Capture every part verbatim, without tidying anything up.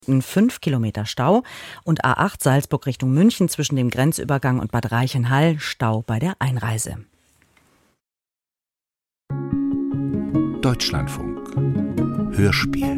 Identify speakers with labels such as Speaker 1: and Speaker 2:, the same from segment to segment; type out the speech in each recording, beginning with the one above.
Speaker 1: fünf Kilometer Stau und A acht Salzburg Richtung München zwischen dem Grenzübergang und Bad Reichenhall Stau bei der Einreise.
Speaker 2: Deutschlandfunk Hörspiel.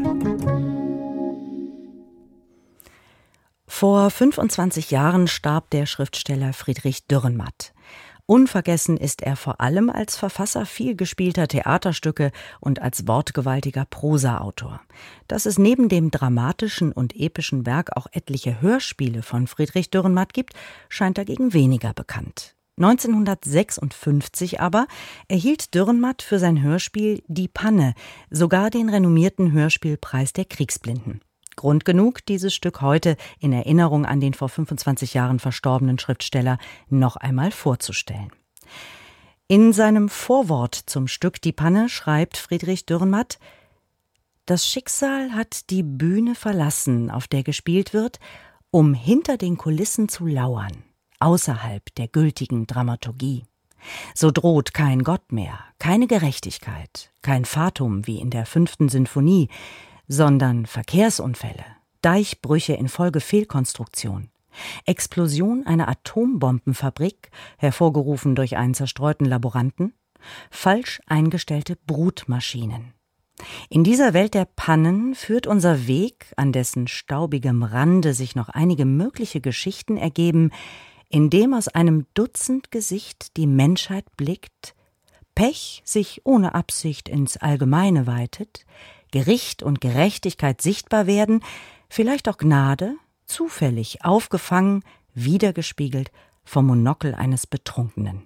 Speaker 1: Vor fünfundzwanzig Jahren starb der Schriftsteller Friedrich Dürrenmatt. Unvergessen ist er vor allem als Verfasser vielgespielter Theaterstücke und als wortgewaltiger Prosaautor. Dass es neben dem dramatischen und epischen Werk auch etliche Hörspiele von Friedrich Dürrenmatt gibt, scheint dagegen weniger bekannt. neunzehnhundertsechsundfünfzig aber erhielt Dürrenmatt für sein Hörspiel Die Panne sogar den renommierten Hörspielpreis der Kriegsblinden. Grund genug, dieses Stück heute in Erinnerung an den vor fünfundzwanzig Jahren verstorbenen Schriftsteller noch einmal vorzustellen. In seinem Vorwort zum Stück Die Panne schreibt Friedrich Dürrenmatt: Das Schicksal hat die Bühne verlassen, auf der gespielt wird, um hinter den Kulissen zu lauern, außerhalb der gültigen Dramaturgie. So droht kein Gott mehr, keine Gerechtigkeit, kein Fatum wie in der fünften Sinfonie, sondern Verkehrsunfälle, Deichbrüche infolge Fehlkonstruktion, Explosion einer Atombombenfabrik, hervorgerufen durch einen zerstreuten Laboranten, falsch eingestellte Brutmaschinen. In dieser Welt der Pannen führt unser Weg, an dessen staubigem Rande sich noch einige mögliche Geschichten ergeben, indem aus einem Dutzend Gesicht die Menschheit blickt, Pech sich ohne Absicht ins Allgemeine weitet, Gericht und Gerechtigkeit sichtbar werden, vielleicht auch Gnade, zufällig aufgefangen, wiedergespiegelt vom Monokel eines Betrunkenen.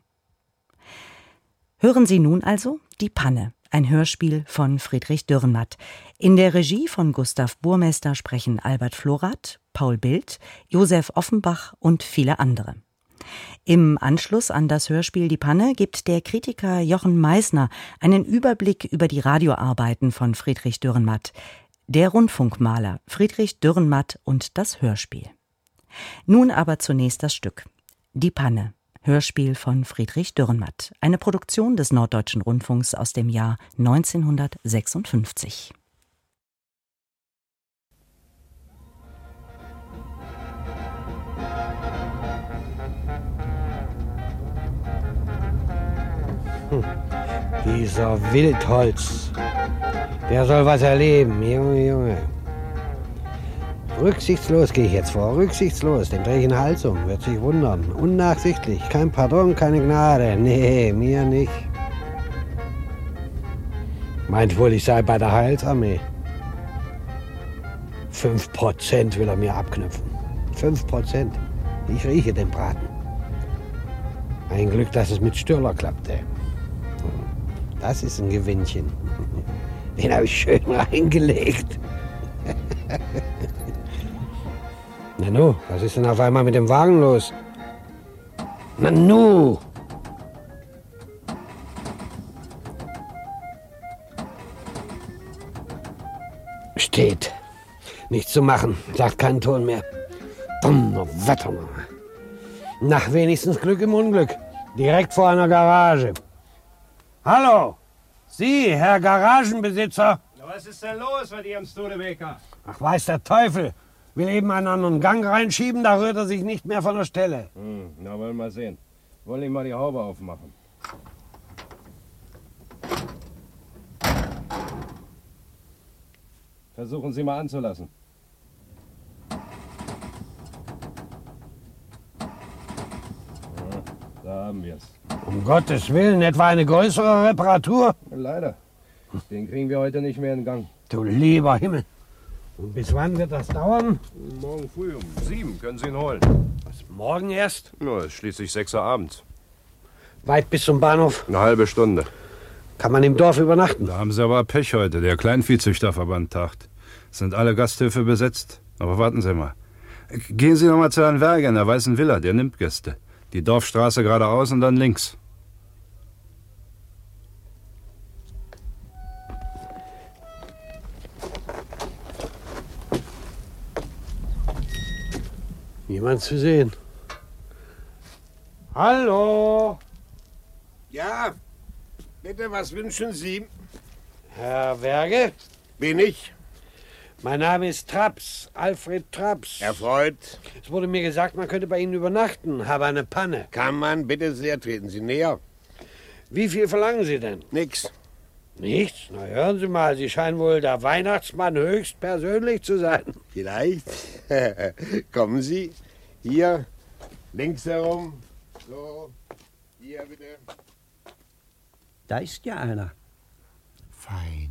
Speaker 1: Hören Sie nun also Die Panne, ein Hörspiel von Friedrich Dürrenmatt. In der Regie von Gustav Burmester sprechen Albert Florath, Paul Bild, Josef Offenbach und viele andere. Im Anschluss an das Hörspiel Die Panne gibt der Kritiker Jochen Meissner einen Überblick über die Radioarbeiten von Friedrich Dürrenmatt. Der Rundfunkmaler Friedrich Dürrenmatt und das Hörspiel. Nun aber zunächst das Stück. Die Panne, Hörspiel von Friedrich Dürrenmatt. Eine Produktion des Norddeutschen Rundfunks aus dem Jahr neunzehnhundertsechsundfünfzig.
Speaker 3: Hm. Dieser Wildholz, der soll was erleben, Junge, Junge. Rücksichtslos gehe ich jetzt vor, rücksichtslos, dem drehe ich den Hals um, wird sich wundern. Unnachsichtlich, kein Pardon, keine Gnade, nee, mir nicht. Meint wohl, ich sei bei der Heilsarmee. Fünf Prozent will er mir abknüpfen. Fünf Prozent. Ich rieche den Braten. Ein Glück, dass es mit Stürler klappte. Das ist ein Gewinnchen. Den habe ich schön reingelegt. Nanu, was ist denn auf einmal mit dem Wagen los? Nanu! Steht. Nichts zu machen, sagt keinen Ton mehr. Donnerwetter. Nach wenigstens Glück im Unglück. Direkt vor einer Garage. Hallo, Sie, Herr Garagenbesitzer.
Speaker 4: Was ist denn los mit Ihrem Studebaker?
Speaker 3: Ach, weiß der Teufel. Will eben einen anderen Gang reinschieben, da rührt er sich nicht mehr von der Stelle.
Speaker 4: Hm, na, wollen wir mal sehen. Wollen ich mal die Haube aufmachen? Versuchen Sie mal anzulassen. Ja, da haben wir es.
Speaker 3: Um Gottes Willen, etwa eine größere Reparatur?
Speaker 4: Leider. Den kriegen wir heute nicht mehr in Gang.
Speaker 3: Du lieber Himmel. Und bis wann wird das dauern?
Speaker 4: Morgen früh um sieben können Sie ihn holen.
Speaker 3: Was, morgen erst?
Speaker 4: Ja, es ist schließlich sechs Uhr abends.
Speaker 3: Weit bis zum Bahnhof?
Speaker 4: Eine halbe Stunde.
Speaker 3: Kann man im Dorf übernachten?
Speaker 5: Da haben Sie aber Pech heute. Der Kleinviehzüchterverband tagt. Es sind alle Gasthöfe besetzt. Aber warten Sie mal. Gehen Sie noch mal zu Herrn Werger in der Weißen Villa. Der nimmt Gäste. Die Dorfstraße geradeaus und dann links.
Speaker 3: Niemand zu sehen. Hallo?
Speaker 6: Ja, bitte, was wünschen Sie?
Speaker 3: Herr Werge?
Speaker 6: Bin ich?
Speaker 3: Mein Name ist Traps, Alfred Traps.
Speaker 6: Erfreut.
Speaker 3: Es wurde mir gesagt, man könnte bei Ihnen übernachten. Habe eine Panne.
Speaker 6: Kann man, bitte sehr, treten Sie näher.
Speaker 3: Wie viel verlangen Sie denn?
Speaker 6: Nix.
Speaker 3: Nichts? Na, hören Sie mal, Sie scheinen wohl der Weihnachtsmann höchst persönlich zu sein.
Speaker 6: Vielleicht. Kommen Sie. Hier, links herum. So, hier bitte.
Speaker 7: Da ist ja einer.
Speaker 2: Fein.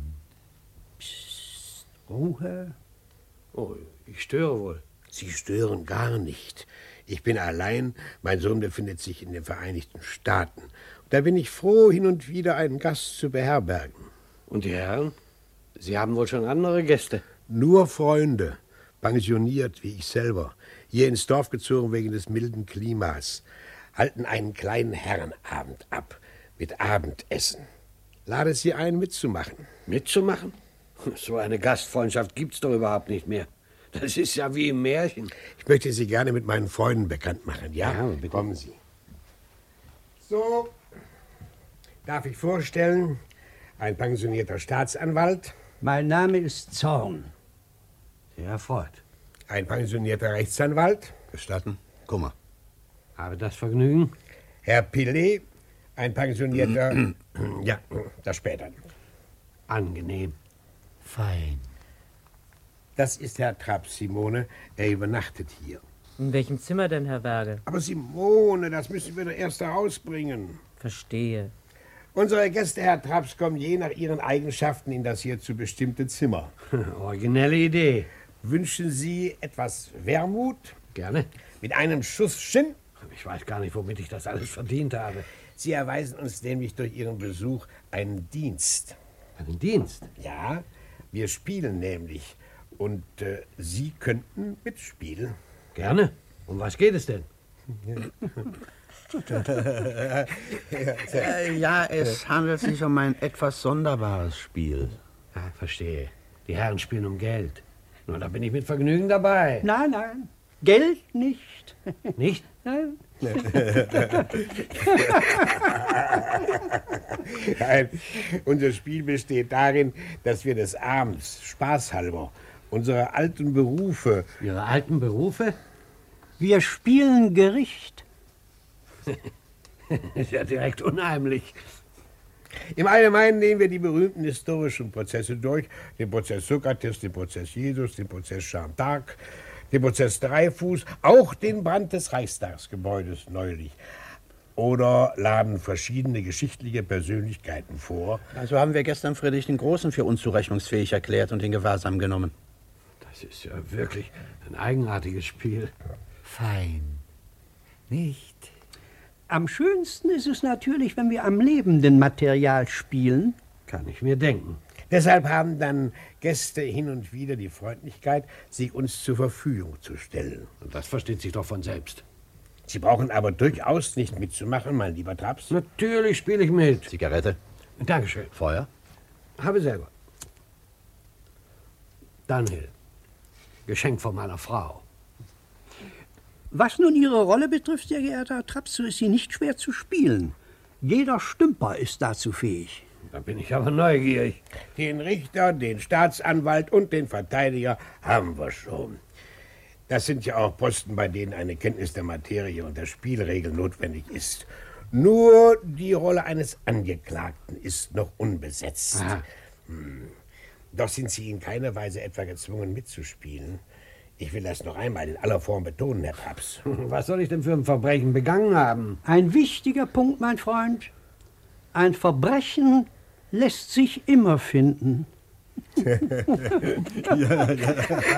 Speaker 7: Ruhe.
Speaker 3: Oh, ich störe wohl.
Speaker 6: Sie stören gar nicht. Ich bin allein. Mein Sohn befindet sich in den Vereinigten Staaten. Da bin ich froh, hin und wieder einen Gast zu beherbergen.
Speaker 3: Und die Herren? Sie haben wohl schon andere Gäste.
Speaker 6: Nur Freunde, pensioniert wie ich selber, hier ins Dorf gezogen wegen des milden Klimas, halten einen kleinen Herrenabend ab mit Abendessen. Lade Sie ein, mitzumachen.
Speaker 3: Mitzumachen? So eine Gastfreundschaft gibt's doch überhaupt nicht mehr. Das ist ja wie im Märchen.
Speaker 6: Ich möchte Sie gerne mit meinen Freunden bekannt machen, ja?
Speaker 3: Ja, bitte.
Speaker 6: Kommen Sie. So, darf ich vorstellen, ein pensionierter Staatsanwalt,
Speaker 7: Mein Name ist Zorn.
Speaker 3: Sehr erfreut.
Speaker 6: ein pensionierter Rechtsanwalt,
Speaker 2: Gestatten? Kummer.
Speaker 3: Habe das Vergnügen.
Speaker 6: Herr Pillet, ein pensionierter... ja, das später.
Speaker 3: Angenehm.
Speaker 2: Fein.
Speaker 6: Das ist Herr Trapp, Simone. Er übernachtet hier.
Speaker 8: In welchem Zimmer denn, Herr Werge?
Speaker 6: Aber Simone, das müssen wir doch erst herausbringen.
Speaker 8: Verstehe.
Speaker 6: Unsere Gäste, Herr Traps, kommen je nach ihren Eigenschaften in das hierzu bestimmte Zimmer.
Speaker 3: Originelle Idee.
Speaker 6: Wünschen Sie etwas Wermut?
Speaker 3: Gerne.
Speaker 6: Mit einem Schuss Gin?
Speaker 3: Ich weiß gar nicht, womit ich das alles verdient habe.
Speaker 6: Sie erweisen uns nämlich durch Ihren Besuch einen Dienst.
Speaker 3: Einen Dienst?
Speaker 6: Ja, wir spielen nämlich. Und äh, Sie könnten mitspielen.
Speaker 3: Gerne. Um was geht es denn?
Speaker 2: Äh, ja, es handelt sich um ein etwas sonderbares Spiel.
Speaker 3: Ja, verstehe. Die Herren spielen um Geld. Na, da bin ich mit Vergnügen dabei.
Speaker 7: Nein, nein. Geld nicht.
Speaker 3: Nicht?
Speaker 7: Nein.
Speaker 6: Nein, unser Spiel besteht darin, dass wir des Abends, spaßhalber, unsere alten Berufe...
Speaker 3: Ihre alten Berufe?
Speaker 7: Wir spielen Gericht.
Speaker 3: Ist ja direkt unheimlich.
Speaker 6: Im Allgemeinen nehmen wir die berühmten historischen Prozesse durch. Den Prozess Sokrates, den Prozess Jesus, den Prozess Jeanne d'Arc, den Prozess Dreyfus, auch den Brand des Reichstagsgebäudes neulich. Oder laden verschiedene geschichtliche Persönlichkeiten vor.
Speaker 2: Also haben wir gestern Friedrich den Großen für unzurechnungsfähig erklärt und in Gewahrsam genommen.
Speaker 3: Das ist ja wirklich ein eigenartiges Spiel.
Speaker 2: Fein. Nicht?
Speaker 7: Am schönsten ist es natürlich, wenn wir am lebenden Material spielen.
Speaker 3: Kann ich mir denken.
Speaker 6: Deshalb haben dann Gäste hin und wieder die Freundlichkeit, sich uns zur Verfügung zu stellen.
Speaker 3: Und das versteht sich doch von selbst.
Speaker 6: Sie brauchen aber durchaus nicht mitzumachen, mein lieber Traps.
Speaker 3: Natürlich spiele ich mit.
Speaker 2: Zigarette?
Speaker 3: Dankeschön.
Speaker 2: Feuer?
Speaker 3: Habe selber. Daniel. Geschenk von meiner Frau.
Speaker 7: Was nun Ihre Rolle betrifft, sehr geehrter Herr Traps, so ist sie nicht schwer zu spielen. Jeder Stümper ist dazu fähig.
Speaker 3: Da bin ich aber neugierig.
Speaker 6: Den Richter, den Staatsanwalt und den Verteidiger haben wir schon. Das sind ja auch Posten, bei denen eine Kenntnis der Materie und der Spielregeln notwendig ist. Nur die Rolle eines Angeklagten ist noch unbesetzt. Hm. Doch sind Sie in keiner Weise etwa gezwungen mitzuspielen. Ich will das noch einmal in aller Form betonen, Herr Traps.
Speaker 3: Was soll ich denn für ein Verbrechen begangen haben?
Speaker 7: Ein wichtiger Punkt, mein Freund. Ein Verbrechen lässt sich immer finden.
Speaker 3: ja, ja.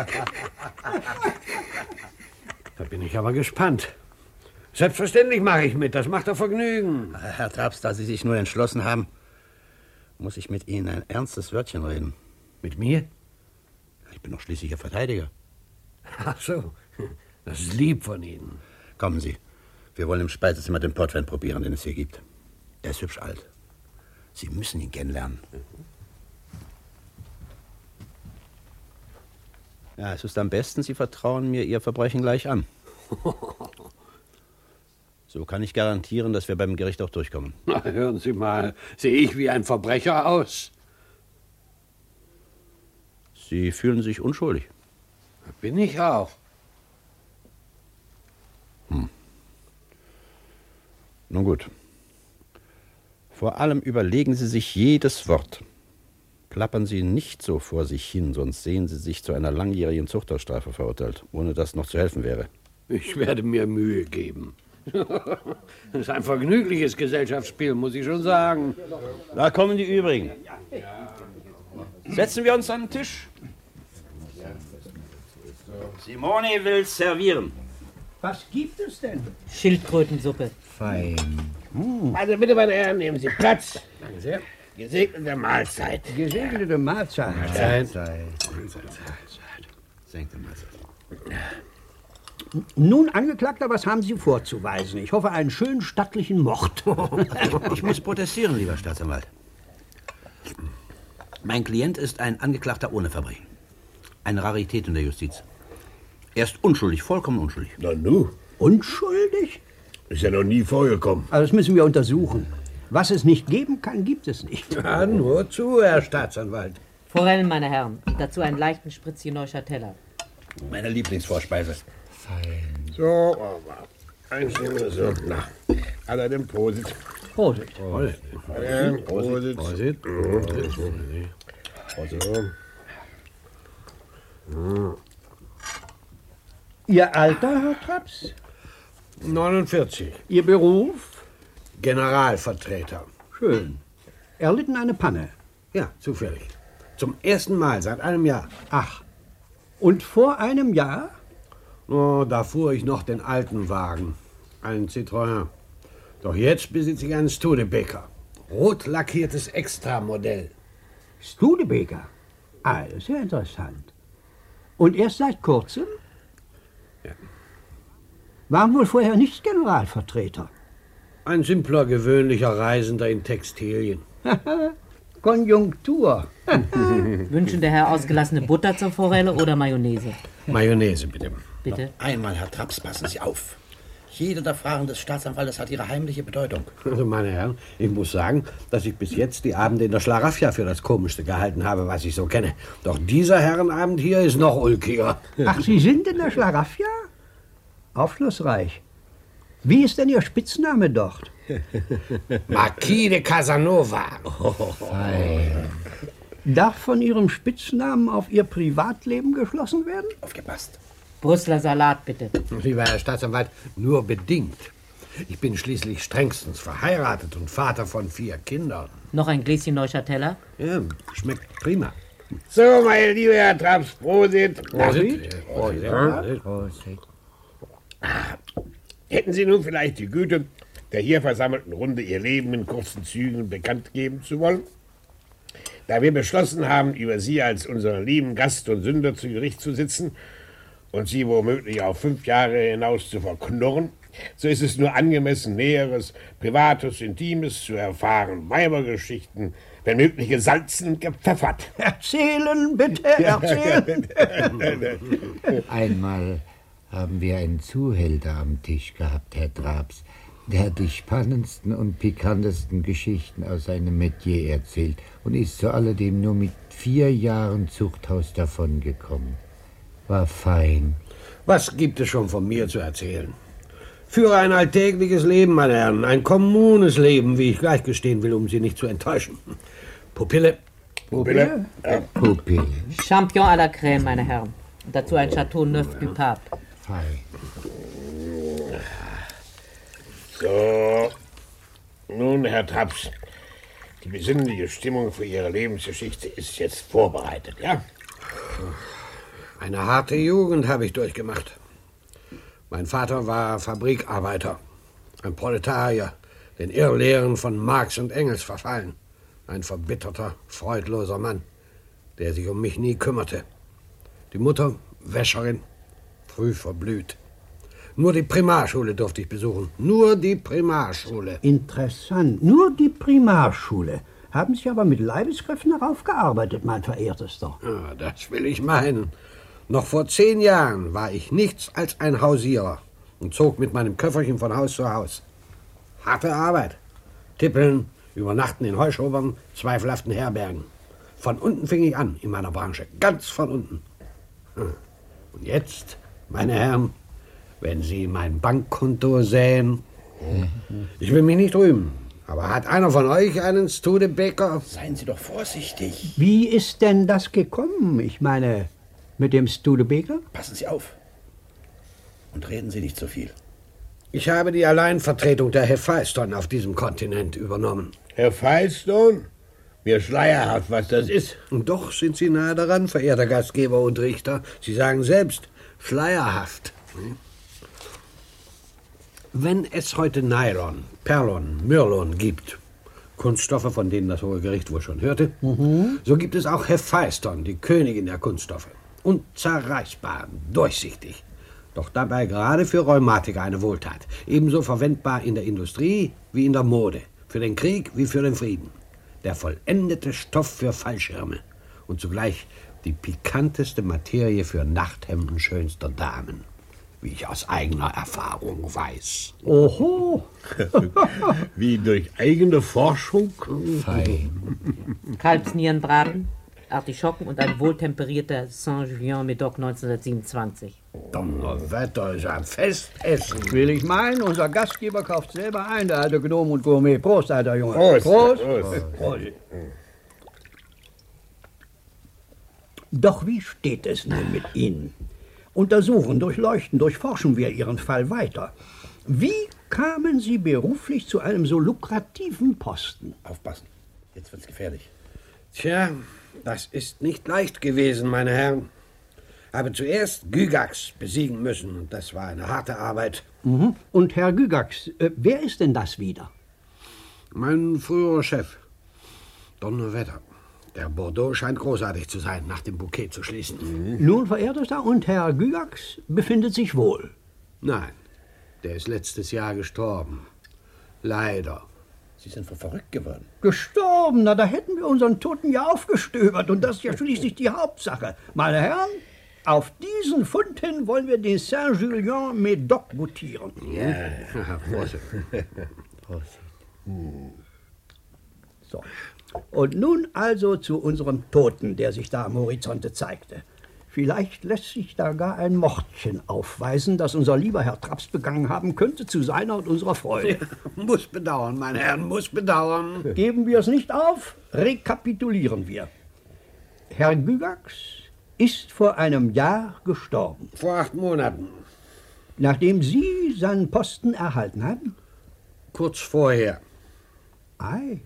Speaker 3: Da bin ich aber gespannt. Selbstverständlich mache ich mit, das macht doch Vergnügen.
Speaker 2: Herr Traps, da Sie sich nur entschlossen haben, muss ich mit Ihnen ein ernstes Wörtchen reden.
Speaker 3: Mit mir?
Speaker 2: Ich bin doch schließlich Ihr Verteidiger.
Speaker 3: Ach so, das ist lieb von Ihnen.
Speaker 2: Kommen Sie, wir wollen im Speisezimmer den Portwein probieren, den es hier gibt. Er ist hübsch alt. Sie müssen ihn kennenlernen. Ja, es ist am besten, Sie vertrauen mir Ihr Verbrechen gleich an. So kann ich garantieren, dass wir beim Gericht auch durchkommen.
Speaker 3: Na, hören Sie mal, sehe ich wie ein Verbrecher aus?
Speaker 2: Sie fühlen sich unschuldig.
Speaker 3: Bin ich auch.
Speaker 2: Hm. Nun gut. Vor allem überlegen Sie sich jedes Wort. Plappern Sie nicht so vor sich hin, sonst sehen Sie sich zu einer langjährigen Zuchthausstrafe verurteilt, ohne dass noch zu helfen wäre.
Speaker 3: Ich werde mir Mühe geben. Das ist ein vergnügliches Gesellschaftsspiel, muss ich schon sagen.
Speaker 2: Da kommen die übrigen. Setzen wir uns an den Tisch. Simone will servieren.
Speaker 7: Was gibt es denn?
Speaker 8: Schildkrötensuppe.
Speaker 9: Fein.
Speaker 6: Hm. Also bitte, meine Herren, nehmen Sie Platz. Danke sehr. Gesegnete Mahlzeit.
Speaker 7: Gesegnete Mahlzeit.
Speaker 9: Mahlzeit.
Speaker 2: Senkte Mahlzeit.
Speaker 7: Nun, Angeklagter, was haben Sie vorzuweisen? Ich hoffe, einen schönen stattlichen Mord.
Speaker 2: Ich muss protestieren, lieber Staatsanwalt. Mein Klient ist ein Angeklagter ohne Verbrechen. Eine Rarität in der Justiz. Er ist unschuldig, vollkommen unschuldig.
Speaker 6: Na nu.
Speaker 7: Unschuldig?
Speaker 6: Ist ja noch nie vorgekommen.
Speaker 7: Also das müssen wir untersuchen. Was es nicht geben kann, gibt es nicht.
Speaker 3: Ja, nur zu, Herr Staatsanwalt.
Speaker 8: Forellen, meine Herren. Dazu einen leichten Spritzchen Neuchâteller.
Speaker 2: Meine Lieblingsvorspeise.
Speaker 9: Fein.
Speaker 6: So, einzelne so. Na, aller dem Prosit.
Speaker 7: Prosit.
Speaker 6: Prosit. Prosit. Prosit. Prosit. Prosit.
Speaker 7: Ihr Alter, Herr Traps?
Speaker 3: neunundvierzig.
Speaker 7: Ihr Beruf?
Speaker 3: Generalvertreter.
Speaker 7: Schön. Erlitten eine Panne.
Speaker 3: Ja, zufällig. Zum ersten Mal seit einem Jahr.
Speaker 7: Ach. Und vor einem Jahr?
Speaker 3: Oh, da fuhr ich noch den alten Wagen. Einen Citroën. Doch jetzt besitze ich einen Studebaker. Rot lackiertes Extramodell.
Speaker 7: Studebaker? Ah, das ist ja interessant. Und erst seit kurzem?
Speaker 3: Ja.
Speaker 7: Waren wohl vorher nicht Generalvertreter?
Speaker 3: Ein simpler, gewöhnlicher Reisender in Textilien.
Speaker 7: Konjunktur.
Speaker 8: Wünschen der Herr ausgelassene Butter zur Forelle oder Mayonnaise?
Speaker 3: Mayonnaise, bitte.
Speaker 8: Bitte.
Speaker 2: Einmal, Herr Traps, passen Sie auf. Jede der Fragen des Staatsanwaltes hat ihre heimliche Bedeutung.
Speaker 3: Also, meine Herren, ich muss sagen, dass ich bis jetzt die Abende in der Schlaraffia für das Komischste gehalten habe, was ich so kenne. Doch dieser Herrenabend hier ist noch ulkiger.
Speaker 7: Ach, Sie sind in der Schlaraffia? Aufschlussreich. Wie ist denn Ihr Spitzname dort?
Speaker 3: Marquis de Casanova.
Speaker 9: Oh, fein.
Speaker 7: Darf von Ihrem Spitznamen auf Ihr Privatleben geschlossen werden?
Speaker 2: Aufgepasst.
Speaker 8: Brüsseler Salat, bitte.
Speaker 3: Lieber Herr Staatsanwalt, nur bedingt. Ich bin schließlich strengstens verheiratet und Vater von vier Kindern.
Speaker 8: Noch ein Gläschen Neuchâteller?
Speaker 3: Ja, schmeckt prima.
Speaker 6: So, mein lieber Herr Traps, Prosit.
Speaker 3: Prosit. Prosit.
Speaker 9: Prosit.
Speaker 6: Hätten Sie nun vielleicht die Güte, der hier versammelten Runde Ihr Leben in kurzen Zügen bekannt geben zu wollen? Da wir beschlossen haben, über Sie als unseren lieben Gast und Sünder zu Gericht zu sitzen und Sie womöglich auf fünf Jahre hinaus zu verknurren, so ist es nur angemessen, Näheres, Privates, Intimes zu erfahren, Weibergeschichten, wenn möglich gesalzen, gepfeffert.
Speaker 7: Erzählen, bitte, erzählen.
Speaker 9: Einmal haben wir einen Zuhälter am Tisch gehabt, Herr Traps. Der hat die spannendsten und pikantesten Geschichten aus seinem Metier erzählt und ist zu alledem nur mit vier Jahren Zuchthaus davongekommen. War fein.
Speaker 3: Was gibt es schon von mir zu erzählen? Führe ein alltägliches Leben, meine Herren, ein kommunes Leben, wie ich gleich gestehen will, um Sie nicht zu enttäuschen. Pupille.
Speaker 6: Pupille?
Speaker 3: Ja.
Speaker 9: Pupille.
Speaker 8: Champion à la Crème, meine Herren. Und dazu ein Chateau Neuf du Pape.
Speaker 9: Fein.
Speaker 6: So, nun, Herr Traps, die besinnliche Stimmung für Ihre Lebensgeschichte ist jetzt vorbereitet, ja?
Speaker 3: Eine harte Jugend habe ich durchgemacht. Mein Vater war Fabrikarbeiter, ein Proletarier, den Irrlehren von Marx und Engels verfallen. Ein verbitterter, freudloser Mann, der sich um mich nie kümmerte. Die Mutter, Wäscherin, früh verblüht. Nur die Primarschule durfte ich besuchen. Nur die Primarschule.
Speaker 7: Interessant. Nur die Primarschule. Haben sich aber mit Leibeskräften heraufgearbeitet, mein Verehrtester.
Speaker 3: Ja, das will ich meinen. Noch vor zehn Jahren war ich nichts als ein Hausierer und zog mit meinem Köfferchen von Haus zu Haus. Harte Arbeit. Tippeln, übernachten in Heuschobern, zweifelhaften Herbergen. Von unten fing ich an in meiner Branche, ganz von unten. Und jetzt, meine Herren, wenn Sie mein Bankkonto sehen, ich will mich nicht rühmen, aber hat einer von euch einen Studebaker?
Speaker 2: Seien Sie doch vorsichtig.
Speaker 7: Wie ist denn das gekommen? Ich meine, mit dem Studebaker?
Speaker 2: Passen Sie auf. Und reden Sie nicht so viel.
Speaker 3: Ich habe die Alleinvertretung der Hephaiston auf diesem Kontinent übernommen.
Speaker 6: Herr Firestone? Mir schleierhaft, was das ist.
Speaker 3: Und doch sind Sie nahe daran, verehrter Gastgeber und Richter. Sie sagen selbst, schleierhaft. Wenn es heute Nylon, Perlon, Myrlon gibt, Kunststoffe, von denen das Hohe Gericht wohl schon hörte, mhm. so gibt es auch Hephaiston, die Königin der Kunststoffe. Unzerreißbar, durchsichtig. Doch dabei gerade für Rheumatiker eine Wohltat. Ebenso verwendbar in der Industrie wie in der Mode. Für den Krieg wie für den Frieden. Der vollendete Stoff für Fallschirme. Und zugleich die pikanteste Materie für Nachthemden schönster Damen. Wie ich aus eigener Erfahrung weiß.
Speaker 7: Oho!
Speaker 6: Wie durch eigene Forschung?
Speaker 9: Fein.
Speaker 8: Kalbsnierenbraten, Artischocken und ein wohltemperierter Saint-Julien-Médoc neunzehnhundertsiebenundzwanzig.
Speaker 3: Donnerwetter, ist ein Festessen.
Speaker 7: Will ich meinen, unser Gastgeber kauft selber ein, der alte Gnome und Gourmet. Prost, alter Junge.
Speaker 6: Prost.
Speaker 7: Prost.
Speaker 6: Prost.
Speaker 7: Prost. Doch wie steht es nun mit Ihnen? Untersuchen, durchleuchten, durchforschen wir Ihren Fall weiter. Wie kamen Sie beruflich zu einem so lukrativen Posten?
Speaker 2: Aufpassen, jetzt wird's gefährlich.
Speaker 3: Tja, das ist nicht leicht gewesen, meine Herren. Habe zuerst Gygax besiegen müssen, und das war eine harte Arbeit.
Speaker 7: Mhm. Und Herr Gygax, äh, wer ist denn das wieder?
Speaker 3: Mein früherer Chef, Donnerwetter. Der Bordeaux scheint großartig zu sein, nach dem Bouquet zu schließen.
Speaker 7: Mhm. Nun, verehrtester, und Herr Gygax befindet sich wohl?
Speaker 3: Nein, der ist letztes Jahr gestorben. Leider.
Speaker 2: Sie sind wohl verrückt geworden.
Speaker 7: Gestorben? Na, da hätten wir unseren Toten ja aufgestöbert. Und das ist ja schließlich die Hauptsache. Meine Herren, auf diesen Fund hin wollen wir den Saint-Julien-Médoc gutieren.
Speaker 3: Ja, Prost.
Speaker 7: Prost. So. Und nun also zu unserem Toten, der sich da am Horizonte zeigte. Vielleicht lässt sich da gar ein Mordchen aufweisen, das unser lieber Herr Traps begangen haben könnte, zu seiner und unserer Freude.
Speaker 3: Ja, muss bedauern, meine Herren, muss bedauern.
Speaker 7: Geben wir es nicht auf, rekapitulieren wir. Herr Gygax ist vor einem Jahr gestorben.
Speaker 3: Vor acht Monaten.
Speaker 7: Nachdem Sie seinen Posten erhalten haben?
Speaker 3: Kurz vorher.
Speaker 7: Ei.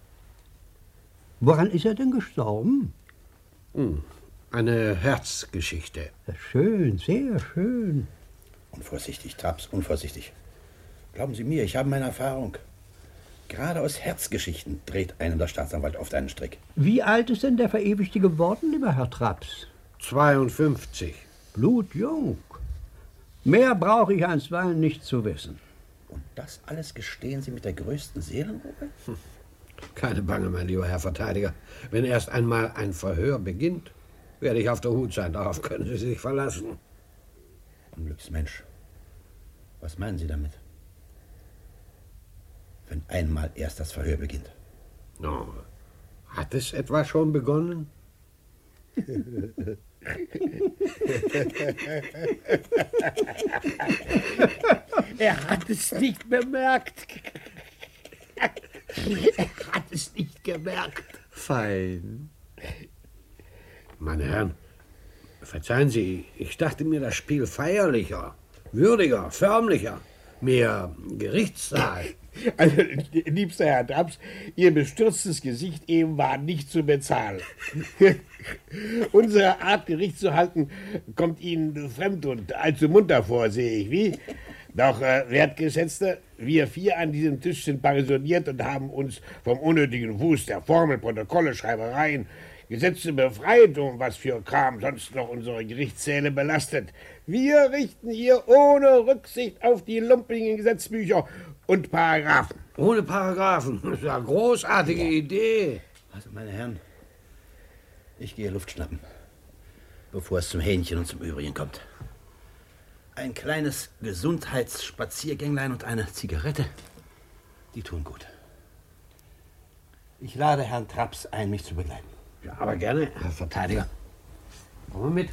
Speaker 7: Woran ist er denn gestorben?
Speaker 3: Hm. Eine Herzgeschichte.
Speaker 7: Schön, sehr schön.
Speaker 2: Unvorsichtig, Traps, unvorsichtig. Glauben Sie mir, ich habe meine Erfahrung. Gerade aus Herzgeschichten dreht einem der Staatsanwalt oft einen Strick.
Speaker 7: Wie alt ist denn der Verewigte geworden, lieber Herr Traps?
Speaker 3: zweiundfünfzig.
Speaker 7: Blutjung. Mehr brauche ich einstweilen nicht zu wissen.
Speaker 2: Und das alles gestehen Sie mit der größten Seelenruhe?
Speaker 3: Hm. Keine Bange, mein lieber Herr Verteidiger. Wenn erst einmal ein Verhör beginnt, werde ich auf der Hut sein. Darauf können Sie sich verlassen.
Speaker 2: Unglücksmensch. Was meinen Sie damit? Wenn einmal erst das Verhör beginnt.
Speaker 3: No. Hat es etwa schon begonnen?
Speaker 6: Er hat es nicht bemerkt. Er hat es nicht gemerkt.
Speaker 3: Fein. Meine Herren, verzeihen Sie, ich dachte mir das Spiel feierlicher, würdiger, förmlicher, mehr Gerichtssaal.
Speaker 6: Also, liebster Herr Traps, Ihr bestürztes Gesicht eben war nicht zu bezahlen. Unsere Art, Gericht zu halten, kommt Ihnen fremd und allzu munter vor, sehe ich, wie? Doch, äh, Wertgeschätzte, wir vier an diesem Tisch sind pensioniert und haben uns vom unnötigen Wust der Formel, Protokolle, Schreibereien, Gesetze befreit, um was für Kram sonst noch unsere Gerichtssäle belastet. Wir richten hier ohne Rücksicht auf die lumpigen Gesetzbücher und Paragraphen.
Speaker 3: Ohne Paragraphen? Das ist eine großartige ja. Idee.
Speaker 2: Also, meine Herren, ich gehe Luft schnappen, bevor es zum Hähnchen und zum Übrigen kommt. Ein kleines Gesundheitsspaziergänglein und eine Zigarette, die tun gut. Ich lade Herrn Traps ein, mich zu begleiten.
Speaker 3: Ja, aber gerne, Herr Verteidiger. Komm mal mit.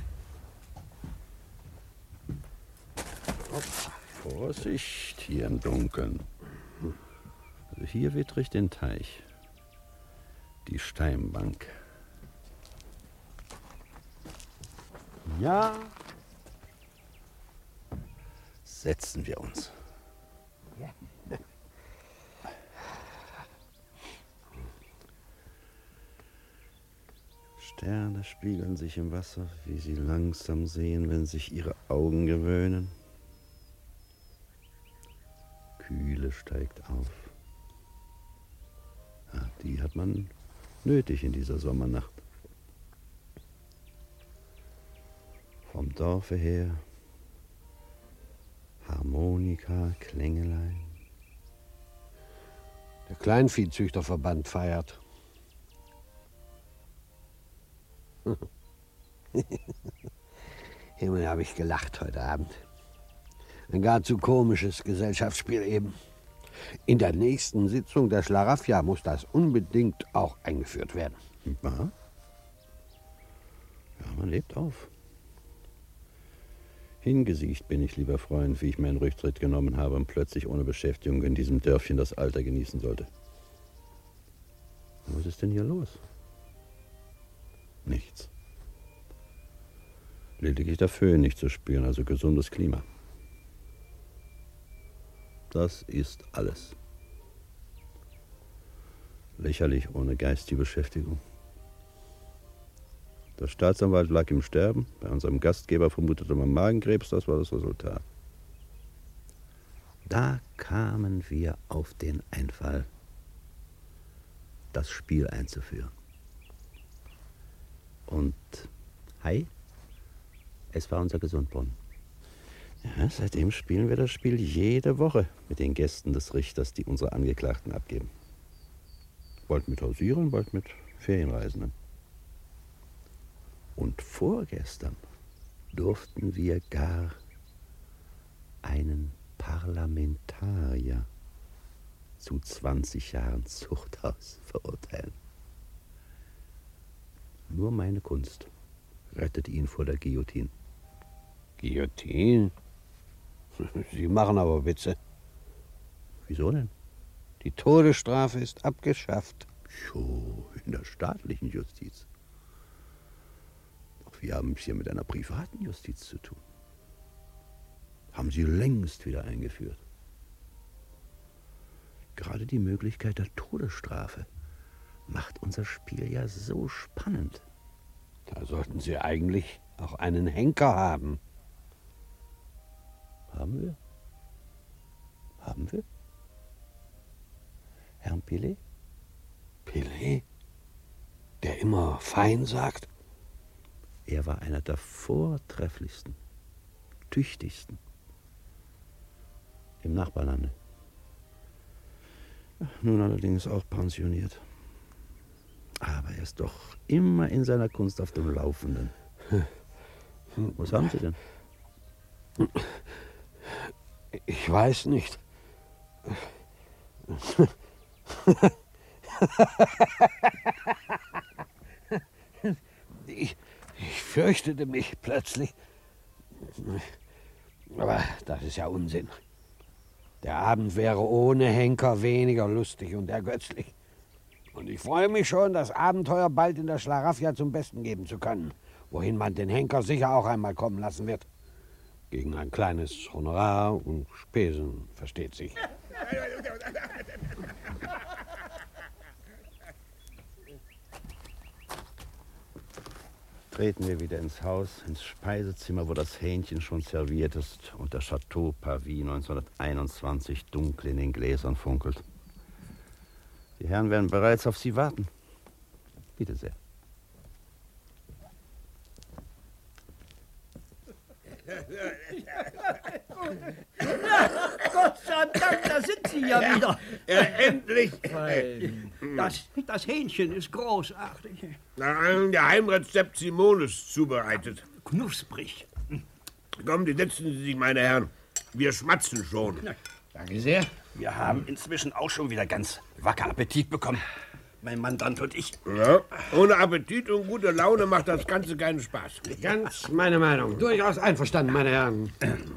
Speaker 2: Vorsicht hier im Dunkeln. Also hier wittere ich den Teich. Die Steinbank. Ja. Setzen wir uns.
Speaker 3: Ja.
Speaker 2: Sterne spiegeln sich im Wasser, wie sie langsam sehen, wenn sich ihre Augen gewöhnen. Kühle steigt auf. Ja, die hat man nötig in dieser Sommernacht. Vom Dorfe her Harmonika, Klängelein.
Speaker 3: Der Kleinviehzüchterverband feiert. Himmel, habe ich gelacht heute Abend. Ein gar zu komisches Gesellschaftsspiel eben. In der nächsten Sitzung der Schlaraffia muss das unbedingt auch eingeführt werden.
Speaker 2: Ja, ja, man lebt auf. Hingesiegt bin ich, lieber Freund, wie ich meinen Rücktritt genommen habe und plötzlich ohne Beschäftigung in diesem Dörfchen das Alter genießen sollte. Was ist denn hier los? Nichts. Lediglich der Föhn nicht zu spüren, also gesundes Klima. Das ist alles. Lächerlich ohne geistige Beschäftigung. Der Staatsanwalt lag im Sterben, bei unserem Gastgeber vermutete man Magenkrebs, das war das Resultat. Da kamen wir auf den Einfall, das Spiel einzuführen. Und hi, es war unser Gesundbrunnen. Ja, seitdem spielen wir das Spiel jede Woche mit den Gästen des Richters, die unsere Angeklagten abgeben. Bald mit Hausierern, bald mit Ferienreisenden. Und vorgestern durften wir gar einen Parlamentarier zu zwanzig Jahren Zuchthaus verurteilen. Nur meine Kunst rettet ihn vor der Guillotine.
Speaker 3: Guillotine? Sie machen aber Witze.
Speaker 2: Wieso denn?
Speaker 3: Die Todesstrafe ist abgeschafft.
Speaker 2: Jo, in der staatlichen Justiz. Doch wir haben es hier mit einer privaten Justiz zu tun. Haben sie längst wieder eingeführt. Gerade die Möglichkeit der Todesstrafe macht unser Spiel ja so spannend.
Speaker 3: Da sollten Sie eigentlich auch einen Henker haben.
Speaker 2: Haben wir? Haben wir? Herrn Pilet?
Speaker 3: Pilet? Der immer fein sagt?
Speaker 2: Er war einer der vortrefflichsten, tüchtigsten im Nachbarlande. Nun allerdings auch pensioniert. Aber er ist doch immer in seiner Kunst auf dem Laufenden. Was haben Sie denn?
Speaker 3: Ich weiß nicht. ich, ich fürchtete mich plötzlich. Aber das ist ja Unsinn. Der Abend wäre ohne Henker weniger lustig und ergötzlich. Und ich freue mich schon, das Abenteuer bald in der Schlaraffia zum Besten geben zu können, wohin man den Henker sicher auch einmal kommen lassen wird. Gegen ein kleines Honorar und Spesen, versteht sich.
Speaker 2: Treten wir wieder ins Haus, ins Speisezimmer, wo das Hähnchen schon serviert ist und der Chateau Pavie neunzehnhunderteinundzwanzig dunkel in den Gläsern funkelt. Die Herren werden bereits auf Sie warten. Bitte sehr.
Speaker 7: Gott sei Dank, da sind Sie ja wieder.
Speaker 6: Ja, endlich.
Speaker 7: Das, das Hähnchen ist großartig.
Speaker 6: Der Heimrezept Simones zubereitet.
Speaker 7: Knusprig.
Speaker 6: Kommen Sie, setzen Sie sich, meine Herren. Wir schmatzen schon.
Speaker 10: Danke sehr. Wir haben inzwischen auch schon wieder ganz wacker Appetit bekommen.
Speaker 7: mein Mandant und ich.
Speaker 6: Ja, ohne Appetit und gute Laune macht das Ganze keinen Spaß.
Speaker 3: Ganz meine Meinung. Durchaus einverstanden, meine Herren.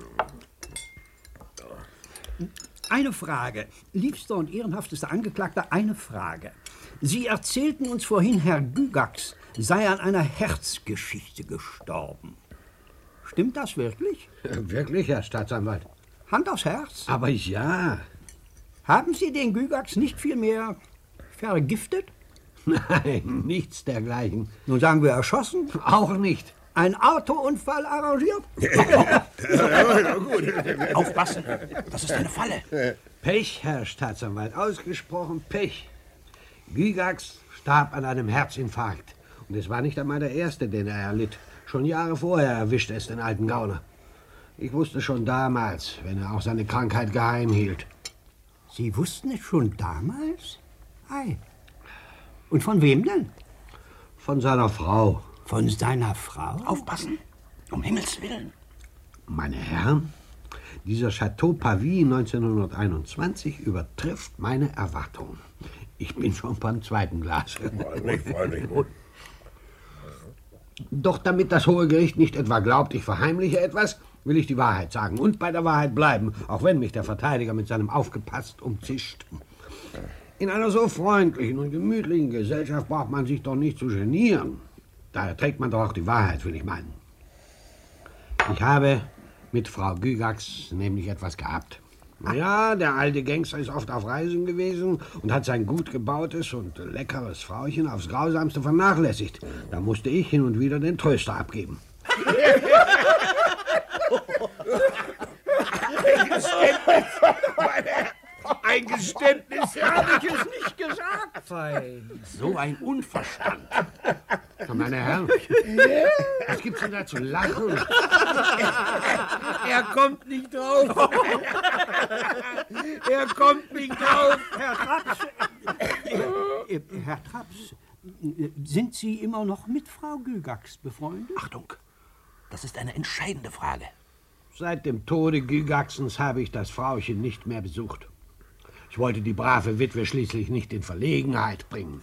Speaker 7: Eine Frage. Liebster und ehrenhaftester Angeklagter, eine Frage. Sie erzählten uns vorhin, Herr Gygax sei an einer Herzgeschichte gestorben. Stimmt das wirklich?
Speaker 3: Wirklich, Herr Staatsanwalt?
Speaker 7: Hand aufs Herz?
Speaker 3: Aber ja.
Speaker 7: Haben Sie den Gygax nicht vielmehr vergiftet?
Speaker 3: Nein, nichts dergleichen.
Speaker 7: Nun sagen wir erschossen?
Speaker 3: Auch nicht.
Speaker 7: Ein Autounfall arrangiert?
Speaker 6: Ja, gut.
Speaker 7: Aufpassen, das ist eine Falle.
Speaker 3: Pech, Herr Staatsanwalt, ausgesprochen Pech. Gygax starb an einem Herzinfarkt. Und es war nicht einmal der erste, den er erlitt. Schon Jahre vorher erwischte es den alten Gauner. Ich wusste schon damals, wenn er auch seine Krankheit geheim hielt.
Speaker 7: Sie wussten es schon damals? Ei. Und von wem denn?
Speaker 3: Von seiner Frau.
Speaker 7: Von seiner Frau?
Speaker 3: Aufpassen, um Himmels Willen. Meine Herren, dieser Chateau Pavie neunzehnhunderteinundzwanzig übertrifft meine Erwartungen. Ich bin schon beim zweiten Glas.
Speaker 6: Freundlich, freundlich.
Speaker 3: Doch damit das Hohe Gericht nicht etwa glaubt, ich verheimliche etwas, will ich die Wahrheit sagen und bei der Wahrheit bleiben, auch wenn mich der Verteidiger mit seinem Aufgepasst umzischt. In einer so freundlichen und gemütlichen Gesellschaft braucht man sich doch nicht zu genieren. Daher trägt man doch auch die Wahrheit, will ich meinen. Ich habe mit Frau Gygax nämlich etwas gehabt. Ja, der alte Gangster ist oft auf Reisen gewesen und hat sein gut gebautes und leckeres Frauchen aufs Grausamste vernachlässigt. Da musste ich hin und wieder den Tröster abgeben.
Speaker 6: Ein Geständnis,
Speaker 7: habe ich es nicht gesagt.
Speaker 3: Fein. So ein Unverstand. Meine Herren, was gibt's denn da zu lachen?
Speaker 7: Er kommt nicht drauf. Er kommt nicht drauf. Herr Traps. Äh, Herr Traps, sind Sie immer noch mit Frau Gygax befreundet?
Speaker 3: Achtung, das ist eine entscheidende Frage. Seit dem Tode Gygaxens habe ich das Frauchen nicht mehr besucht. Ich wollte die brave Witwe schließlich nicht in Verlegenheit bringen.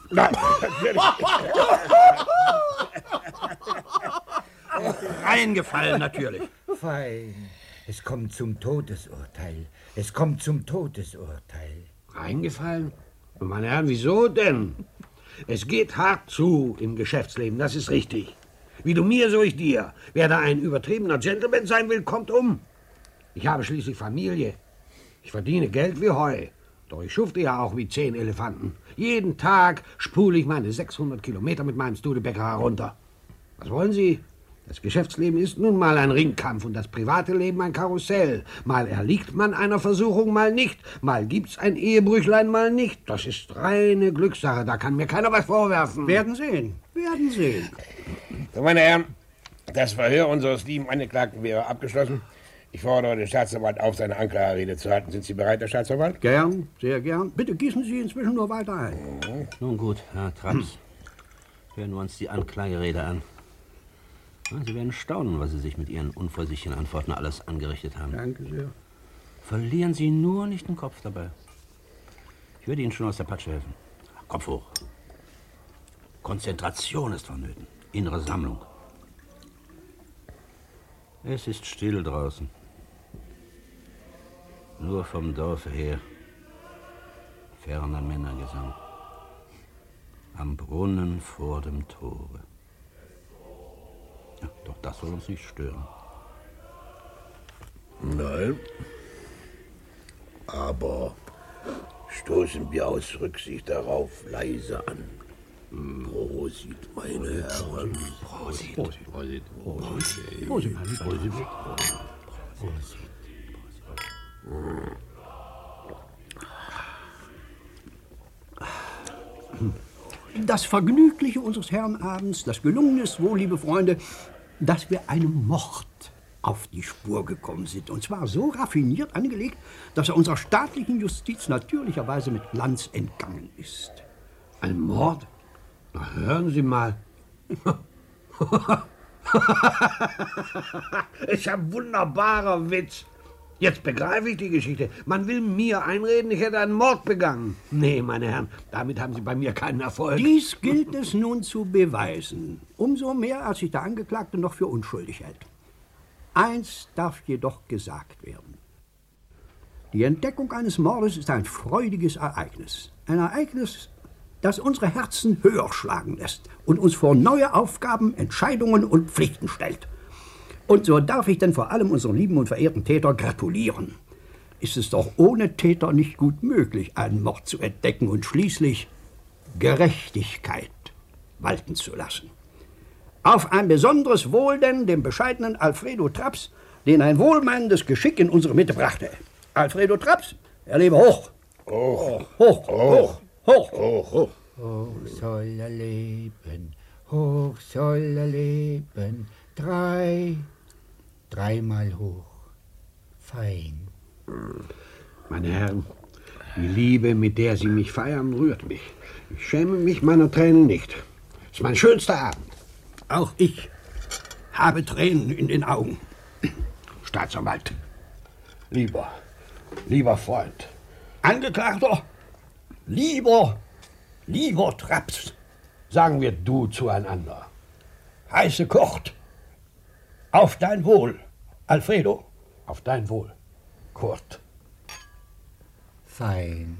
Speaker 7: Reingefallen natürlich.
Speaker 9: Fein. Es kommt zum Todesurteil. Es kommt zum Todesurteil.
Speaker 3: Reingefallen? Meine Herren, wieso denn? Es geht hart zu im Geschäftsleben, das ist richtig. Wie du mir, so ich dir. Wer da ein übertriebener Gentleman sein will, kommt um. Ich habe schließlich Familie. Ich verdiene Geld wie Heu. Doch ich schufte ja auch wie zehn Elefanten. Jeden Tag spule ich meine sechshundert Kilometer mit meinem Studebaker herunter. Was wollen Sie? Das Geschäftsleben ist nun mal ein Ringkampf und das private Leben ein Karussell. Mal erliegt man einer Versuchung, mal nicht. Mal gibt's ein Ehebrüchlein, mal nicht. Das ist reine Glückssache, da kann mir keiner was vorwerfen.
Speaker 7: Werden sehen, werden sehen.
Speaker 6: So, meine Herren, das Verhör unseres lieben Angeklagten wäre abgeschlossen. Ich fordere den Staatsanwalt auf, seine Anklagerede zu halten. Sind Sie bereit, Herr Staatsanwalt?
Speaker 7: Gern, sehr gern. Bitte gießen Sie inzwischen nur weiter ein.
Speaker 2: Mhm. Nun gut, Herr Traps. Hören wir uns die Anklagerede an. Sie werden staunen, was Sie sich mit Ihren unvorsichtigen Antworten alles angerichtet haben.
Speaker 7: Danke sehr.
Speaker 2: Verlieren Sie nur nicht den Kopf dabei. Ich würde Ihnen schon aus der Patsche helfen. Kopf hoch. Konzentration ist vonnöten. Innere Sammlung. Es ist still draußen. Nur vom Dorfe her. Ferner Männergesang. Am Brunnen vor dem Tore. Ja, doch das soll uns nicht stören.
Speaker 6: Nein. Aber stoßen wir aus Rücksicht darauf leise an. Prosit, meine Herren.
Speaker 2: Prosit.
Speaker 6: Prosit. Prosit.
Speaker 7: Prosit. Prosit. Prosit.
Speaker 6: Prosit.
Speaker 7: Das Vergnügliche unseres Herrenabends, das Gelungene ist wohl, liebe Freunde, dass wir einem Mord auf die Spur gekommen sind. Und zwar so raffiniert angelegt, dass er unserer staatlichen Justiz natürlicherweise mit Glanz entgangen ist.
Speaker 3: Ein Mord? Na, hören Sie mal. Ist ein wunderbarer Witz. Jetzt begreife ich die Geschichte. Man will mir einreden, ich hätte einen Mord begangen. Nee, meine Herren, damit haben Sie bei mir keinen Erfolg.
Speaker 7: Dies gilt es nun zu beweisen. Umso mehr, als sich der Angeklagte noch für unschuldig hält. Eins darf jedoch gesagt werden. Die Entdeckung eines Mordes ist ein freudiges Ereignis. Ein Ereignis, das unsere Herzen höher schlagen lässt und uns vor neue Aufgaben, Entscheidungen und Pflichten stellt. Und so darf ich denn vor allem unseren lieben und verehrten Täter gratulieren. Ist es doch ohne Täter nicht gut möglich, einen Mord zu entdecken und schließlich Gerechtigkeit walten zu lassen. Auf ein besonderes Wohl denn dem bescheidenen Alfredo Traps, den ein wohlmeinendes Geschick in unsere Mitte brachte. Alfredo Traps, er lebe hoch.
Speaker 6: Hoch.
Speaker 7: Hoch. Hoch. Hoch.
Speaker 6: Hoch. Hoch.
Speaker 9: Hoch soll er leben, hoch soll er leben, drei, dreimal hoch, fein.
Speaker 3: Meine Herren, die Liebe, mit der Sie mich feiern, rührt mich. Ich schäme mich meiner Tränen nicht. Es ist mein schönster Abend.
Speaker 7: Auch ich habe Tränen in den Augen.
Speaker 3: Staatsanwalt, lieber, lieber Freund.
Speaker 7: Angeklagter, lieber, lieber Traps.
Speaker 3: Sagen wir du zueinander.
Speaker 7: Heiße kocht. Auf dein Wohl, Alfredo.
Speaker 3: Auf dein Wohl, Kurt.
Speaker 9: Fein.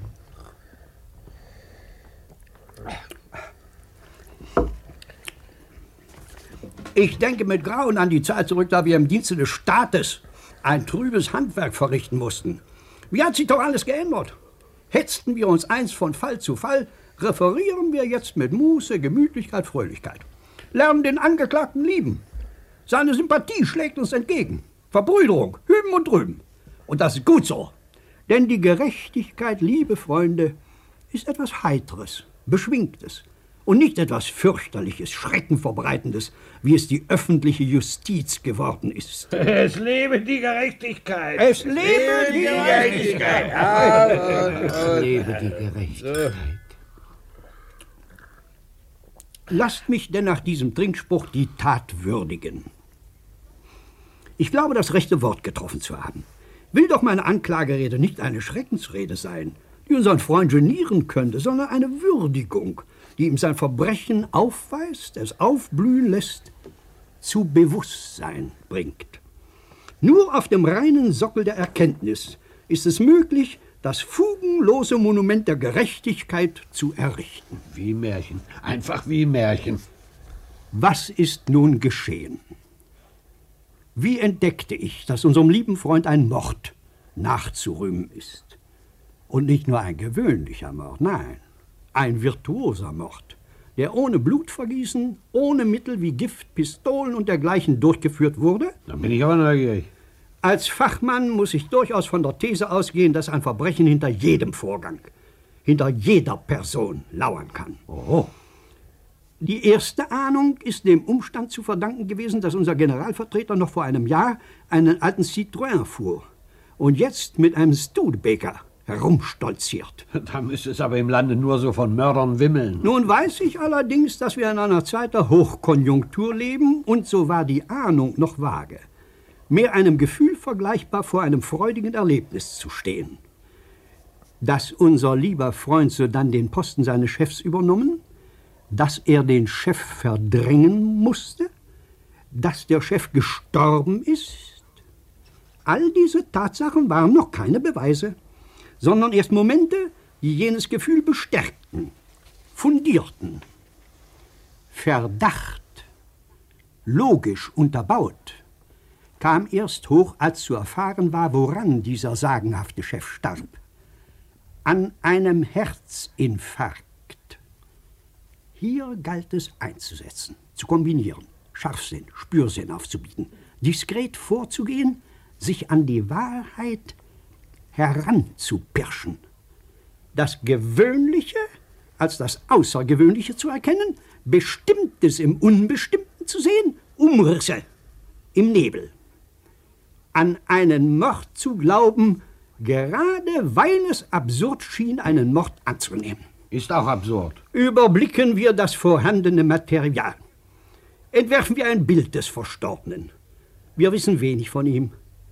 Speaker 7: Ich denke mit Grauen an die Zeit zurück, da wir im Dienste des Staates ein trübes Handwerk verrichten mussten. Wie hat sich doch alles geändert? Hetzten wir uns einst von Fall zu Fall, referieren wir jetzt mit Muße, Gemütlichkeit, Fröhlichkeit. Lernen den Angeklagten lieben. Seine Sympathie schlägt uns entgegen. Verbrüderung, hüben und drüben. Und das ist gut so. Denn die Gerechtigkeit, liebe Freunde, ist etwas Heiteres, Beschwingtes und nicht etwas Fürchterliches, Schreckenverbreitendes, wie es die öffentliche Justiz geworden ist.
Speaker 6: Es lebe die Gerechtigkeit.
Speaker 7: Es lebe die Gerechtigkeit.
Speaker 9: Es lebe die Gerechtigkeit.
Speaker 7: Lasst mich denn nach diesem Trinkspruch die Tat würdigen. Ich glaube, das rechte Wort getroffen zu haben. Will doch meine Anklagerede nicht eine Schreckensrede sein, die unseren Freund genieren könnte, sondern eine Würdigung, die ihm sein Verbrechen aufweist, es aufblühen lässt, zu Bewusstsein bringt. Nur auf dem reinen Sockel der Erkenntnis ist es möglich, das fugenlose Monument der Gerechtigkeit zu errichten.
Speaker 3: Wie Märchen, einfach wie Märchen.
Speaker 7: Was ist nun geschehen? Wie entdeckte ich, dass unserem lieben Freund ein Mord nachzurühmen ist? Und nicht nur ein gewöhnlicher Mord, nein, ein virtuoser Mord, der ohne Blutvergießen, ohne Mittel wie Gift, Pistolen und dergleichen durchgeführt wurde?
Speaker 3: Da bin ich aber neugierig.
Speaker 7: Als Fachmann muss ich durchaus von der These ausgehen, dass ein Verbrechen hinter jedem Vorgang, hinter jeder Person lauern kann.
Speaker 3: Oh.
Speaker 7: Die erste Ahnung ist dem Umstand zu verdanken gewesen, dass unser Generalvertreter noch vor einem Jahr einen alten Citroën fuhr und jetzt mit einem Studebaker herumstolziert.
Speaker 3: Da müsste es aber im Lande nur so von Mördern wimmeln.
Speaker 7: Nun weiß ich allerdings, dass wir in einer Zeit der Hochkonjunktur leben, und so war die Ahnung noch vage. Mehr einem Gefühl vergleichbar, vor einem freudigen Erlebnis zu stehen. Dass unser lieber Freund sodann den Posten seines Chefs übernommen, dass er den Chef verdrängen musste, dass der Chef gestorben ist. All diese Tatsachen waren noch keine Beweise, sondern erst Momente, die jenes Gefühl bestärkten, fundierten. Verdacht, logisch unterbaut, kam erst hoch, als zu erfahren war, woran dieser sagenhafte Chef starb. An einem Herzinfarkt. Hier galt es einzusetzen, zu kombinieren, Scharfsinn, Spürsinn aufzubieten, diskret vorzugehen, sich an die Wahrheit heranzupirschen. Das Gewöhnliche als das Außergewöhnliche zu erkennen, Bestimmtes im Unbestimmten zu sehen, Umrisse im Nebel. An einen Mord zu glauben, gerade weil es absurd schien, einen Mord anzunehmen.
Speaker 3: Ist auch absurd.
Speaker 7: Überblicken wir das vorhandene Material. Entwerfen wir ein Bild des Verstorbenen. Wir wissen wenig von ihm.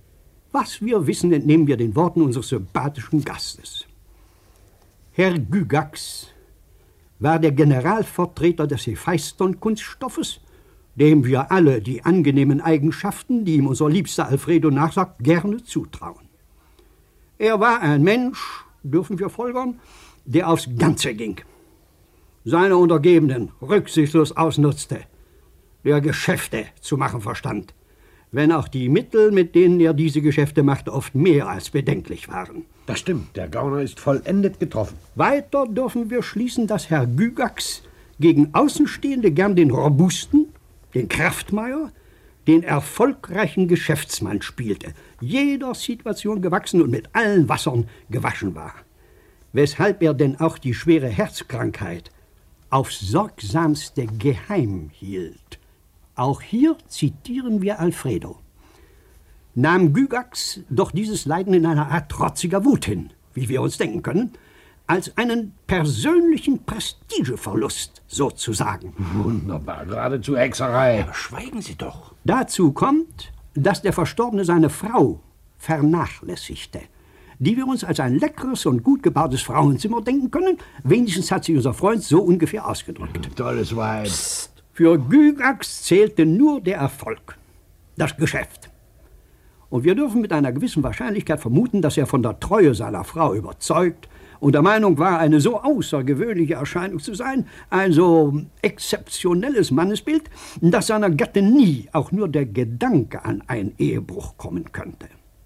Speaker 7: Was wir wissen, entnehmen wir den Worten unseres sympathischen Gastes. Herr Gygax war der Generalvertreter des Hephaiston-Kunststoffes, dem wir alle die angenehmen Eigenschaften, die ihm unser liebster Alfredo nachsagt, gerne zutrauen. Er war ein Mensch, dürfen wir folgern, der aufs Ganze ging, seine Untergebenen rücksichtslos ausnutzte, der Geschäfte zu machen verstand, wenn auch die Mittel, mit denen er diese Geschäfte machte, oft mehr als bedenklich waren.
Speaker 6: Das stimmt, der Gauner ist vollendet getroffen.
Speaker 7: Weiter dürfen wir schließen, dass Herr Gygax gegen Außenstehende gern den robusten, den Kraftmeier, den erfolgreichen Geschäftsmann spielte, jeder Situation gewachsen und mit allen Wassern gewaschen war. Weshalb er denn auch die schwere Herzkrankheit aufs sorgsamste geheim hielt. Auch hier zitieren wir Alfredo. Nahm Gygax doch dieses Leiden in einer Art trotziger Wut hin, wie wir uns denken können, als einen persönlichen Prestigeverlust sozusagen.
Speaker 6: Wunderbar, geradezu Hexerei.
Speaker 2: Aber schweigen Sie doch.
Speaker 7: Dazu kommt, dass der Verstorbene seine Frau vernachlässigte, die wir uns als ein leckeres und gut gebautes Frauenzimmer denken können. Wenigstens hat sich unser Freund so ungefähr ausgedrückt.
Speaker 6: Tolles Weib.
Speaker 7: Psst. Für Gygax zählte nur der Erfolg, das Geschäft. Und wir dürfen mit einer gewissen Wahrscheinlichkeit vermuten, dass er von der Treue seiner Frau überzeugt und der Meinung war, eine so außergewöhnliche Erscheinung zu sein, ein so exzeptionelles Mannesbild, dass seiner Gattin nie auch nur der Gedanke an einen Ehebruch kommen könnte.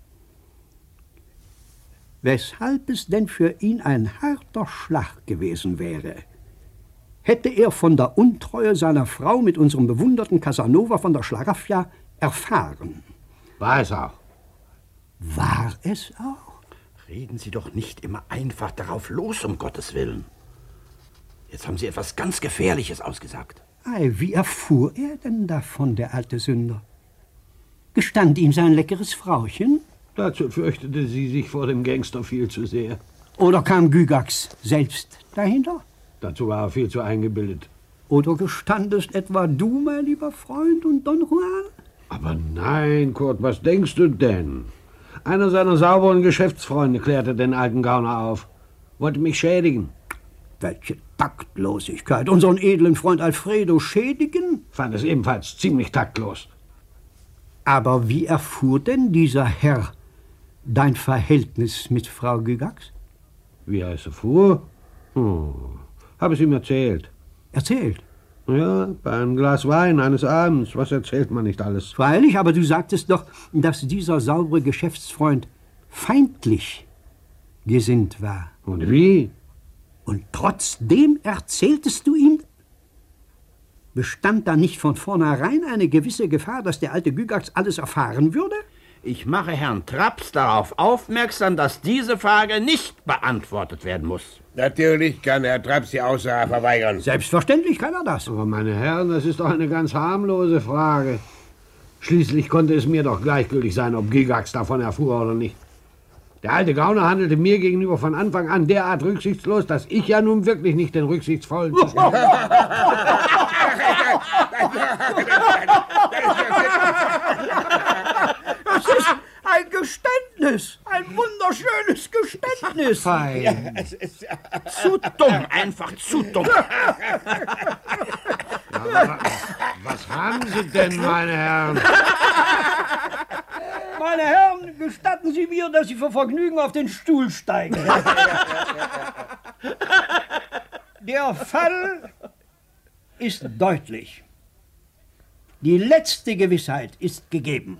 Speaker 7: Weshalb es denn für ihn ein harter Schlag gewesen wäre, hätte er von der Untreue seiner Frau mit unserem bewunderten Casanova von der Schlaraffia erfahren.
Speaker 6: War es auch.
Speaker 7: War es auch?
Speaker 2: Reden Sie doch nicht immer einfach darauf los, um Gottes Willen. Jetzt haben Sie etwas ganz Gefährliches ausgesagt.
Speaker 7: Ei, wie erfuhr er denn davon, der alte Sünder? Gestand ihm sein leckeres Frauchen?
Speaker 3: Dazu fürchtete sie sich vor dem Gangster viel zu sehr.
Speaker 7: Oder kam Gygax selbst dahinter?
Speaker 3: Dazu war er viel zu eingebildet.
Speaker 7: Oder gestandest etwa du, mein lieber Freund, und Don Juan?
Speaker 3: Aber nein, Kurt, was denkst du denn? Einer seiner sauberen Geschäftsfreunde klärte den alten Gauner auf. Wollte mich schädigen.
Speaker 7: Welche Taktlosigkeit! Unseren edlen Freund Alfredo schädigen?
Speaker 3: Fand es ebenfalls ziemlich taktlos.
Speaker 7: Aber wie erfuhr denn dieser Herr dein Verhältnis mit Frau Gygax?
Speaker 3: Wie er es erfuhr? Hm. Habe es ihm erzählt.
Speaker 7: Erzählt?
Speaker 3: Ja, bei einem Glas Wein eines Abends. Was erzählt man nicht alles?
Speaker 7: Freilich, aber du sagtest doch, dass dieser saubere Geschäftsfreund feindlich gesinnt war.
Speaker 3: Und wie?
Speaker 7: Und trotzdem erzähltest du ihm? Bestand da nicht von vornherein eine gewisse Gefahr, dass der alte Gygax alles erfahren würde?
Speaker 2: Ich mache Herrn Traps darauf aufmerksam, dass diese Frage nicht beantwortet werden muss.
Speaker 6: Natürlich kann Herr Traps die Aussage verweigern.
Speaker 7: Selbstverständlich kann er das.
Speaker 3: Aber meine Herren, das ist doch eine ganz harmlose Frage. Schließlich konnte es mir doch gleichgültig sein, ob Gygax davon erfuhr oder nicht. Der alte Gauner handelte mir gegenüber von Anfang an derart rücksichtslos, dass ich ja nun wirklich nicht den rücksichtsvollen...
Speaker 7: Das ist ein Geständnis, ein wunderschönes Geständnis.
Speaker 3: Fein.
Speaker 2: Zu dumm, einfach zu dumm.
Speaker 3: Aber was haben Sie denn, meine Herren?
Speaker 7: Meine Herren, gestatten Sie mir, dass Sie vor Vergnügen auf den Stuhl steigen. Der Fall ist deutlich. Die letzte Gewissheit ist gegeben.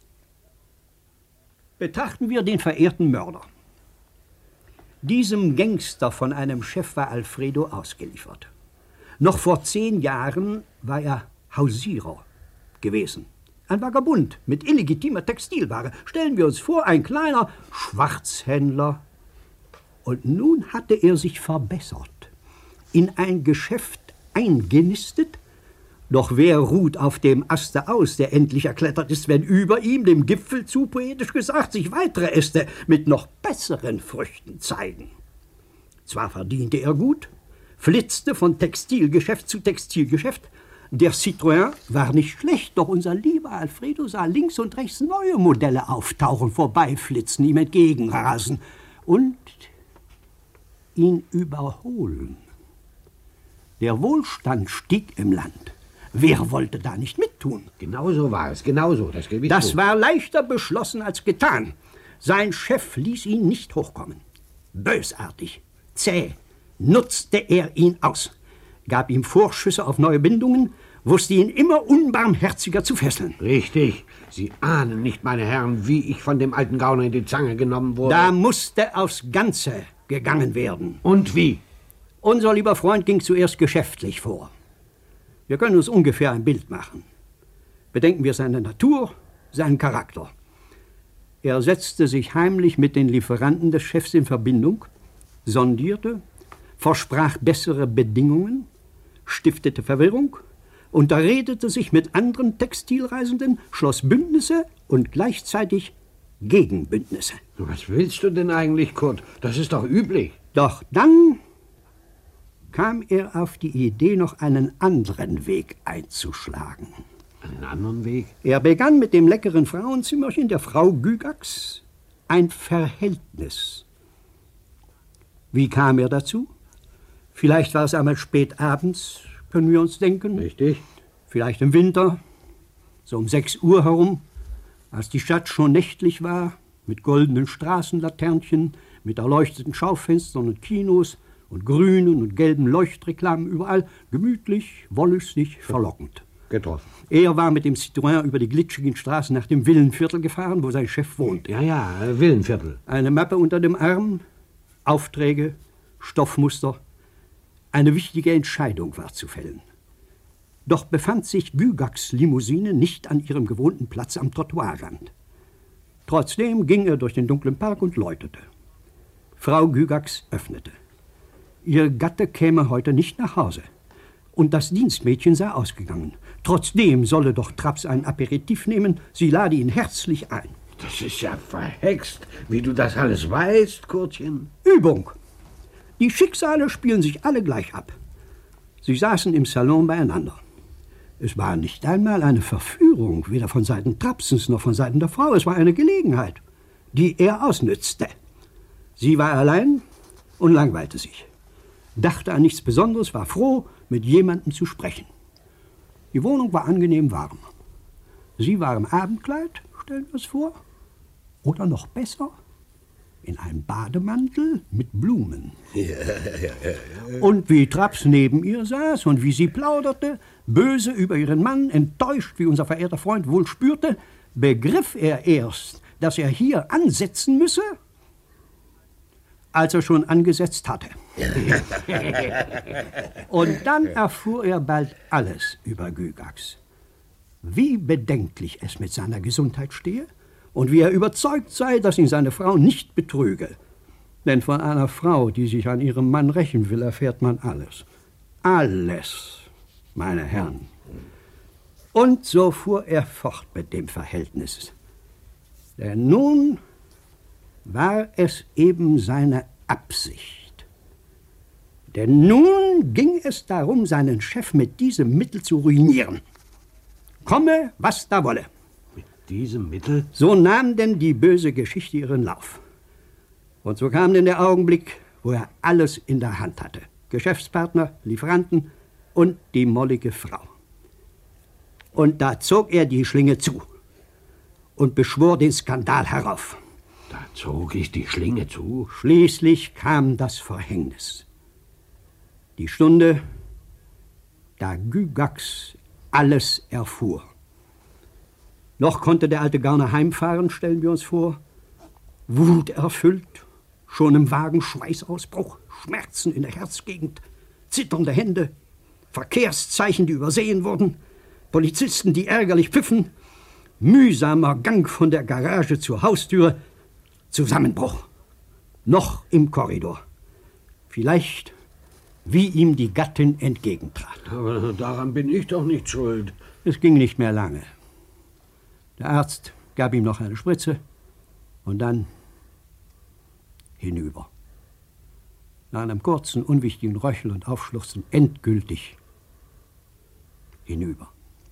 Speaker 7: Betrachten wir den verehrten Mörder. Diesem Gangster von einem Chef war Alfredo ausgeliefert. Noch vor zehn Jahren war er Hausierer gewesen. Ein Vagabund mit illegitimer Textilware. Stellen wir uns vor, ein kleiner Schwarzhändler. Und nun hatte er sich verbessert, in ein Geschäft eingenistet. Doch wer ruht auf dem Aste aus, der endlich erklettert ist, wenn über ihm, dem Gipfel zu poetisch gesagt, sich weitere Äste mit noch besseren Früchten zeigen? Zwar verdiente er gut, flitzte von Textilgeschäft zu Textilgeschäft, Der Citroën war nicht schlecht, doch unser lieber Alfredo sah links und rechts neue Modelle auftauchen, vorbeiflitzen, ihm entgegenrasen und ihn überholen. Der Wohlstand stieg im Land. Wer wollte da nicht mittun?
Speaker 3: Genau so war es, genau so, das gebe ich
Speaker 7: Das
Speaker 3: zu.
Speaker 7: war leichter beschlossen als getan. Sein Chef ließ ihn nicht hochkommen. Bösartig, zäh, nutzte er ihn aus, gab ihm Vorschüsse auf neue Bindungen, wusste ihn immer unbarmherziger zu fesseln.
Speaker 3: Richtig. Sie ahnen nicht, meine Herren, wie ich von dem alten Gauner in die Zange genommen wurde.
Speaker 7: Da musste aufs Ganze gegangen werden.
Speaker 3: Und wie?
Speaker 7: Unser lieber Freund ging zuerst geschäftlich vor. Wir können uns ungefähr ein Bild machen. Bedenken wir seine Natur, seinen Charakter. Er setzte sich heimlich mit den Lieferanten des Chefs in Verbindung, sondierte, versprach bessere Bedingungen, stiftete Verwirrung, unterredete sich mit anderen Textilreisenden, schloss Bündnisse und gleichzeitig Gegenbündnisse.
Speaker 3: Was willst du denn eigentlich, Kurt? Das ist doch üblich.
Speaker 7: Doch dann kam er auf die Idee, noch einen anderen Weg einzuschlagen.
Speaker 3: Einen anderen Weg?
Speaker 7: Er begann mit dem leckeren Frauenzimmerchen der Frau Gygax ein Verhältnis. Wie kam er dazu? Vielleicht war es einmal spät abends, können wir uns denken.
Speaker 3: Richtig.
Speaker 7: Vielleicht im Winter, so um sechs Uhr herum, als die Stadt schon nächtlich war, mit goldenen Straßenlaternchen, mit erleuchteten Schaufenstern und Kinos und grünen und gelben Leuchtreklamen überall, gemütlich, wollüstig, verlockend.
Speaker 3: Getroffen.
Speaker 7: Er war mit dem Citroën über die glitschigen Straßen nach dem Villenviertel gefahren, wo sein Chef wohnt.
Speaker 3: Ja, ja, Villenviertel.
Speaker 7: Eine Mappe unter dem Arm, Aufträge, Stoffmuster. Eine wichtige Entscheidung war zu fällen. Doch befand sich Gygax' Limousine nicht an ihrem gewohnten Platz am Trottoirrand. Trotzdem ging er durch den dunklen Park und läutete. Frau Gygax öffnete. Ihr Gatte käme heute nicht nach Hause. Und das Dienstmädchen sei ausgegangen. Trotzdem solle doch Traps ein Aperitif nehmen. Sie lade ihn herzlich ein.
Speaker 3: Das ist ja verhext, wie du das alles weißt, Kurtchen.
Speaker 7: Übung. Die Schicksale spielen sich alle gleich ab. Sie saßen im Salon beieinander. Es war nicht einmal eine Verführung, weder von Seiten Trapsens noch von Seiten der Frau. Es war eine Gelegenheit, die er ausnützte. Sie war allein und langweilte sich. Dachte an nichts Besonderes, war froh, mit jemandem zu sprechen. Die Wohnung war angenehm warm. Sie war im Abendkleid, stellen wir es vor. Oder noch besser, in einem Bademantel mit Blumen.
Speaker 6: Ja, ja, ja.
Speaker 7: Und wie Traps neben ihr saß und wie sie plauderte, böse über ihren Mann, enttäuscht, wie unser verehrter Freund wohl spürte, begriff er erst, dass er hier ansetzen müsse, als er schon angesetzt hatte. Und dann erfuhr er bald alles über Gygax. Wie bedenklich es mit seiner Gesundheit stehe und wie er überzeugt sei, dass ihn seine Frau nicht betrüge. Denn von einer Frau, die sich an ihrem Mann rächen will, erfährt man alles. Alles, meine Herren. Und so fuhr er fort mit dem Verhältnis. Denn nun war es eben seine Absicht. Denn nun ging es darum, seinen Chef mit diesem Mittel zu ruinieren. Komme, was da wolle.
Speaker 3: Mit diesem Mittel?
Speaker 7: So nahm denn die böse Geschichte ihren Lauf. Und so kam denn der Augenblick, wo er alles in der Hand hatte. Geschäftspartner, Lieferanten und die mollige Frau. Und da zog er die Schlinge zu und beschwor den Skandal herauf.
Speaker 3: Da zog ich die Schlinge zu.
Speaker 7: Schließlich kam das Verhängnis. Die Stunde, da Gygax alles erfuhr. Noch konnte der alte Gauner heimfahren, stellen wir uns vor. Wuterfüllt, schon im Wagen Schweißausbruch, Schmerzen in der Herzgegend, zitternde Hände, Verkehrszeichen, die übersehen wurden, Polizisten, die ärgerlich pfiffen, mühsamer Gang von der Garage zur Haustüre, Zusammenbruch. Noch im Korridor. Vielleicht, wie ihm die Gattin entgegentrat.
Speaker 3: Aber daran bin ich doch nicht schuld.
Speaker 7: Es ging nicht mehr lange. Der Arzt gab ihm noch eine Spritze und dann hinüber. Nach einem kurzen, unwichtigen Röcheln und Aufschluchzen endgültig hinüber.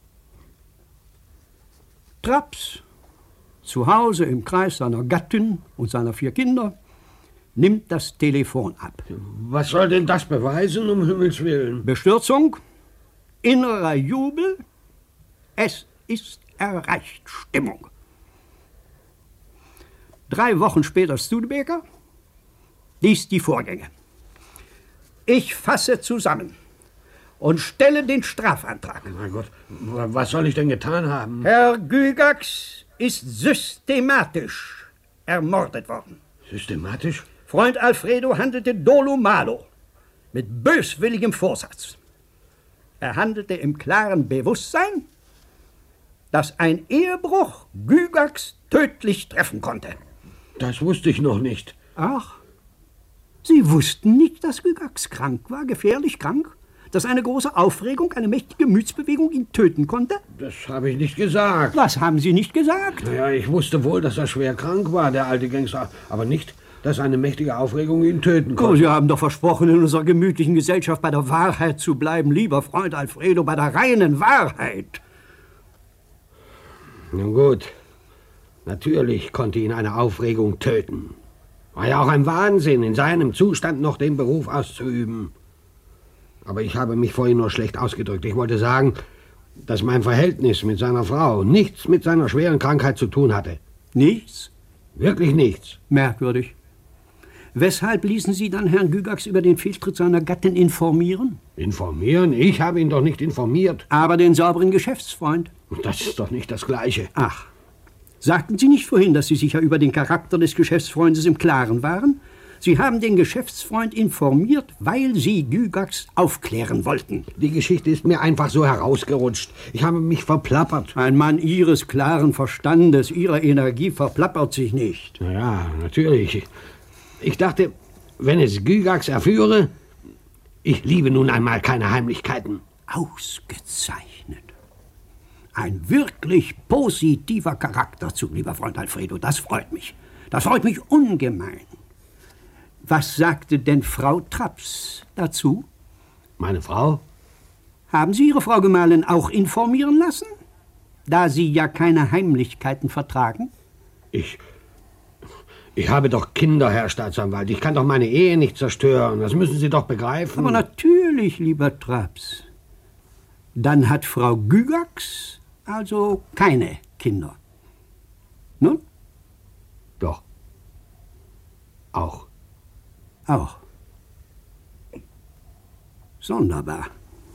Speaker 7: Traps, zu Hause im Kreis seiner Gattin und seiner vier Kinder, nimmt das Telefon ab.
Speaker 3: Was soll denn das beweisen, um Himmels Willen?
Speaker 7: Bestürzung, innerer Jubel, es ist erreicht, Stimmung. Drei Wochen später Studebaker, dies die Vorgänge. Ich fasse zusammen und stelle den Strafantrag.
Speaker 3: Mein Gott, was soll ich denn getan haben?
Speaker 7: Herr Gygax ist systematisch ermordet worden.
Speaker 3: Systematisch?
Speaker 7: Freund Alfredo handelte dolo malo, mit böswilligem Vorsatz. Er handelte im klaren Bewusstsein, dass ein Ehebruch Gygax tödlich treffen konnte.
Speaker 3: Das wusste ich noch nicht.
Speaker 7: Ach, Sie wussten nicht, dass Gygax krank war, gefährlich krank? Dass eine große Aufregung, eine mächtige Gemütsbewegung ihn töten konnte?
Speaker 3: Das habe ich nicht gesagt.
Speaker 7: Was haben Sie nicht gesagt?
Speaker 3: Naja, ich wusste wohl, dass er schwer krank war, der alte Gangster, aber nicht, dass eine mächtige Aufregung ihn töten konnte.
Speaker 7: Oh, Sie haben doch versprochen, in unserer gemütlichen Gesellschaft bei der Wahrheit zu bleiben, lieber Freund Alfredo, bei der reinen Wahrheit.
Speaker 3: Nun gut, natürlich konnte ihn eine Aufregung töten. War ja auch ein Wahnsinn, in seinem Zustand noch den Beruf auszuüben. Aber ich habe mich vorhin nur schlecht ausgedrückt. Ich wollte sagen, dass mein Verhältnis mit seiner Frau nichts mit seiner schweren Krankheit zu tun hatte.
Speaker 7: Nichts?
Speaker 3: Wirklich nichts.
Speaker 7: Merkwürdig. Weshalb ließen Sie dann Herrn Gygax über den Fehltritt seiner Gattin informieren?
Speaker 3: Informieren? Ich habe ihn doch nicht informiert.
Speaker 7: Aber den sauberen Geschäftsfreund?
Speaker 3: Das ist doch nicht das Gleiche.
Speaker 7: Ach, sagten Sie nicht vorhin, dass Sie sich ja über den Charakter des Geschäftsfreundes im Klaren waren? Sie haben den Geschäftsfreund informiert, weil Sie Gygax aufklären wollten.
Speaker 3: Die Geschichte ist mir einfach so herausgerutscht. Ich habe mich verplappert.
Speaker 7: Ein Mann Ihres klaren Verstandes, Ihrer Energie verplappert sich nicht.
Speaker 3: Na ja, natürlich. Ich dachte, wenn es Gygax erführe, ich liebe nun einmal keine Heimlichkeiten.
Speaker 7: Ausgezeichnet. Ein wirklich positiver Charakterzug, lieber Freund Alfredo. Das freut mich. Das freut mich ungemein. Was sagte denn Frau Traps dazu?
Speaker 3: Meine Frau?
Speaker 7: Haben Sie Ihre Frau Gemahlin auch informieren lassen? Da Sie ja keine Heimlichkeiten vertragen?
Speaker 3: Ich... Ich habe doch Kinder, Herr Staatsanwalt. Ich kann doch meine Ehe nicht zerstören. Das müssen Sie doch begreifen.
Speaker 7: Aber natürlich, lieber Traps. Dann hat Frau Gygax also keine Kinder. Nun?
Speaker 3: Doch. Auch.
Speaker 7: Auch. Sonderbar.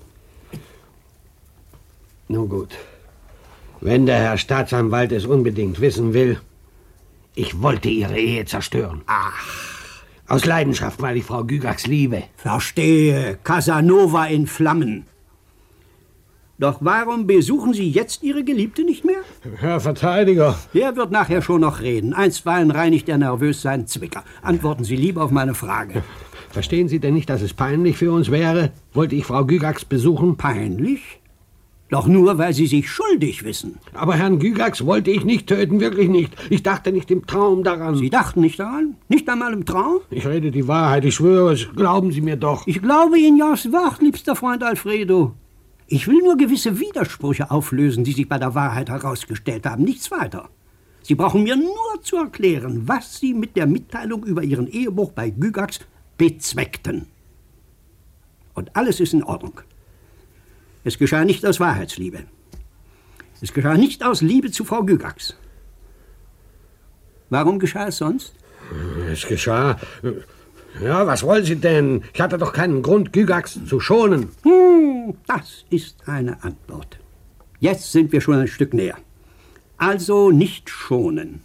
Speaker 3: Nun gut. Wenn der Herr Staatsanwalt es unbedingt wissen will, ich wollte Ihre Ehe zerstören.
Speaker 7: Ach.
Speaker 3: Aus Leidenschaft, weil ich Frau Gygax liebe.
Speaker 7: Verstehe. Casanova in Flammen. Doch warum besuchen Sie jetzt Ihre Geliebte nicht mehr?
Speaker 3: Herr Verteidiger.
Speaker 7: Der wird nachher schon noch reden. Einstweilen reinigt er nervös seinen Zwicker. Antworten Sie lieber auf meine Frage.
Speaker 3: Verstehen Sie denn nicht, dass es peinlich für uns wäre? Wollte ich Frau Gygax besuchen?
Speaker 7: Peinlich? Doch nur, weil Sie sich schuldig wissen.
Speaker 3: Aber Herrn Gygax wollte ich nicht töten, wirklich nicht. Ich dachte nicht im Traum daran.
Speaker 7: Sie dachten nicht daran? Nicht einmal im Traum?
Speaker 3: Ich rede die Wahrheit, ich schwöre es. Glauben Sie mir doch.
Speaker 7: Ich glaube Ihnen ja aufs Wort, liebster Freund Alfredo. Ich will nur gewisse Widersprüche auflösen, die sich bei der Wahrheit herausgestellt haben. Nichts weiter. Sie brauchen mir nur zu erklären, was Sie mit der Mitteilung über Ihren Ehebruch bei Gygax bezweckten. Und alles ist in Ordnung. Es geschah nicht aus Wahrheitsliebe. Es geschah nicht aus Liebe zu Frau Gygax. Warum geschah es sonst?
Speaker 3: Es geschah... Ja, was wollen Sie denn? Ich hatte doch keinen Grund, Gygax zu schonen.
Speaker 7: Hm, das ist eine Antwort. Jetzt sind wir schon ein Stück näher. Also nicht schonen.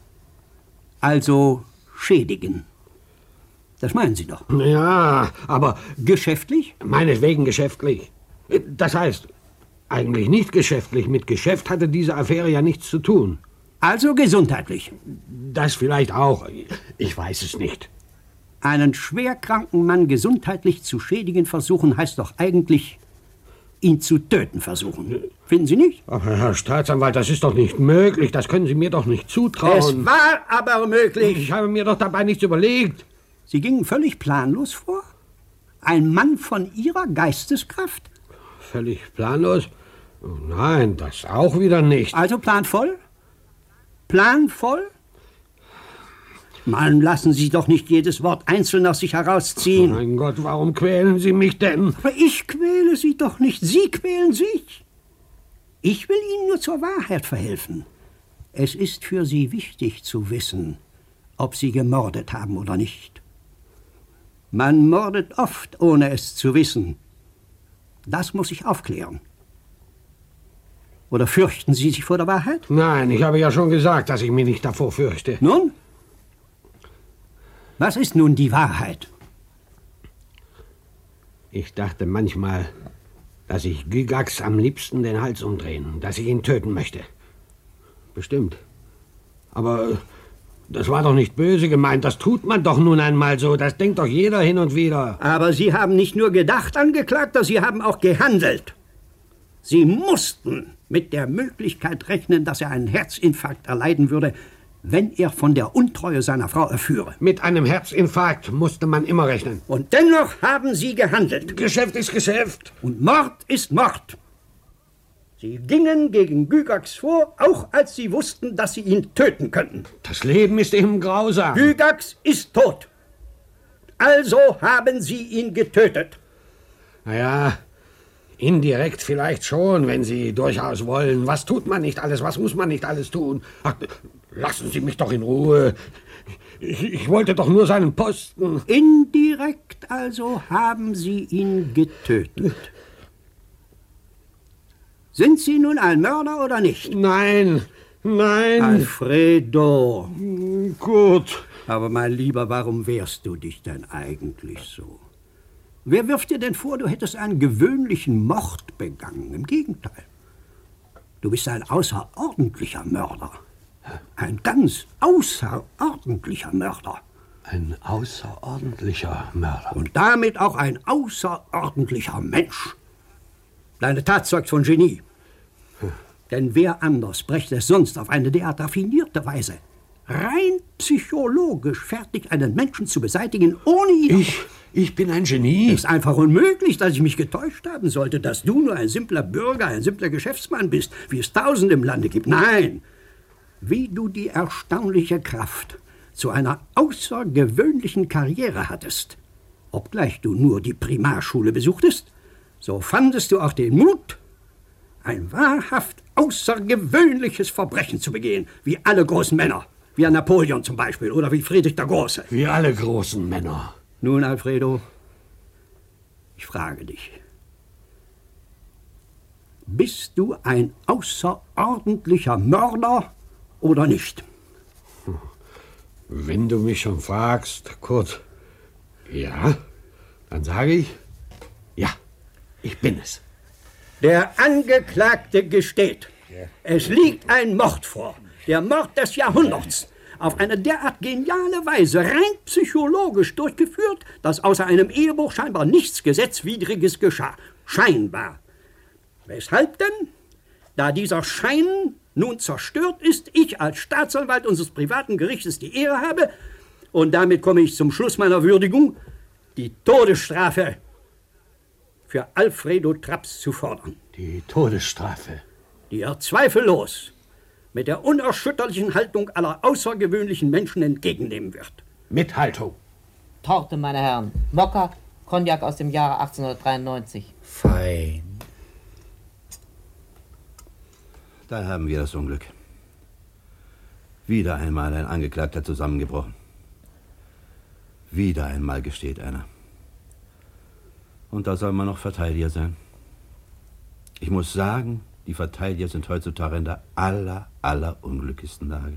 Speaker 7: Also schädigen. Das meinen Sie doch.
Speaker 3: Ja, aber...
Speaker 7: Geschäftlich?
Speaker 3: Meinetwegen geschäftlich. Das heißt, eigentlich nicht geschäftlich. Mit Geschäft hatte diese Affäre ja nichts zu tun.
Speaker 7: Also gesundheitlich?
Speaker 3: Das vielleicht auch. Ich weiß es nicht.
Speaker 7: Einen schwerkranken Mann gesundheitlich zu schädigen versuchen, heißt doch eigentlich, ihn zu töten versuchen. Finden Sie nicht?
Speaker 3: Aber Herr Staatsanwalt, das ist doch nicht möglich. Das können Sie mir doch nicht zutrauen.
Speaker 7: Es war aber möglich.
Speaker 3: Ich habe mir doch dabei nichts überlegt.
Speaker 7: Sie gingen völlig planlos vor? Ein Mann von Ihrer Geisteskraft?
Speaker 3: Völlig planlos? Oh nein, das auch wieder nicht.
Speaker 7: Also planvoll? Planvoll? Mann, lassen Sie doch nicht jedes Wort einzeln aus sich herausziehen.
Speaker 3: Mein Gott, warum quälen Sie mich denn?
Speaker 7: Aber ich quäle Sie doch nicht, Sie quälen sich. Ich will Ihnen nur zur Wahrheit verhelfen. Es ist für Sie wichtig zu wissen, ob Sie gemordet haben oder nicht. Man mordet oft, ohne es zu wissen. Das muss ich aufklären. Oder fürchten Sie sich vor der Wahrheit?
Speaker 3: Nein, ich habe ja schon gesagt, dass ich mich nicht davor fürchte.
Speaker 7: Nun? Was ist nun die Wahrheit?
Speaker 3: Ich dachte manchmal, dass ich Gygax am liebsten den Hals umdrehen, dass ich ihn töten möchte. Bestimmt. Aber das war doch nicht böse gemeint, das tut man doch nun einmal so, das denkt doch jeder hin und wieder.
Speaker 7: Aber Sie haben nicht nur gedacht, Angeklagter, Sie haben auch gehandelt. Sie mussten mit der Möglichkeit rechnen, dass er einen Herzinfarkt erleiden würde, wenn er von der Untreue seiner Frau erführe.
Speaker 3: Mit einem Herzinfarkt musste man immer rechnen.
Speaker 7: Und dennoch haben Sie gehandelt.
Speaker 3: Geschäft ist Geschäft.
Speaker 7: Und Mord ist Mord. Sie gingen gegen Gygax vor, auch als Sie wussten, dass Sie ihn töten könnten.
Speaker 3: Das Leben ist ihm grausam.
Speaker 7: Gygax ist tot. Also haben Sie ihn getötet.
Speaker 3: Naja, indirekt vielleicht schon, wenn Sie durchaus wollen. Was tut man nicht alles, was muss man nicht alles tun? Ach, lassen Sie mich doch in Ruhe. Ich, ich wollte doch nur seinen Posten.
Speaker 7: Indirekt also haben Sie ihn getötet. Sind Sie nun ein Mörder oder nicht?
Speaker 3: Nein, nein.
Speaker 7: Alfredo.
Speaker 3: Gut.
Speaker 7: Aber mein Lieber, warum wehrst du dich denn eigentlich so? Wer wirft dir denn vor, du hättest einen gewöhnlichen Mord begangen? Im Gegenteil. Du bist ein außerordentlicher Mörder. Ein ganz außerordentlicher Mörder.
Speaker 3: Ein außerordentlicher Mörder.
Speaker 7: Und damit auch ein außerordentlicher Mensch. Deine Tat zeugt von Genie. Hm. Denn wer anders brächte es sonst auf eine derart raffinierte Weise, rein psychologisch fertig, einen Menschen zu beseitigen, ohne ihn...
Speaker 3: Ich, ich bin ein Genie.
Speaker 7: Es ist einfach unmöglich, dass ich mich getäuscht haben sollte, dass du nur ein simpler Bürger, ein simpler Geschäftsmann bist, wie es tausend im Lande gibt. Nein, wie du die erstaunliche Kraft zu einer außergewöhnlichen Karriere hattest, obgleich du nur die Primarschule besuchtest, so fandest du auch den Mut, ein wahrhaft außergewöhnliches Verbrechen zu begehen, wie alle großen Männer, wie ein Napoleon zum Beispiel oder wie Friedrich der Große.
Speaker 3: Wie alle großen Männer.
Speaker 7: Nun, Alfredo, ich frage dich, bist du ein außerordentlicher Mörder oder nicht?
Speaker 3: Wenn du mich schon fragst, Kurt, ja, dann sage ich, ja. Ich bin es.
Speaker 7: Der Angeklagte gesteht. Es liegt ein Mord vor. Der Mord des Jahrhunderts. Auf eine derart geniale Weise, rein psychologisch durchgeführt, dass außer einem Ehebruch scheinbar nichts Gesetzwidriges geschah. Scheinbar. Weshalb denn? Da dieser Schein nun zerstört ist, ich als Staatsanwalt unseres privaten Gerichtes die Ehre habe, und damit komme ich zum Schluss meiner Würdigung, die Todesstrafe für Alfredo Traps zu fordern.
Speaker 3: Die Todesstrafe?
Speaker 7: Die er zweifellos mit der unerschütterlichen Haltung aller außergewöhnlichen Menschen entgegennehmen wird.
Speaker 3: Mit Haltung.
Speaker 8: Torte, meine Herren. Mokka, Cognac aus dem Jahre achtzehnhundertdreiundneunzig.
Speaker 9: Fein.
Speaker 2: Da haben wir das Unglück. Wieder einmal ein Angeklagter zusammengebrochen. Wieder einmal gesteht einer. Und da soll man noch Verteidiger sein. Ich muss sagen, die Verteidiger sind heutzutage in der aller, aller unglücklichsten Lage.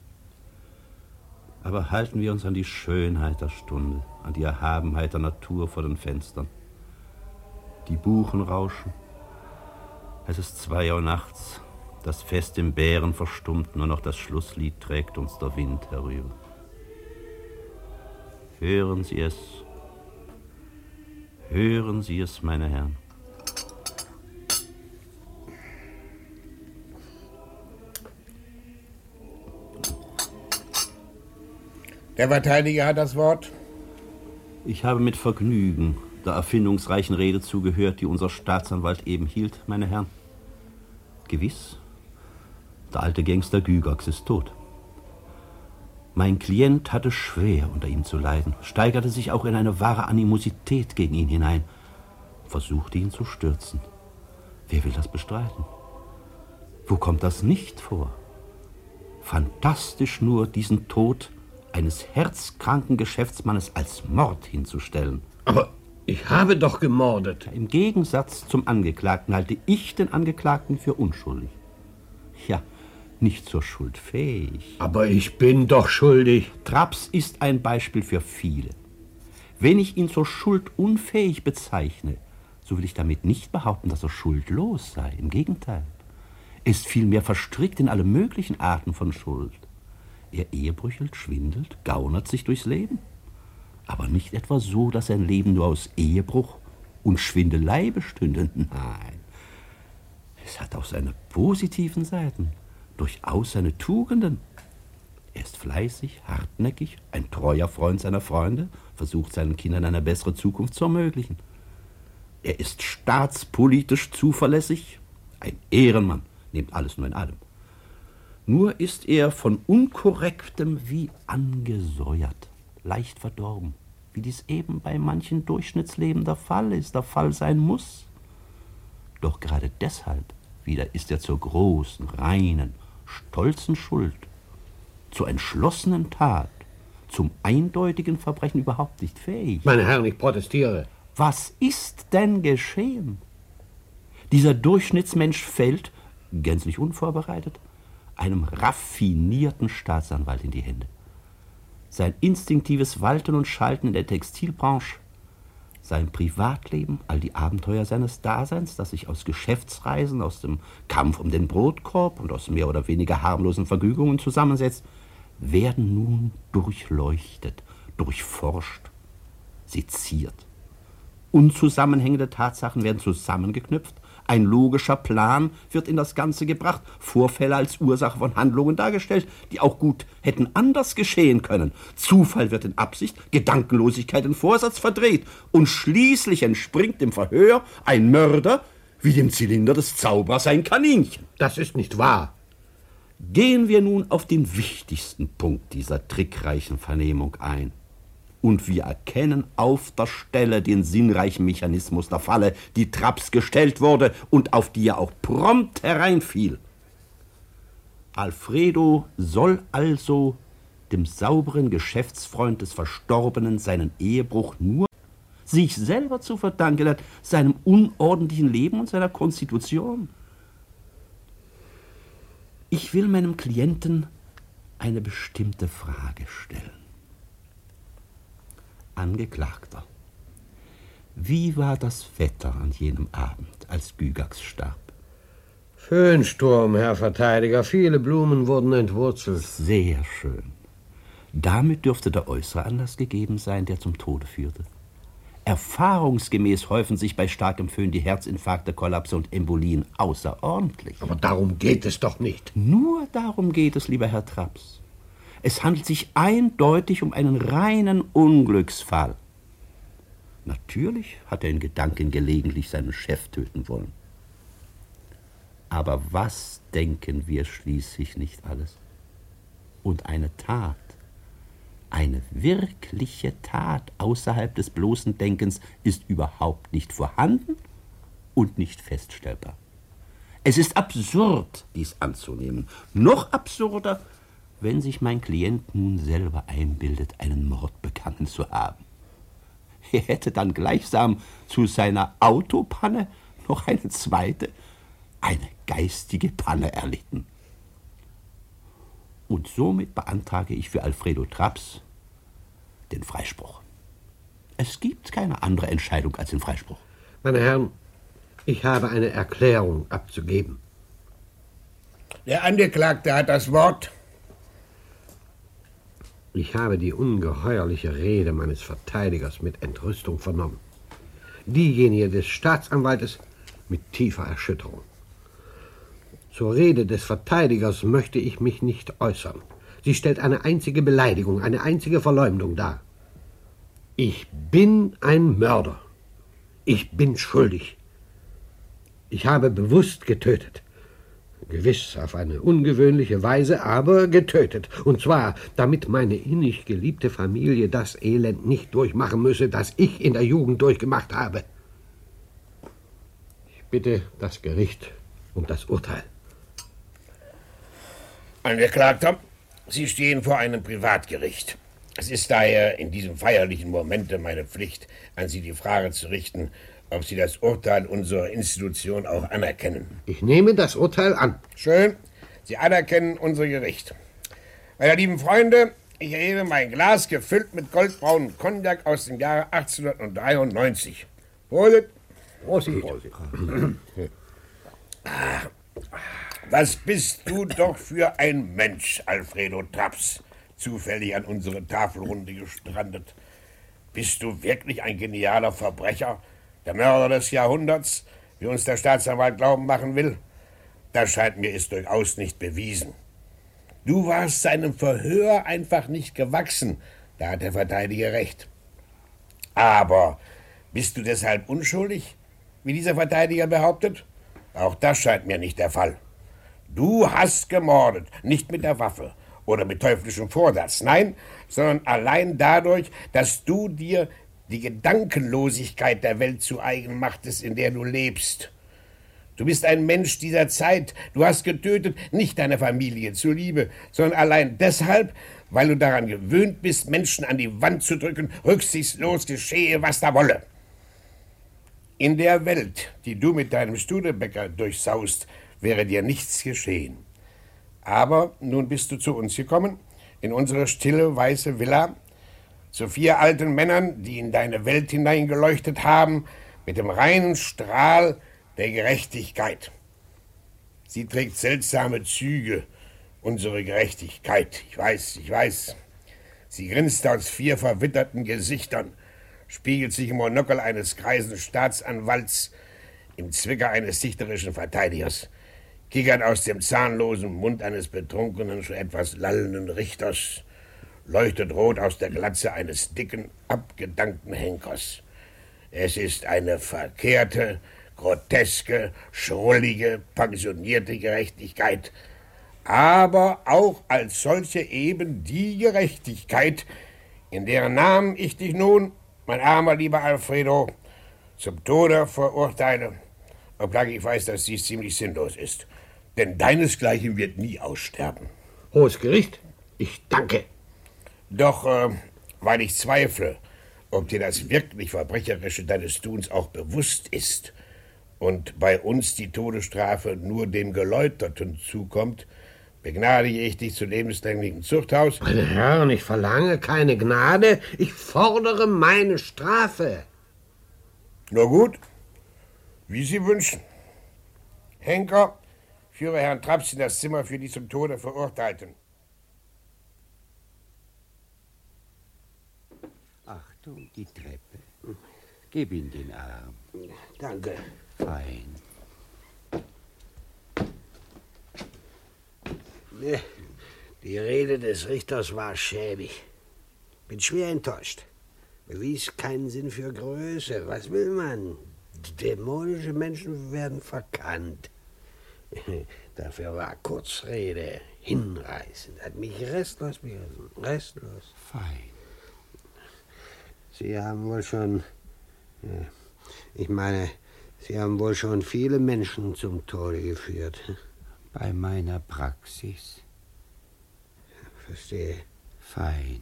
Speaker 2: Aber halten wir uns an die Schönheit der Stunde, an die Erhabenheit der Natur vor den Fenstern. Die Buchen rauschen. Es ist zwei Uhr nachts. Das Fest im Bären verstummt, nur noch das Schlusslied trägt uns der Wind herüber. Hören Sie es. Hören Sie es, meine Herren.
Speaker 6: Der Verteidiger hat das Wort.
Speaker 2: Ich habe mit Vergnügen der erfindungsreichen Rede zugehört, die unser Staatsanwalt eben hielt, meine Herren. Gewiss, der alte Gangster Gygax ist tot. Mein Klient hatte schwer unter ihm zu leiden, steigerte sich auch in eine wahre Animosität gegen ihn hinein, versuchte ihn zu stürzen. Wer will das bestreiten? Wo kommt das nicht vor? Fantastisch nur, diesen Tod eines herzkranken Geschäftsmannes als Mord hinzustellen.
Speaker 3: Aber ich habe doch gemordet.
Speaker 2: Im Gegensatz zum Angeklagten halte ich den Angeklagten für unschuldig. Ja, nicht zur Schuld fähig.
Speaker 3: Aber ich bin doch schuldig.
Speaker 2: Traps ist ein Beispiel für viele. Wenn ich ihn zur Schuld unfähig bezeichne, so will ich damit nicht behaupten, dass er schuldlos sei. Im Gegenteil. Er ist vielmehr verstrickt in alle möglichen Arten von Schuld. Er ehebrüchelt, schwindelt, gaunert sich durchs Leben. Aber nicht etwa so, dass sein Leben nur aus Ehebruch und Schwindelei bestünde. Nein. Es hat auch seine positiven Seiten, durchaus seine Tugenden. Er ist fleißig, hartnäckig, ein treuer Freund seiner Freunde, versucht seinen Kindern eine bessere Zukunft zu ermöglichen. Er ist staatspolitisch zuverlässig, ein Ehrenmann, nehmt alles nur in allem. Nur ist er von Unkorrektem wie angesäuert, leicht verdorben, wie dies eben bei manchen Durchschnittsleben der Fall ist, der Fall sein muss. Doch gerade deshalb wieder ist er zur großen, reinen, stolzen Schuld, zur entschlossenen Tat, zum eindeutigen Verbrechen überhaupt nicht fähig.
Speaker 3: Meine Herren, ich protestiere.
Speaker 2: Was ist denn geschehen? Dieser Durchschnittsmensch fällt, gänzlich unvorbereitet, einem raffinierten Staatsanwalt in die Hände. Sein instinktives Walten und Schalten in der Textilbranche, sein Privatleben, all die Abenteuer seines Daseins, das sich aus Geschäftsreisen, aus dem Kampf um den Brotkorb und aus mehr oder weniger harmlosen Vergnügungen zusammensetzt, werden nun durchleuchtet, durchforscht, seziert. Unzusammenhängende Tatsachen werden zusammengeknüpft, ein logischer Plan wird in das Ganze gebracht, Vorfälle als Ursache von Handlungen dargestellt, die auch gut hätten anders geschehen können. Zufall wird in Absicht, Gedankenlosigkeit in Vorsatz verdreht und schließlich entspringt dem Verhör ein Mörder wie dem Zylinder des Zauberers ein Kaninchen.
Speaker 3: Das ist nicht wahr.
Speaker 2: Gehen wir nun auf den wichtigsten Punkt dieser trickreichen Vernehmung ein. Und wir erkennen auf der Stelle den sinnreichen Mechanismus der Falle, die Traps gestellt wurde und auf die er auch prompt hereinfiel. Alfredo soll also dem sauberen Geschäftsfreund des Verstorbenen seinen Ehebruch nur sich selber zu verdanken hat, seinem unordentlichen Leben und seiner Konstitution. Ich will meinem Klienten eine bestimmte Frage stellen. Angeklagter, wie war das Wetter an jenem Abend, als Gygax starb?
Speaker 3: Föhnsturm, Herr Verteidiger. Viele Blumen wurden entwurzelt.
Speaker 2: Sehr schön. Damit dürfte der äußere Anlass gegeben sein, der zum Tode führte. Erfahrungsgemäß häufen sich bei starkem Föhn die Herzinfarkte, Kollapse und Embolien außerordentlich.
Speaker 3: Aber darum geht es doch nicht.
Speaker 2: Nur darum geht es, lieber Herr Traps. Es handelt sich eindeutig um einen reinen Unglücksfall. Natürlich hat er in Gedanken gelegentlich seinen Chef töten wollen. Aber was denken wir schließlich nicht alles? Und eine Tat, eine wirkliche Tat außerhalb des bloßen Denkens ist überhaupt nicht vorhanden und nicht feststellbar. Es ist absurd, dies anzunehmen. Noch absurder, wenn sich mein Klient nun selber einbildet, einen Mord begangen zu haben. Er hätte dann gleichsam zu seiner Autopanne noch eine zweite, eine geistige Panne erlitten. Und somit beantrage ich für Alfredo Traps den Freispruch. Es gibt keine andere Entscheidung als den Freispruch.
Speaker 3: Meine Herren, ich habe eine Erklärung abzugeben.
Speaker 6: Der Angeklagte hat das Wort.
Speaker 3: Ich habe die ungeheuerliche Rede meines Verteidigers mit Entrüstung vernommen. Diejenige des Staatsanwaltes mit tiefer Erschütterung. Zur Rede des Verteidigers möchte ich mich nicht äußern. Sie stellt eine einzige Beleidigung, eine einzige Verleumdung dar. Ich bin ein Mörder. Ich bin schuldig. Ich habe bewusst getötet. Gewiss auf eine ungewöhnliche Weise, aber getötet. Und zwar, damit meine innig geliebte Familie das Elend nicht durchmachen müsse, das ich in der Jugend durchgemacht habe. Ich bitte das Gericht um das Urteil.
Speaker 6: Angeklagter, Sie stehen vor einem Privatgericht. Es ist daher in diesem feierlichen Momente meine Pflicht, an Sie die Frage zu richten, ob Sie das Urteil unserer Institution auch anerkennen.
Speaker 3: Ich nehme das Urteil an.
Speaker 6: Schön. Sie anerkennen unser Gericht. Meine lieben Freunde, ich erhebe mein Glas gefüllt mit goldbraunem Cognac aus dem Jahre achtzehnhundertdreiundneunzig. Prosit.
Speaker 3: Prosit.
Speaker 6: Prosit. Ah, was bist du doch für ein Mensch, Alfredo Traps, zufällig an unsere Tafelrunde gestrandet. Bist du wirklich ein genialer Verbrecher? Der Mörder des Jahrhunderts, wie uns der Staatsanwalt glauben machen will? Das scheint mir ist durchaus nicht bewiesen. Du warst seinem Verhör einfach nicht gewachsen, da hat der Verteidiger recht. Aber bist du deshalb unschuldig, wie dieser Verteidiger behauptet? Auch das scheint mir nicht der Fall. Du hast gemordet, nicht mit der Waffe oder mit teuflischem Vorsatz, nein, sondern allein dadurch, dass du dir die Gedankenlosigkeit der Welt zu eigen machtest, in der du lebst. Du bist ein Mensch dieser Zeit. Du hast getötet, nicht deiner Familie zuliebe, sondern allein deshalb, weil du daran gewöhnt bist, Menschen an die Wand zu drücken, rücksichtslos geschehe, was da wolle. In der Welt, die du mit deinem Studebaker durchsaust, wäre dir nichts geschehen. Aber nun bist du zu uns gekommen, in unsere stille, weiße Villa, zu vier alten Männern, die in deine Welt hineingeleuchtet haben, mit dem reinen Strahl der Gerechtigkeit. Sie trägt seltsame Züge, unsere Gerechtigkeit. Ich weiß, ich weiß. Sie grinst aus vier verwitterten Gesichtern, spiegelt sich im Monokel eines greisen Staatsanwalts, im Zwicker eines dichterischen Verteidigers, kickert aus dem zahnlosen Mund eines betrunkenen, schon etwas lallenden Richters, leuchtet rot aus der Glatze eines dicken, abgedankten Henkers. Es ist eine verkehrte, groteske, schrullige, pensionierte Gerechtigkeit, aber auch als solche eben die Gerechtigkeit, in deren Namen ich dich nun, mein armer lieber Alfredo, zum Tode verurteile, obgleich ich weiß, dass dies ziemlich sinnlos ist, denn deinesgleichen wird nie aussterben.
Speaker 3: Hohes Gericht, ich danke.
Speaker 6: Doch, äh, weil ich zweifle, ob dir das wirklich Verbrecherische deines Tuns auch bewusst ist und bei uns die Todesstrafe nur dem Geläuterten zukommt, begnadige ich dich zu lebenslänglichem Zuchthaus.
Speaker 3: Meine Herren, ich verlange keine Gnade, ich fordere meine Strafe.
Speaker 6: Nur gut, wie Sie wünschen. Henker, führe Herrn Traps in das Zimmer für die zum Tode Verurteilten.
Speaker 9: Achtung, die Treppe. Gib ihm den Arm.
Speaker 3: Danke.
Speaker 9: Fein.
Speaker 3: Die Rede des Richters war schäbig. Bin schwer enttäuscht. Bewies keinen Sinn für Größe. Was will man? Dämonische Menschen werden verkannt. Dafür war Kurzrede hinreißend. Hat mich restlos begriffen. Restlos.
Speaker 9: Fein.
Speaker 3: Sie haben wohl schon... Ich meine, Sie haben wohl schon viele Menschen zum Tode geführt.
Speaker 9: Bei meiner Praxis.
Speaker 3: Verstehe.
Speaker 9: Fein.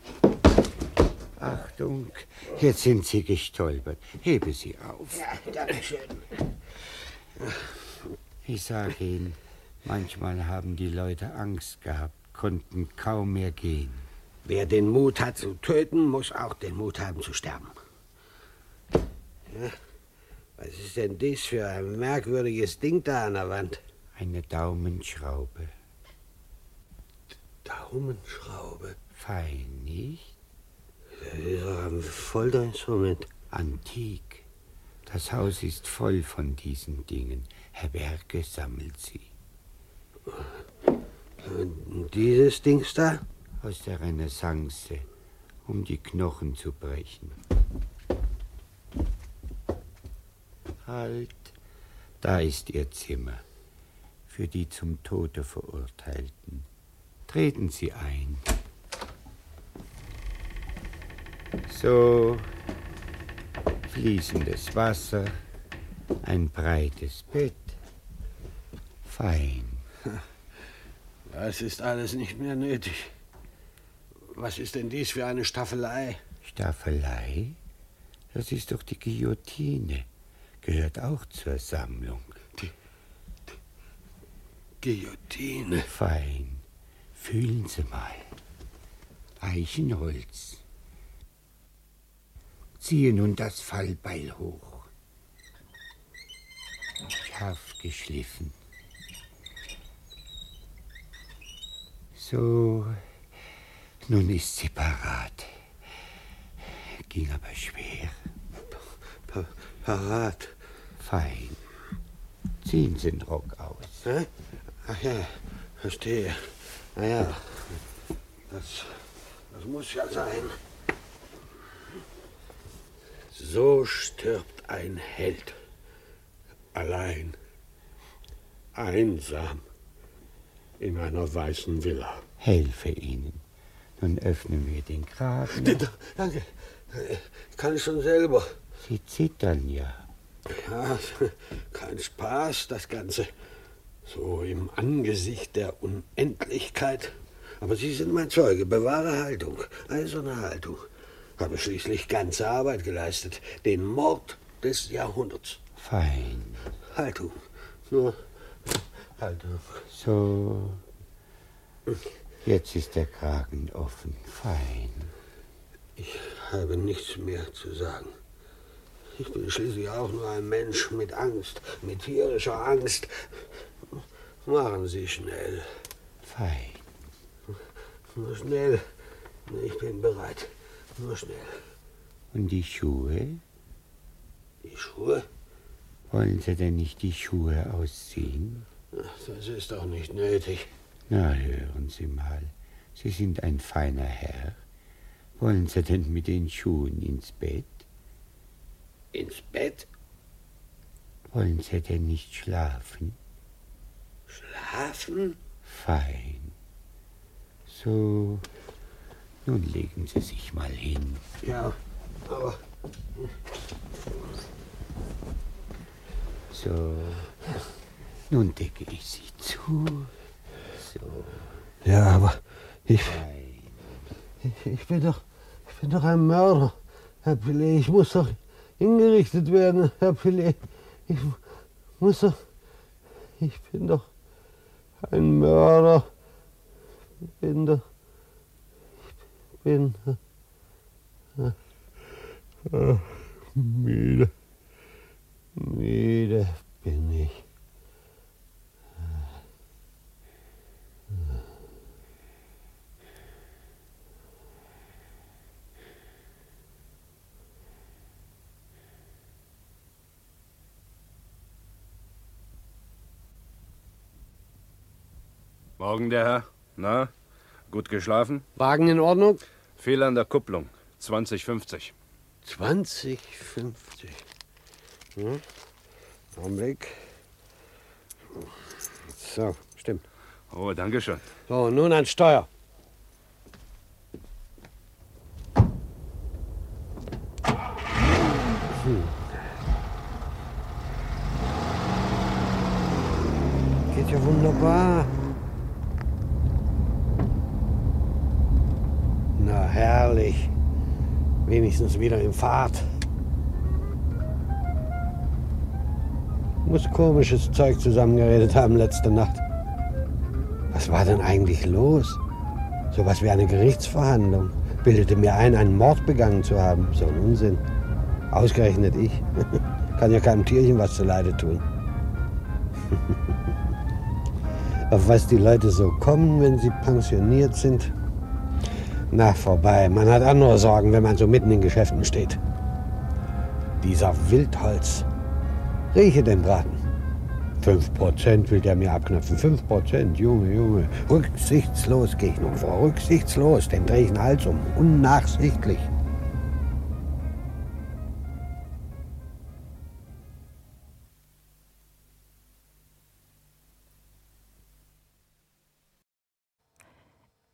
Speaker 9: Achtung, jetzt sind Sie gestolpert. Hebe Sie auf.
Speaker 3: Ja, danke schön.
Speaker 9: Ich sage Ihnen, manchmal haben die Leute Angst gehabt, konnten kaum mehr gehen.
Speaker 3: Wer den Mut hat zu töten, muss auch den Mut haben zu sterben. Ja, was ist denn dies für ein merkwürdiges Ding da an der Wand?
Speaker 9: Eine Daumenschraube.
Speaker 3: Daumenschraube?
Speaker 9: Fein, nicht?
Speaker 3: Das ist doch ein Folterinstrument.
Speaker 9: Antik. Das Haus ist voll von diesen Dingen. Herr Berge sammelt sie.
Speaker 3: Und dieses Dings da?
Speaker 9: Aus der Renaissance, um die Knochen zu brechen. Halt, da ist Ihr Zimmer. für die zum Tode Verurteilten. Treten Sie ein. So, fließendes Wasser, ein breites Bett. Fein.
Speaker 3: Das ist alles nicht mehr nötig. Was ist denn dies für eine Staffelei?
Speaker 9: Staffelei? Das ist doch die Guillotine. Gehört auch zur Sammlung.
Speaker 3: Die, die Guillotine?
Speaker 9: Fein. Fühlen Sie mal. Eichenholz. Ziehe nun das Fallbeil hoch. Scharf geschliffen. So, nun ist sie parat. Ging aber schwer.
Speaker 3: Pa parat?
Speaker 9: Fein. Ziehen Sie den Rock aus.
Speaker 3: Hä? Ach ja, verstehe. Na ja, das, das muss ja sein. So stirbt ein Held. Allein. Einsam. In einer weißen Villa.
Speaker 9: Helfe Ihnen. Nun öffnen wir den Kragen.
Speaker 3: D danke. Ich kann es schon selber.
Speaker 9: Sie zittern ja.
Speaker 3: Ja, kein Spaß, das Ganze. So im Angesicht der Unendlichkeit. Aber Sie sind mein Zeuge. Bewahre Haltung. Eiserne Haltung. Habe schließlich ganze Arbeit geleistet. Den Mord des Jahrhunderts.
Speaker 9: Fein.
Speaker 3: Haltung. Nur Haltung.
Speaker 9: So. Jetzt ist der Kragen offen. Fein.
Speaker 3: Ich habe nichts mehr zu sagen. Ich bin schließlich auch nur ein Mensch mit Angst, mit tierischer Angst. Machen Sie schnell.
Speaker 9: Fein.
Speaker 3: Nur schnell. Ich bin bereit. Nur schnell.
Speaker 9: Und die Schuhe?
Speaker 3: Die Schuhe?
Speaker 9: Wollen Sie denn nicht die Schuhe ausziehen?
Speaker 3: Das ist doch nicht nötig.
Speaker 9: Na, hören Sie mal. Sie sind ein feiner Herr. Wollen Sie denn mit den Schuhen ins Bett?
Speaker 3: Ins Bett?
Speaker 9: Wollen Sie denn nicht schlafen?
Speaker 3: Schlafen?
Speaker 9: Fein. So, nun legen Sie sich mal hin.
Speaker 3: Ja, aber...
Speaker 9: So, nun decke ich Sie zu. So.
Speaker 3: Ja, aber ich... Ich, ich bin doch... Ich bin doch ein Mörder, Herr Pillet. Ich muss doch hingerichtet werden, Herr Pillet. Ich muss doch... Ich bin doch ein Mörder. Ich bin doch... Ich bin... Äh, müde. Müde bin ich.
Speaker 5: Morgen, der Herr. Na, gut geschlafen?
Speaker 3: Wagen in Ordnung?
Speaker 5: Fehler an der Kupplung. zwanzig fünfzig.
Speaker 3: zwanzig fünfzig. Hm? Augenblick. So, stimmt.
Speaker 5: Oh, danke schön.
Speaker 3: So, nun an Steuer. Hm. Geht ja wunderbar. Na, herrlich. Wenigstens wieder in Fahrt. Muss komisches Zeug zusammengeredet haben letzte Nacht. Was war denn eigentlich los? So was wie eine Gerichtsverhandlung. Bildete mir ein, einen Mord begangen zu haben. So ein Unsinn. Ausgerechnet ich. Kann ja keinem Tierchen was zuleide tun. Auf was die Leute so kommen, wenn sie pensioniert sind. Na, vorbei. Man hat andere Sorgen, wenn man so mitten in Geschäften steht. Dieser Wildholz. Rieche den Braten. Fünf Prozent will der mir abknöpfen. Fünf Prozent, Junge, Junge. Rücksichtslos gehe ich nun vor. Rücksichtslos. Dem drehe ich den Hals um. Unnachsichtlich.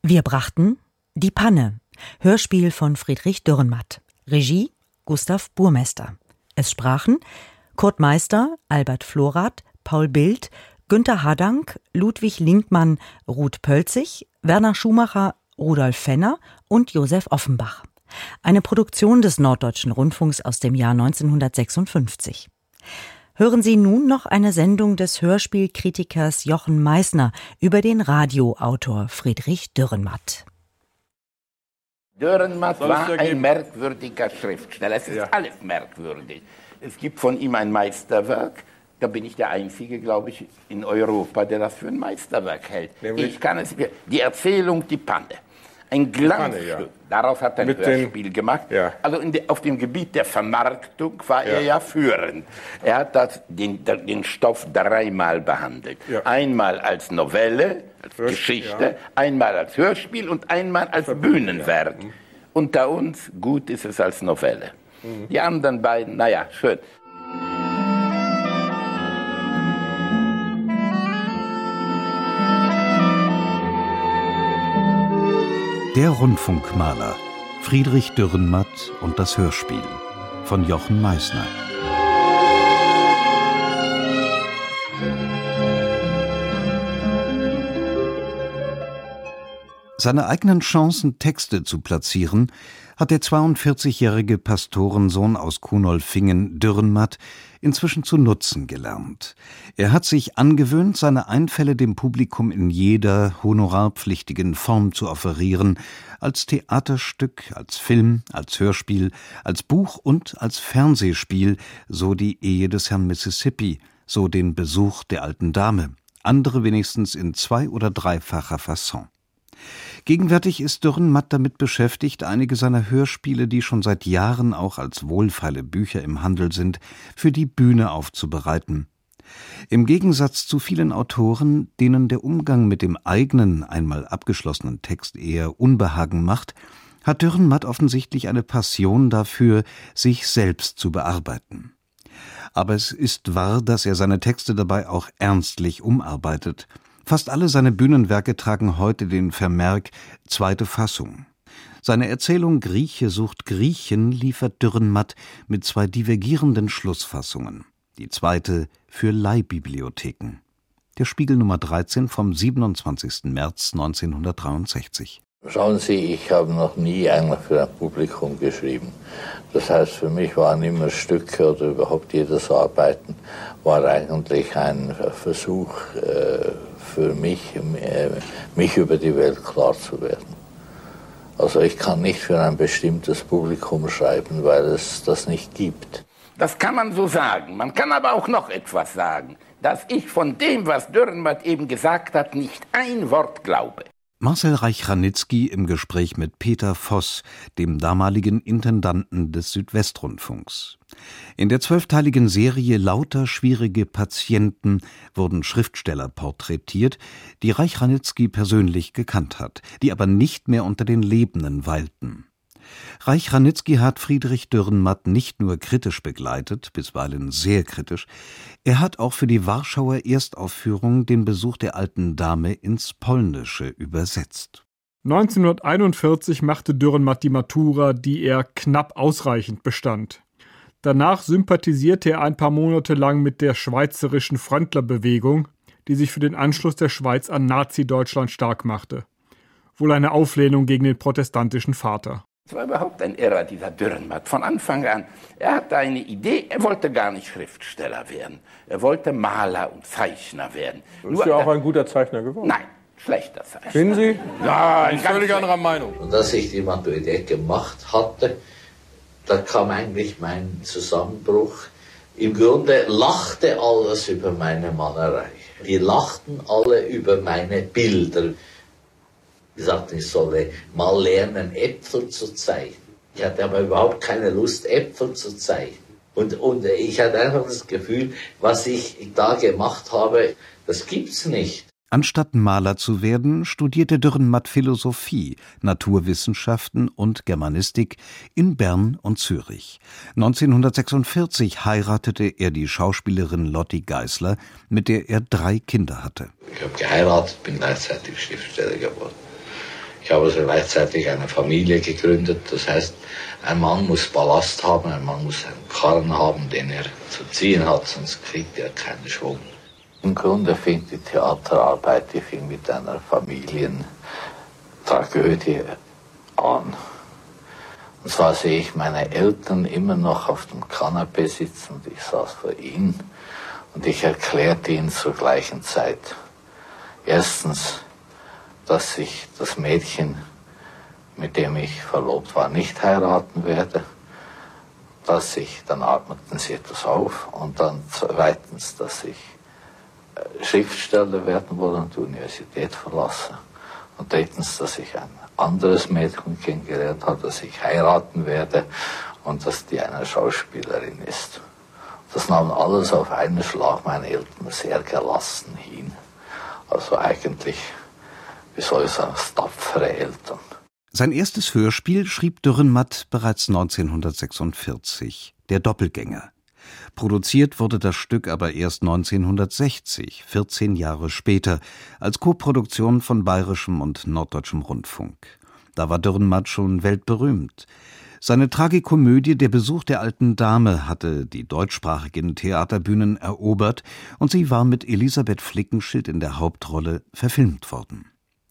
Speaker 1: Wir brachten Die Panne, Hörspiel von Friedrich Dürrenmatt. Regie Gustav Burmester. Es sprachen Kurt Meister, Albert Florath, Paul Bild, Günter Hadank, Ludwig Linkmann, Ruth Pölzig, Werner Schumacher, Rudolf Fenner und Josef Offenbach. Eine Produktion des Norddeutschen Rundfunks aus dem Jahr neunzehnhundertsechsundfünfzig. Hören Sie nun noch eine Sendung des Hörspielkritikers Jochen Meissner über den Radioautor Friedrich Dürrenmatt.
Speaker 10: Dürrenmatt war ein merkwürdiger Schriftsteller. Es ist ja alles merkwürdig. Es gibt von ihm ein Meisterwerk. Da bin ich der Einzige, glaube ich, in Europa, der das für ein Meisterwerk hält. Nämlich? Ich kann es mir. Die Erzählung Die Panne. Ein Glanzstück. Ja. Darauf hat er ein Mit Hörspiel den, gemacht. Ja. Also in de, auf dem Gebiet der Vermarktung war ja. er ja führend. Er hat das, den, den Stoff dreimal behandelt. Ja. Einmal als Novelle, als Hörspiel, Geschichte, ja. einmal als Hörspiel und einmal als Bühnenwerk. Ja. Mhm. Unter uns, gut ist es als Novelle. Mhm. Die anderen beiden, naja, schön.
Speaker 11: Der Rundfunkmaler, Friedrich Dürrenmatt und das Hörspiel von Jochen Meissner. Seine eigenen Chancen, Texte zu platzieren, hat der zweiundvierzigjährige Pastorensohn aus Kunolfingen, Dürrenmatt, inzwischen zu nutzen gelernt. Er hat sich angewöhnt, seine Einfälle dem Publikum in jeder honorarpflichtigen Form zu offerieren, als Theaterstück, als Film, als Hörspiel, als Buch und als Fernsehspiel, so die Ehe des Herrn Mississippi, so den Besuch der alten Dame, andere wenigstens in zwei- oder dreifacher Fasson. Gegenwärtig ist Dürrenmatt damit beschäftigt, einige seiner Hörspiele, die schon seit Jahren auch als wohlfeile Bücher im Handel sind, für die Bühne aufzubereiten. Im Gegensatz zu vielen Autoren, denen der Umgang mit dem eigenen, einmal abgeschlossenen Text eher Unbehagen macht, hat Dürrenmatt offensichtlich eine Passion dafür, sich selbst zu bearbeiten. Aber es ist wahr, dass er seine Texte dabei auch ernstlich umarbeitet. Fast alle seine Bühnenwerke tragen heute den Vermerk »Zweite Fassung«. Seine Erzählung »Grieche sucht Griechen« liefert Dürrenmatt mit zwei divergierenden Schlussfassungen. Die zweite für Leihbibliotheken. Der Spiegel Nummer dreizehn vom siebenundzwanzigsten März neunzehnhundertdreiundsechzig.
Speaker 12: Schauen Sie, ich habe noch nie eigentlich für ein Publikum geschrieben. Das heißt, für mich waren immer Stücke oder überhaupt jedes Arbeiten war eigentlich ein Versuch äh, für mich, äh, mich über die Welt klar zu werden. Also ich kann nicht für ein bestimmtes Publikum schreiben, weil es das nicht gibt.
Speaker 10: Das kann man so sagen. Man kann aber auch noch etwas sagen, dass ich von dem, was Dürrenmatt eben gesagt hat, nicht ein Wort glaube.
Speaker 11: Marcel Reich-Ranitzky im Gespräch mit Peter Voss, dem damaligen Intendanten des Südwestrundfunks. In der zwölfteiligen Serie Lauter schwierige Patienten wurden Schriftsteller porträtiert, die Reich-Ranitzky persönlich gekannt hat, die aber nicht mehr unter den Lebenden weilten. Reich-Ranitzky hat Friedrich Dürrenmatt nicht nur kritisch begleitet, bisweilen sehr kritisch, er hat auch für die Warschauer Erstaufführung den Besuch der alten Dame ins Polnische übersetzt.
Speaker 13: neunzehnhunderteinundvierzig machte Dürrenmatt die Matura, die er knapp ausreichend bestand. Danach sympathisierte er ein paar Monate lang mit der schweizerischen Frontlerbewegung, die sich für den Anschluss der Schweiz an Nazi-Deutschland stark machte. Wohl eine Auflehnung gegen den protestantischen Vater.
Speaker 10: Es war überhaupt ein Irrer, dieser Dürrenmatt. Von Anfang an, er hatte eine Idee, er wollte gar nicht Schriftsteller werden. Er wollte Maler und Zeichner werden.
Speaker 14: Du bist ja auch ein guter Zeichner geworden.
Speaker 10: Nein, schlechter Zeichner.
Speaker 14: Finden Sie?
Speaker 10: Nein,
Speaker 14: ich bin völlig anderer Meinung.
Speaker 12: Und als ich die Maturität gemacht hatte, da kam eigentlich mein Zusammenbruch. Im Grunde lachte alles über meine Malerei. Die lachten alle über meine Bilder. Ich sagte, ich solle mal lernen, Äpfel zu zeichnen. Ich hatte aber überhaupt keine Lust, Äpfel zu zeichnen. Und, und ich hatte einfach das Gefühl, was ich da gemacht habe, das gibt's nicht.
Speaker 11: Anstatt Maler zu werden, studierte Dürrenmatt Philosophie, Naturwissenschaften und Germanistik in Bern und Zürich. neunzehnhundertsechsundvierzig heiratete er die Schauspielerin Lotti Geisler, mit der er drei Kinder hatte.
Speaker 12: Ich habe geheiratet, bin gleichzeitig Schriftsteller geworden. Ich habe also gleichzeitig eine Familie gegründet. Das heißt, ein Mann muss Ballast haben, ein Mann muss einen Karren haben, den er zu ziehen hat, sonst kriegt er keinen Schwung. Im Grunde fing die Theaterarbeit, die fing mit einer Familientragödie an. Und zwar sehe ich meine Eltern immer noch auf dem Kanapee sitzen und ich saß vor ihnen und ich erklärte ihnen zur gleichen Zeit. Erstens, dass ich das Mädchen, mit dem ich verlobt war, nicht heiraten werde. Dass ich, dann atmeten sie etwas auf. Und dann zweitens, dass ich Schriftsteller werden wolle und die Universität verlasse. Und drittens, dass ich ein anderes Mädchen kennengelernt habe, das ich heiraten werde und dass die eine Schauspielerin ist. Das nahm alles auf einen Schlag meine Eltern sehr gelassen hin. Also eigentlich, wie soll ich sagen, tapfere Eltern.
Speaker 11: Sein erstes Hörspiel schrieb Dürrenmatt bereits neunzehnhundertsechsundvierzig, Der Doppelgänger. Produziert wurde das Stück aber erst neunzehnhundertsechzig, vierzehn Jahre später, als Koproduktion von Bayerischem und Norddeutschem Rundfunk. Da war Dürrenmatt schon weltberühmt. Seine Tragikomödie Der Besuch der alten Dame hatte die deutschsprachigen Theaterbühnen erobert und sie war mit Elisabeth Flickenschild in der Hauptrolle verfilmt worden.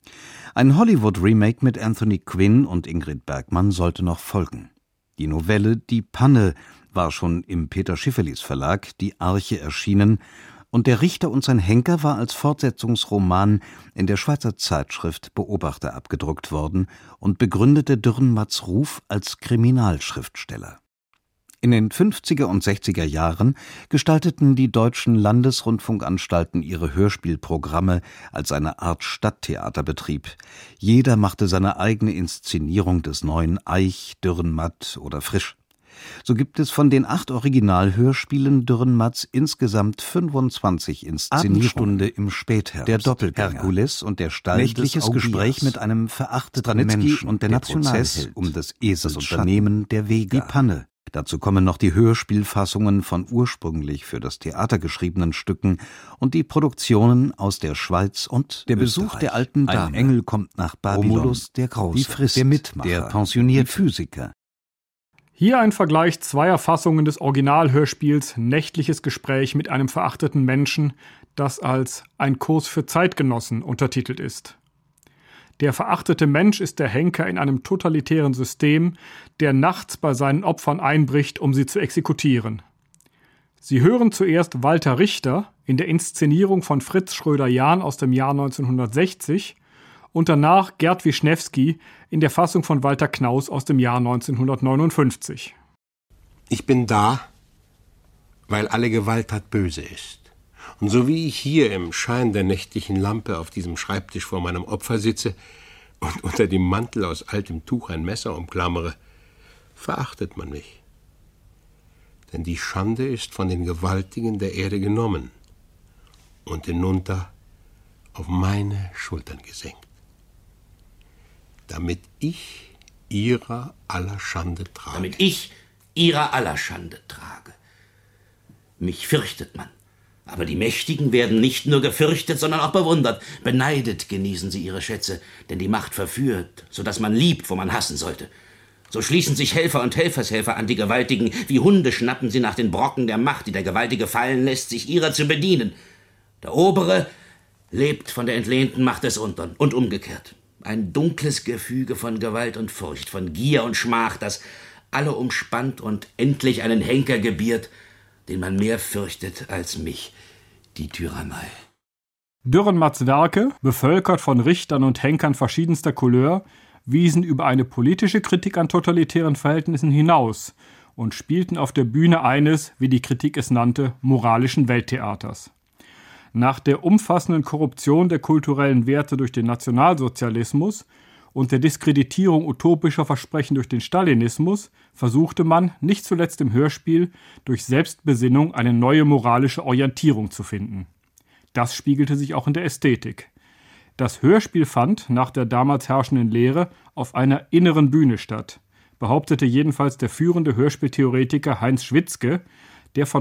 Speaker 11: Ein Hollywood-Remake mit Anthony Quinn und Ingrid Bergman sollte noch folgen. Die Novelle Die Panne war schon im Peter Schiffelis Verlag Die Arche erschienen und Der Richter und sein Henker war als Fortsetzungsroman in der Schweizer Zeitschrift Beobachter abgedruckt worden und begründete Dürrenmatts Ruf als Kriminalschriftsteller. In den fünfziger und sechziger Jahren gestalteten die deutschen Landesrundfunkanstalten ihre Hörspielprogramme als eine Art Stadttheaterbetrieb. Jeder machte seine eigene Inszenierung des neuen Eich, Dürrenmatt oder Frisch. So gibt es von den acht Originalhörspielen Dürrenmatts insgesamt fünfundzwanzig Inszenierungen. Abendstunde im Spätherbst, Der Doppelgänger, Herkules und der Stall Nächtliches Gespräch mit einem verachteten Menschen und der Nationalheld um des Esels Unternehmen der Vega. Die Panne. Dazu kommen noch die Hörspielfassungen von ursprünglich für das Theater geschriebenen Stücken und die Produktionen aus der Schweiz und Der Besuch Österreich. Der alten Dame. Ein Engel kommt nach Babylon. Romulus der Große. Die Frist. Der Mitmacher. Der pensionierte Physiker.
Speaker 13: Hier ein Vergleich zweier Fassungen des Originalhörspiels Nächtliches Gespräch mit einem verachteten Menschen, das als Ein Kurs für Zeitgenossen untertitelt ist. Der verachtete Mensch ist der Henker in einem totalitären System, der nachts bei seinen Opfern einbricht, um sie zu exekutieren. Sie hören zuerst Walter Richter in der Inszenierung von Fritz Schröder-Jahn aus dem Jahr neunzehnhundertsechzig und danach Gerd Wischnewski in der Fassung von Walter Knaus aus dem Jahr neunzehnhundertneunundfünfzig.
Speaker 6: Ich bin da, weil alle Gewalttat böse ist. Und so wie ich hier im Schein der nächtlichen Lampe auf diesem Schreibtisch vor meinem Opfer sitze und unter dem Mantel aus altem Tuch ein Messer umklammere, verachtet man mich. Denn die Schande ist von den Gewaltigen der Erde genommen und hinunter auf meine Schultern gesenkt, damit ich ihrer aller Schande trage.
Speaker 15: Damit ich ihrer aller Schande trage. Mich fürchtet man. Aber die Mächtigen werden nicht nur gefürchtet, sondern auch bewundert. Beneidet genießen sie ihre Schätze, denn die Macht verführt, sodass man liebt, wo man hassen sollte. So schließen sich Helfer und Helfershelfer an die Gewaltigen. Wie Hunde schnappen sie nach den Brocken der Macht, die der Gewaltige fallen lässt, sich ihrer zu bedienen. Der Obere lebt von der entlehnten Macht des Untern und umgekehrt. Ein dunkles Gefüge von Gewalt und Furcht, von Gier und Schmach, das alle umspannt und endlich einen Henker gebiert, den man mehr fürchtet als mich, die Tyrannei.
Speaker 13: Dürrenmatts Werke, bevölkert von Richtern und Henkern verschiedenster Couleur, wiesen über eine politische Kritik an totalitären Verhältnissen hinaus und spielten auf der Bühne eines, wie die Kritik es nannte, moralischen Welttheaters. Nach der umfassenden Korruption der kulturellen Werte durch den Nationalsozialismus und der Diskreditierung utopischer Versprechen durch den Stalinismus versuchte man, nicht zuletzt im Hörspiel, durch Selbstbesinnung eine neue moralische Orientierung zu finden. Das spiegelte sich auch in der Ästhetik. Das Hörspiel fand, nach der damals herrschenden Lehre, auf einer inneren Bühne statt, behauptete jedenfalls der führende Hörspieltheoretiker Heinz Schwitzke, der von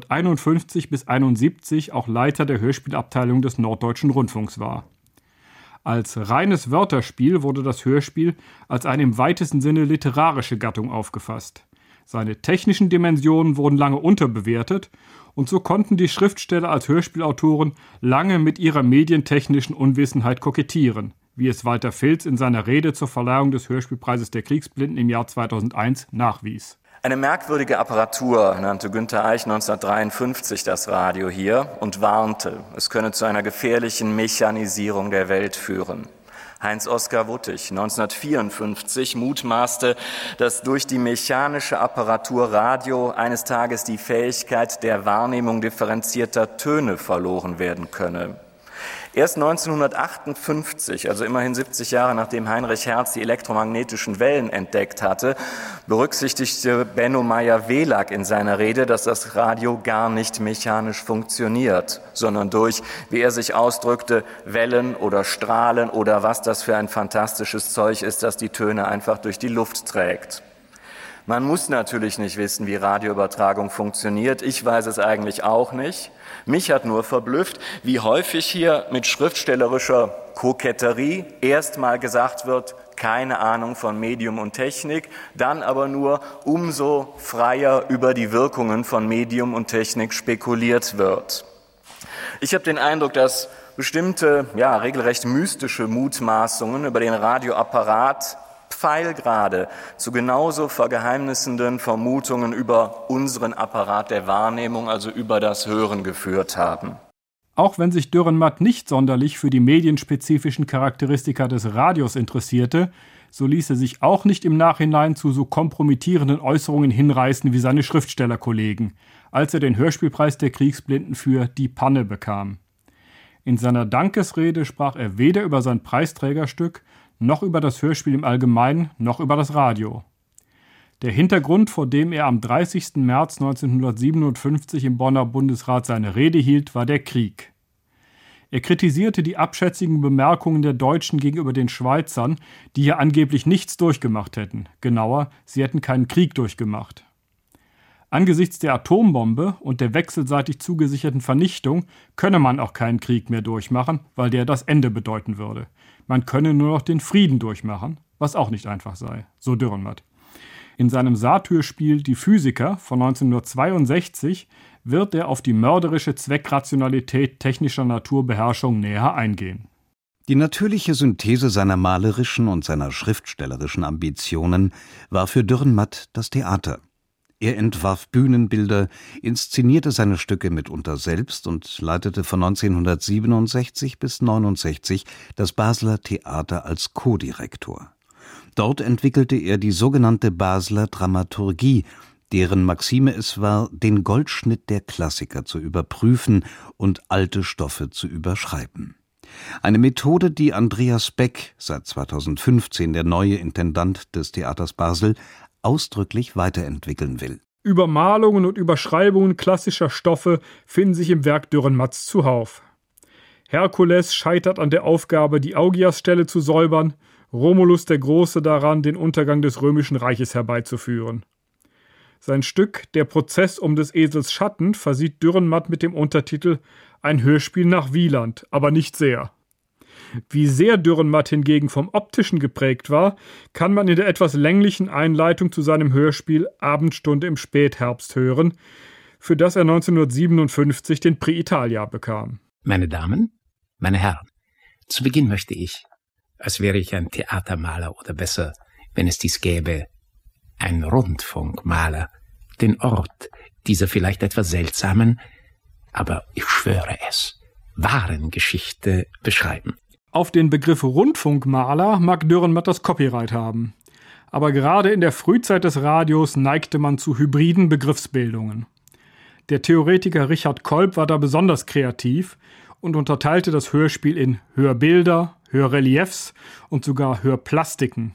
Speaker 13: neunzehnhunderteinundfünfzig bis einundsiebzig auch Leiter der Hörspielabteilung des Norddeutschen Rundfunks war. Als reines Wörterspiel wurde das Hörspiel als eine im weitesten Sinne literarische Gattung aufgefasst. Seine technischen Dimensionen wurden lange unterbewertet und so konnten die Schriftsteller als Hörspielautoren lange mit ihrer medientechnischen Unwissenheit kokettieren, wie es Walter Filz in seiner Rede zur Verleihung des Hörspielpreises der Kriegsblinden im Jahr zweitausendeins nachwies.
Speaker 16: Eine merkwürdige Apparatur nannte Günter Eich neunzehnhundertdreiundfünfzig das Radio hier und warnte, es könne zu einer gefährlichen Mechanisierung der Welt führen. Heinz-Oskar Wuttig neunzehnhundertvierundfünfzig mutmaßte, dass durch die mechanische Apparatur Radio eines Tages die Fähigkeit der Wahrnehmung differenzierter Töne verloren werden könne. Erst neunzehnhundertachtundfünfzig, also immerhin siebzig Jahre nachdem Heinrich Hertz die elektromagnetischen Wellen entdeckt hatte, berücksichtigte Benno Meyer-Welack in seiner Rede, dass das Radio gar nicht mechanisch funktioniert, sondern durch, wie er sich ausdrückte, Wellen oder Strahlen oder was das für ein fantastisches Zeug ist, das die Töne einfach durch die Luft trägt. Man muss natürlich nicht wissen, wie Radioübertragung funktioniert. Ich weiß es eigentlich auch nicht. Mich hat nur verblüfft, wie häufig hier mit schriftstellerischer Koketterie erstmal gesagt wird, keine Ahnung von Medium und Technik, dann aber nur umso freier über die Wirkungen von Medium und Technik spekuliert wird. Ich habe den Eindruck, dass bestimmte, ja, regelrecht mystische Mutmaßungen über den Radioapparat pfeilgerade zu genauso vergeheimnissenden Vermutungen über unseren Apparat der Wahrnehmung, also über das Hören, geführt haben.
Speaker 13: Auch wenn sich Dürrenmatt nicht sonderlich für die medienspezifischen Charakteristika des Radios interessierte, so ließ er sich auch nicht im Nachhinein zu so kompromittierenden Äußerungen hinreißen wie seine Schriftstellerkollegen, als er den Hörspielpreis der Kriegsblinden für Die Panne bekam. In seiner Dankesrede sprach er weder über sein Preisträgerstück noch über das Hörspiel im Allgemeinen, noch über das Radio. Der Hintergrund, vor dem er am dreißigsten März neunzehnhundertsiebenundfünfzig im Bonner Bundesrat seine Rede hielt, war der Krieg. Er kritisierte die abschätzigen Bemerkungen der Deutschen gegenüber den Schweizern, die hier angeblich nichts durchgemacht hätten. Genauer, sie hätten keinen Krieg durchgemacht. Angesichts der Atombombe und der wechselseitig zugesicherten Vernichtung könne man auch keinen Krieg mehr durchmachen, weil der das Ende bedeuten würde. Man könne nur noch den Frieden durchmachen, was auch nicht einfach sei, so Dürrenmatt. In seinem Satyrspiel Die Physiker von neunzehnhundertzweiundsechzig wird er auf die mörderische Zweckrationalität technischer Naturbeherrschung näher eingehen.
Speaker 11: Die natürliche Synthese seiner malerischen und seiner schriftstellerischen Ambitionen war für Dürrenmatt das Theater. Er entwarf Bühnenbilder, inszenierte seine Stücke mitunter selbst und leitete von neunzehnhundertsiebenundsechzig bis neunundsechzig das Basler Theater als Co-Direktor. Dort entwickelte er die sogenannte Basler Dramaturgie, deren Maxime es war, den Goldschnitt der Klassiker zu überprüfen und alte Stoffe zu überschreiben. Eine Methode, die Andreas Beck, seit zweitausendfünfzehn der neue Intendant des Theaters Basel, ausdrücklich weiterentwickeln will.
Speaker 13: Übermalungen und Überschreibungen klassischer Stoffe finden sich im Werk Dürrenmatts zuhauf. Herkules scheitert an der Aufgabe, die Augiasstelle zu säubern, Romulus der Große daran, den Untergang des Römischen Reiches herbeizuführen. Sein Stück Der Prozess um des Esels Schatten versieht Dürrenmatt mit dem Untertitel Ein Hörspiel nach Wieland, aber nicht sehr. Wie sehr Dürrenmatt hingegen vom Optischen geprägt war, kann man in der etwas länglichen Einleitung zu seinem Hörspiel Abendstunde im Spätherbst hören, für das er neunzehnhundertsiebenundfünfzig den Prix Italia bekam.
Speaker 17: Meine Damen, meine Herren, zu Beginn möchte ich, als wäre ich ein Theatermaler oder besser, wenn es dies gäbe, ein Rundfunkmaler, den Ort dieser vielleicht etwas seltsamen, aber ich schwöre es, wahren Geschichte beschreiben.
Speaker 13: Auf den Begriff Rundfunkmaler mag Dürrenmatt das Copyright haben. Aber gerade in der Frühzeit des Radios neigte man zu hybriden Begriffsbildungen. Der Theoretiker Richard Kolb war da besonders kreativ und unterteilte das Hörspiel in Hörbilder, Hörreliefs und sogar Hörplastiken.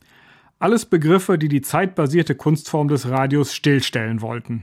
Speaker 13: Alles Begriffe, die die zeitbasierte Kunstform des Radios stillstellen wollten.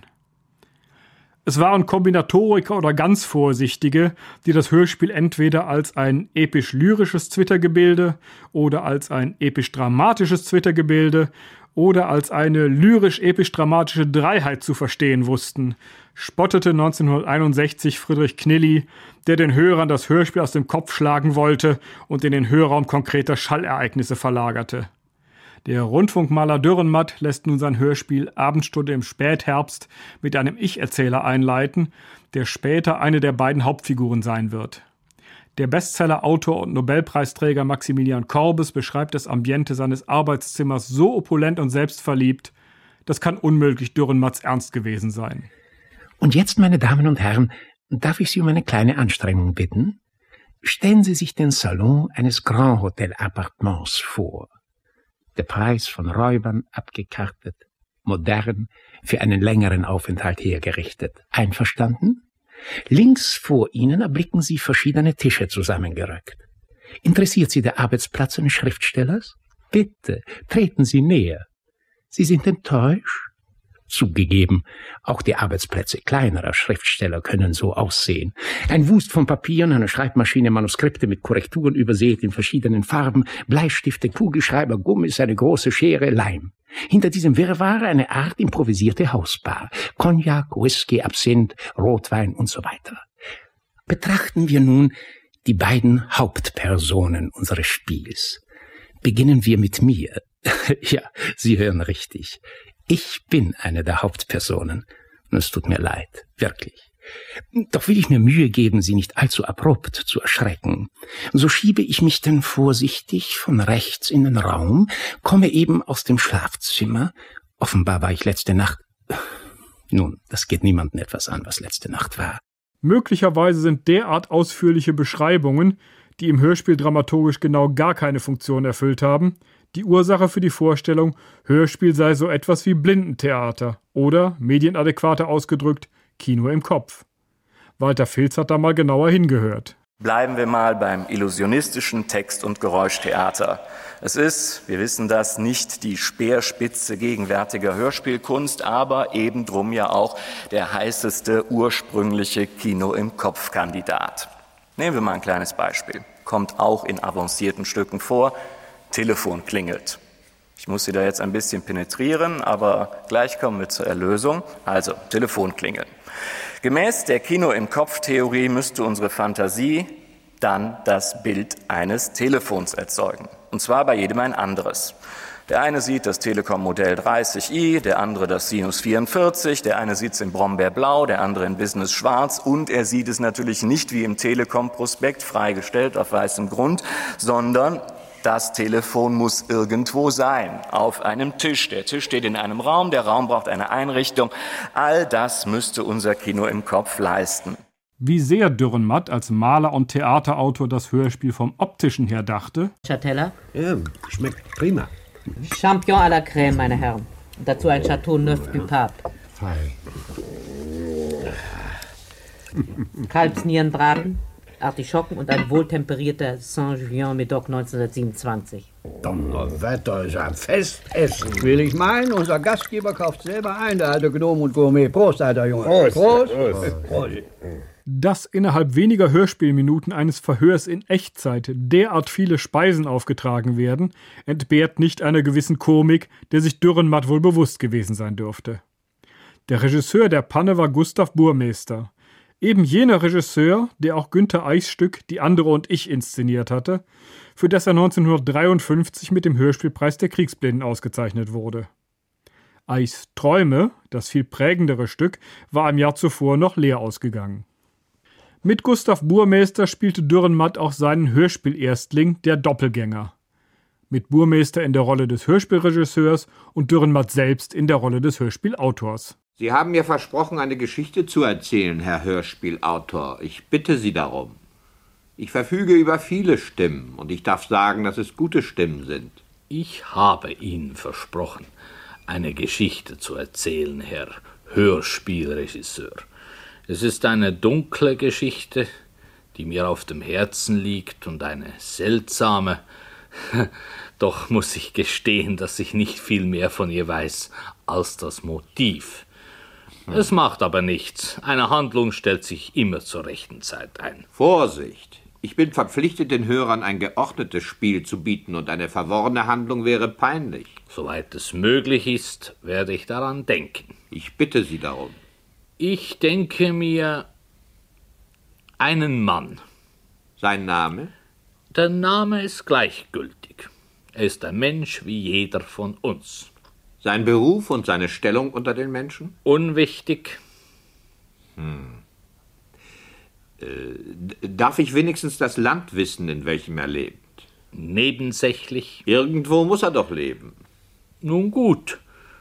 Speaker 13: Es waren Kombinatoriker oder ganz Vorsichtige, die das Hörspiel entweder als ein episch-lyrisches Zwittergebilde oder als ein episch-dramatisches Zwittergebilde oder als eine lyrisch-episch-dramatische Dreiheit zu verstehen wussten, spottete neunzehnhunderteinundsechzig Friedrich Knilly, der den Hörern das Hörspiel aus dem Kopf schlagen wollte und in den Hörraum konkreter Schallereignisse verlagerte. Der Rundfunkmaler Dürrenmatt lässt nun sein Hörspiel Abendstunde im Spätherbst mit einem Ich-Erzähler einleiten, der später eine der beiden Hauptfiguren sein wird. Der Bestseller-Autor und Nobelpreisträger Maximilian Korbes beschreibt das Ambiente seines Arbeitszimmers so opulent und selbstverliebt, das kann unmöglich Dürrenmatts Ernst gewesen sein.
Speaker 17: Und jetzt, meine Damen und Herren, darf ich Sie um eine kleine Anstrengung bitten? Stellen Sie sich den Salon eines Grand Hotel Appartements vor. Der Preis von Räubern abgekartet, modern, für einen längeren Aufenthalt hergerichtet. Einverstanden? Links vor Ihnen erblicken Sie verschiedene Tische zusammengerückt. Interessiert Sie der Arbeitsplatz eines Schriftstellers? Bitte, treten Sie näher. Sie sind enttäuscht? Zugegeben, auch die Arbeitsplätze kleinerer Schriftsteller können so aussehen. Ein Wust von Papieren, eine Schreibmaschine, Manuskripte mit Korrekturen übersät in verschiedenen Farben, Bleistifte, Kugelschreiber, Gummis, eine große Schere, Leim. Hinter diesem Wirrwarr eine Art improvisierte Hausbar. Cognac, Whisky, Absinth, Rotwein und so weiter. Betrachten wir nun die beiden Hauptpersonen unseres Spiels. Beginnen wir mit mir. Ja, Sie hören richtig. Ich bin eine der Hauptpersonen. Und es tut mir leid, wirklich. Doch will ich mir Mühe geben, Sie nicht allzu abrupt zu erschrecken. So schiebe ich mich denn vorsichtig von rechts in den Raum, komme eben aus dem Schlafzimmer. Offenbar war ich letzte Nacht... Nun, das geht niemandem etwas an, was letzte Nacht war.
Speaker 13: Möglicherweise sind derart ausführliche Beschreibungen, die im Hörspiel dramaturgisch genau gar keine Funktion erfüllt haben, die Ursache für die Vorstellung, Hörspiel sei so etwas wie Blindentheater oder, medienadäquater ausgedrückt, Kino im Kopf. Walter Filz hat da mal genauer hingehört.
Speaker 16: Bleiben wir mal beim illusionistischen Text- und Geräuschtheater. Es ist, wir wissen das, nicht die Speerspitze gegenwärtiger Hörspielkunst, aber eben drum ja auch der heißeste ursprüngliche Kino-im-Kopf-Kandidat. Nehmen wir mal ein kleines Beispiel. Kommt auch in avancierten Stücken vor. Telefon klingelt. Ich muss Sie da jetzt ein bisschen penetrieren, aber gleich kommen wir zur Erlösung. Also, Telefon klingeln. Gemäß der Kino-im-Kopf-Theorie müsste unsere Fantasie dann das Bild eines Telefons erzeugen. Und zwar bei jedem ein anderes. Der eine sieht das Telekom Modell dreißig i, der andere das Sinus vierundvierzig, der eine sieht es in Brombeerblau, der andere in Business Schwarz und er sieht es natürlich nicht wie im Telekom-Prospekt freigestellt auf weißem Grund, sondern das Telefon muss irgendwo sein, auf einem Tisch. Der Tisch steht in einem Raum, der Raum braucht eine Einrichtung. All das müsste unser Kino im Kopf leisten.
Speaker 13: Wie sehr Dürrenmatt als Maler und Theaterautor das Hörspiel vom Optischen her dachte.
Speaker 8: Chateller?
Speaker 3: Ja, schmeckt prima.
Speaker 8: Champion à la Crème, meine Herren. Und dazu ein Chateau Neuf du Pape.
Speaker 9: Fein.
Speaker 8: Kalbsnierenbraten, Artischocken und ein wohltemperierter Saint-Julien-Médoc neunzehnhundertsiebenundzwanzig.
Speaker 7: Donnerwetter, ist ein Festessen. Will ich meinen, unser Gastgeber kauft selber ein, der alte Gnome und Gourmet. Prost, alter Junge.
Speaker 6: Prost.
Speaker 7: Prost.
Speaker 6: Prost.
Speaker 7: Prost.
Speaker 13: Dass innerhalb weniger Hörspielminuten eines Verhörs in Echtzeit derart viele Speisen aufgetragen werden, entbehrt nicht einer gewissen Komik, der sich Dürrenmatt wohl bewusst gewesen sein dürfte. Der Regisseur der Panne war Gustav Burmeister. Eben jener Regisseur, der auch Günter Eichs Stück Die andere und ich inszeniert hatte, für das er neunzehnhundertdreiundfünfzig mit dem Hörspielpreis der Kriegsblinden ausgezeichnet wurde. Eichs Träume, das viel prägendere Stück, war im Jahr zuvor noch leer ausgegangen. Mit Gustav Burmeister spielte Dürrenmatt auch seinen Hörspielerstling Der Doppelgänger. Mit Burmeister in der Rolle des Hörspielregisseurs und Dürrenmatt selbst in der Rolle des Hörspielautors.
Speaker 18: Sie haben mir versprochen, eine Geschichte zu erzählen, Herr Hörspielautor. Ich bitte Sie darum. Ich verfüge über viele Stimmen und ich darf sagen, dass es gute Stimmen sind.
Speaker 19: Ich habe Ihnen versprochen, eine Geschichte zu erzählen, Herr Hörspielregisseur. Es ist eine dunkle Geschichte, die mir auf dem Herzen liegt und eine seltsame. Doch muss ich gestehen, dass ich nicht viel mehr von ihr weiß als das Motiv. Es macht aber nichts. Eine Handlung stellt sich immer zur rechten Zeit ein.
Speaker 18: Vorsicht! Ich bin verpflichtet, den Hörern ein geordnetes Spiel zu bieten und eine verworrene Handlung wäre peinlich.
Speaker 19: Soweit es möglich ist, werde ich daran denken.
Speaker 18: Ich bitte Sie darum.
Speaker 19: Ich denke mir einen Mann.
Speaker 18: Sein Name?
Speaker 19: Der Name ist gleichgültig. Er ist ein Mensch wie jeder von uns.
Speaker 18: Sein Beruf und seine Stellung unter den Menschen?
Speaker 19: Unwichtig.
Speaker 18: Hm. Äh, darf ich wenigstens das Land wissen, in welchem er lebt?
Speaker 19: Nebensächlich.
Speaker 18: Irgendwo muss er doch leben.
Speaker 19: Nun gut.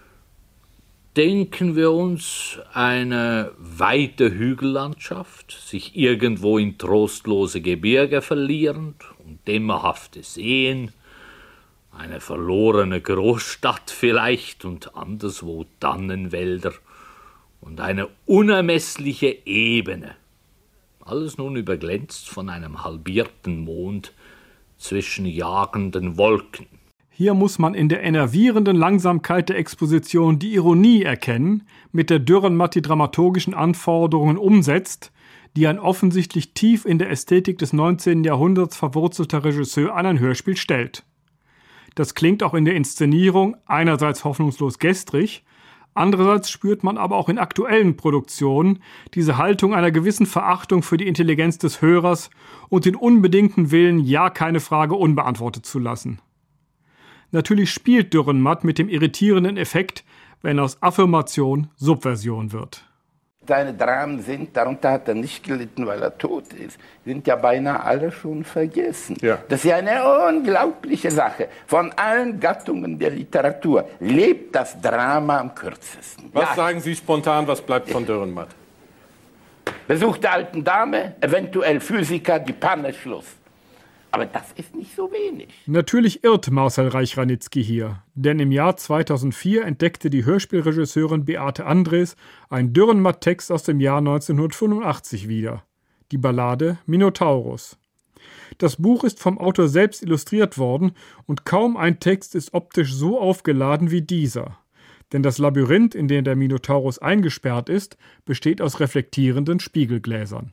Speaker 19: Denken wir uns eine weite Hügellandschaft, sich irgendwo in trostlose Gebirge verlierend und dämmerhafte Seen, eine verlorene Großstadt vielleicht und anderswo Tannenwälder und eine unermessliche Ebene. Alles nun überglänzt von einem halbierten Mond zwischen jagenden Wolken.
Speaker 13: Hier muss man in der enervierenden Langsamkeit der Exposition die Ironie erkennen, mit der Dürrenmatt die dramaturgischen Anforderungen umsetzt, die ein offensichtlich tief in der Ästhetik des neunzehnten Jahrhunderts verwurzelter Regisseur an ein Hörspiel stellt. Das klingt auch in der Inszenierung einerseits hoffnungslos gestrig, andererseits spürt man aber auch in aktuellen Produktionen diese Haltung einer gewissen Verachtung für die Intelligenz des Hörers und den unbedingten Willen, ja keine Frage unbeantwortet zu lassen. Natürlich spielt Dürrenmatt mit dem irritierenden Effekt, wenn aus Affirmation Subversion wird.
Speaker 10: Seine Dramen sind, darunter hat er nicht gelitten, weil er tot ist, sind ja beinahe alle schon vergessen. Ja. Das ist ja eine unglaubliche Sache. Von allen Gattungen der Literatur lebt das Drama am kürzesten.
Speaker 14: Was
Speaker 10: ja.
Speaker 14: sagen Sie spontan, was bleibt von Dürrenmatt?
Speaker 10: Besuch der alten Dame, eventuell Physiker, die Panne, Schluss. Aber das ist nicht so wenig.
Speaker 13: Natürlich irrt Marcel Reich-Ranitzky hier, denn im Jahr zweitausendvier entdeckte die Hörspielregisseurin Beate Andres einen Dürrenmatt-Text aus dem Jahr neunzehnhundertfünfundachtzig wieder, die Ballade Minotaurus. Das Buch ist vom Autor selbst illustriert worden und kaum ein Text ist optisch so aufgeladen wie dieser. Denn das Labyrinth, in dem der Minotaurus eingesperrt ist, besteht aus reflektierenden Spiegelgläsern.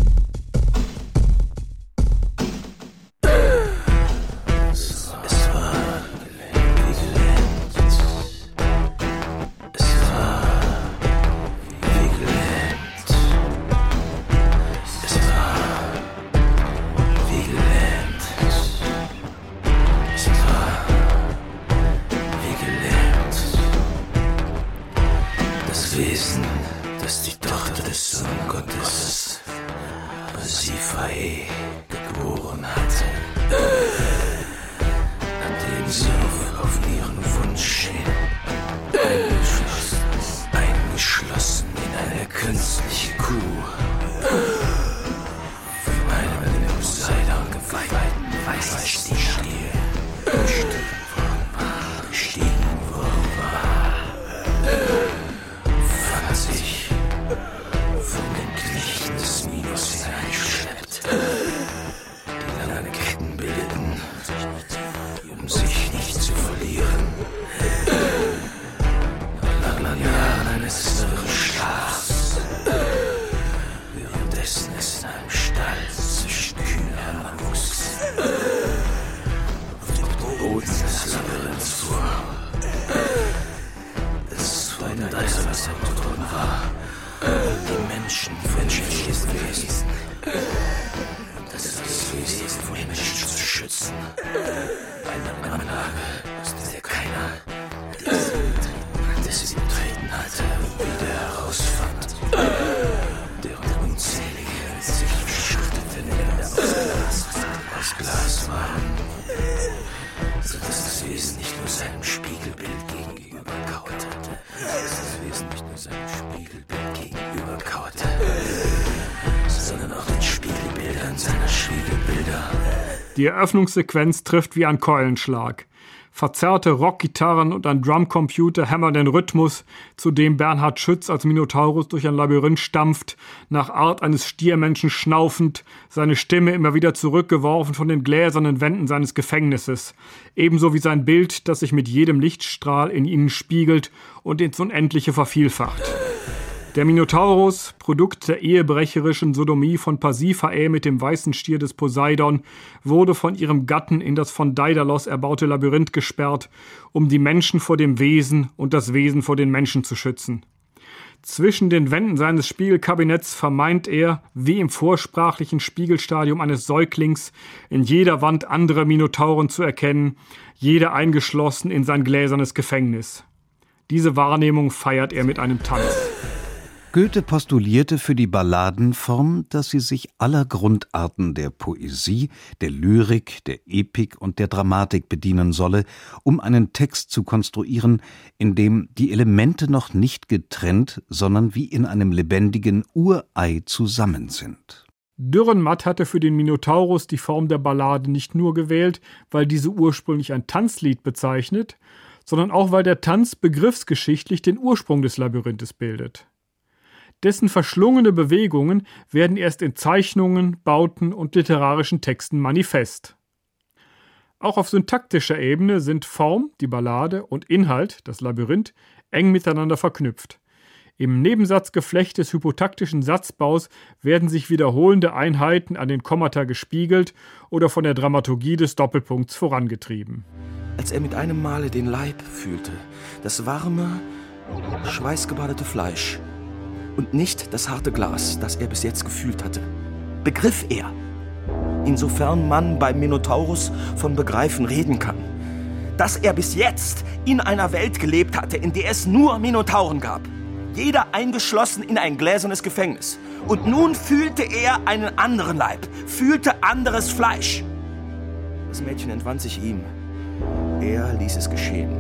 Speaker 13: Die Eröffnungssequenz trifft wie ein Keulenschlag. Verzerrte Rockgitarren und ein Drumcomputer hämmern den Rhythmus, zu dem Bernhard Schütz als Minotaurus durch ein Labyrinth stampft, nach Art eines Stiermenschen schnaufend, seine Stimme immer wieder zurückgeworfen von den gläsernen Wänden seines Gefängnisses, ebenso wie sein Bild, das sich mit jedem Lichtstrahl in ihnen spiegelt und ins Unendliche vervielfacht. Der Minotaurus, Produkt der ehebrecherischen Sodomie von Pasiphae mit dem weißen Stier des Poseidon, wurde von ihrem Gatten in das von Daidalos erbaute Labyrinth gesperrt, um die Menschen vor dem Wesen und das Wesen vor den Menschen zu schützen. Zwischen den Wänden seines Spiegelkabinetts vermeint er, wie im vorsprachlichen Spiegelstadium eines Säuglings, in jeder Wand andere Minotauren zu erkennen, jeder eingeschlossen in sein gläsernes Gefängnis. Diese Wahrnehmung feiert er mit einem Tanz.
Speaker 11: Goethe postulierte für die Balladenform, dass sie sich aller Grundarten der Poesie, der Lyrik, der Epik und der Dramatik bedienen solle, um einen Text zu konstruieren, in dem die Elemente noch nicht getrennt, sondern wie in einem lebendigen Urei zusammen sind.
Speaker 13: Dürrenmatt hatte für den Minotaurus die Form der Ballade nicht nur gewählt, weil diese ursprünglich ein Tanzlied bezeichnet, sondern auch weil der Tanz begriffsgeschichtlich den Ursprung des Labyrinthes bildet. Dessen verschlungene Bewegungen werden erst in Zeichnungen, Bauten und literarischen Texten manifest. Auch auf syntaktischer Ebene sind Form, die Ballade, und Inhalt, das Labyrinth, eng miteinander verknüpft. Im Nebensatzgeflecht des hypotaktischen Satzbaus werden sich wiederholende Einheiten an den Kommata gespiegelt oder von der Dramaturgie des Doppelpunkts vorangetrieben.
Speaker 20: Als er mit einem Male den Leib fühlte, das warme, schweißgebadete Fleisch, und nicht das harte Glas, das er bis jetzt gefühlt hatte, begriff er, insofern man beim Minotaurus von Begreifen reden kann, dass er bis jetzt in einer Welt gelebt hatte, in der es nur Minotauren gab, jeder eingeschlossen in ein gläsernes Gefängnis. Und nun fühlte er einen anderen Leib, fühlte anderes Fleisch. Das Mädchen entwand sich ihm. Er ließ es geschehen.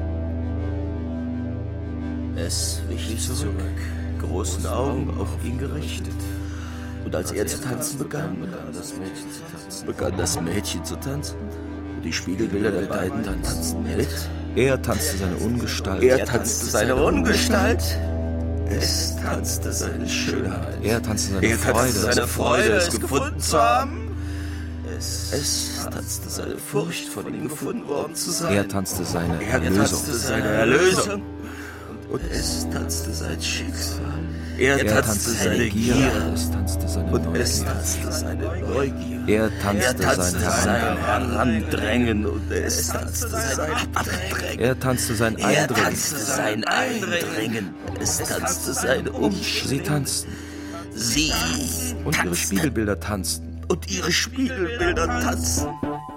Speaker 20: Es wich zurück, großen Augen auf ihn gerichtet. Und als er zu tanzen begann, begann das Mädchen zu tanzen. Und die Spiegelbilder der beiden tanzten mit. Er tanzte seine Ungestalt. Er tanzte seine Ungestalt. Es tanzte seine Schönheit. Er tanzte seine Freude. Er tanzte seine Freude, es gefunden zu haben. Es tanzte seine Furcht, von ihm gefunden worden zu sein. Er tanzte seine Erlösung. Er tanzte seine Erlösung. Und es tanzte sein Schicksal. Er, er tanzte seine Gier. Es tanzte seine und Neugier. Es tanzte seine Neugier. Er tanzte, er tanzte sein Herandrängen. Und es tanzte sein Abdrängen. Er tanzte sein Eindringen. Er tanzte sein Eindringen. Es tanzte sein Umschwingen. Sie tanzten. Sie und tanzten. Ihre Spiegelbilder tanzten. Und ihre Spiegelbilder tanzten.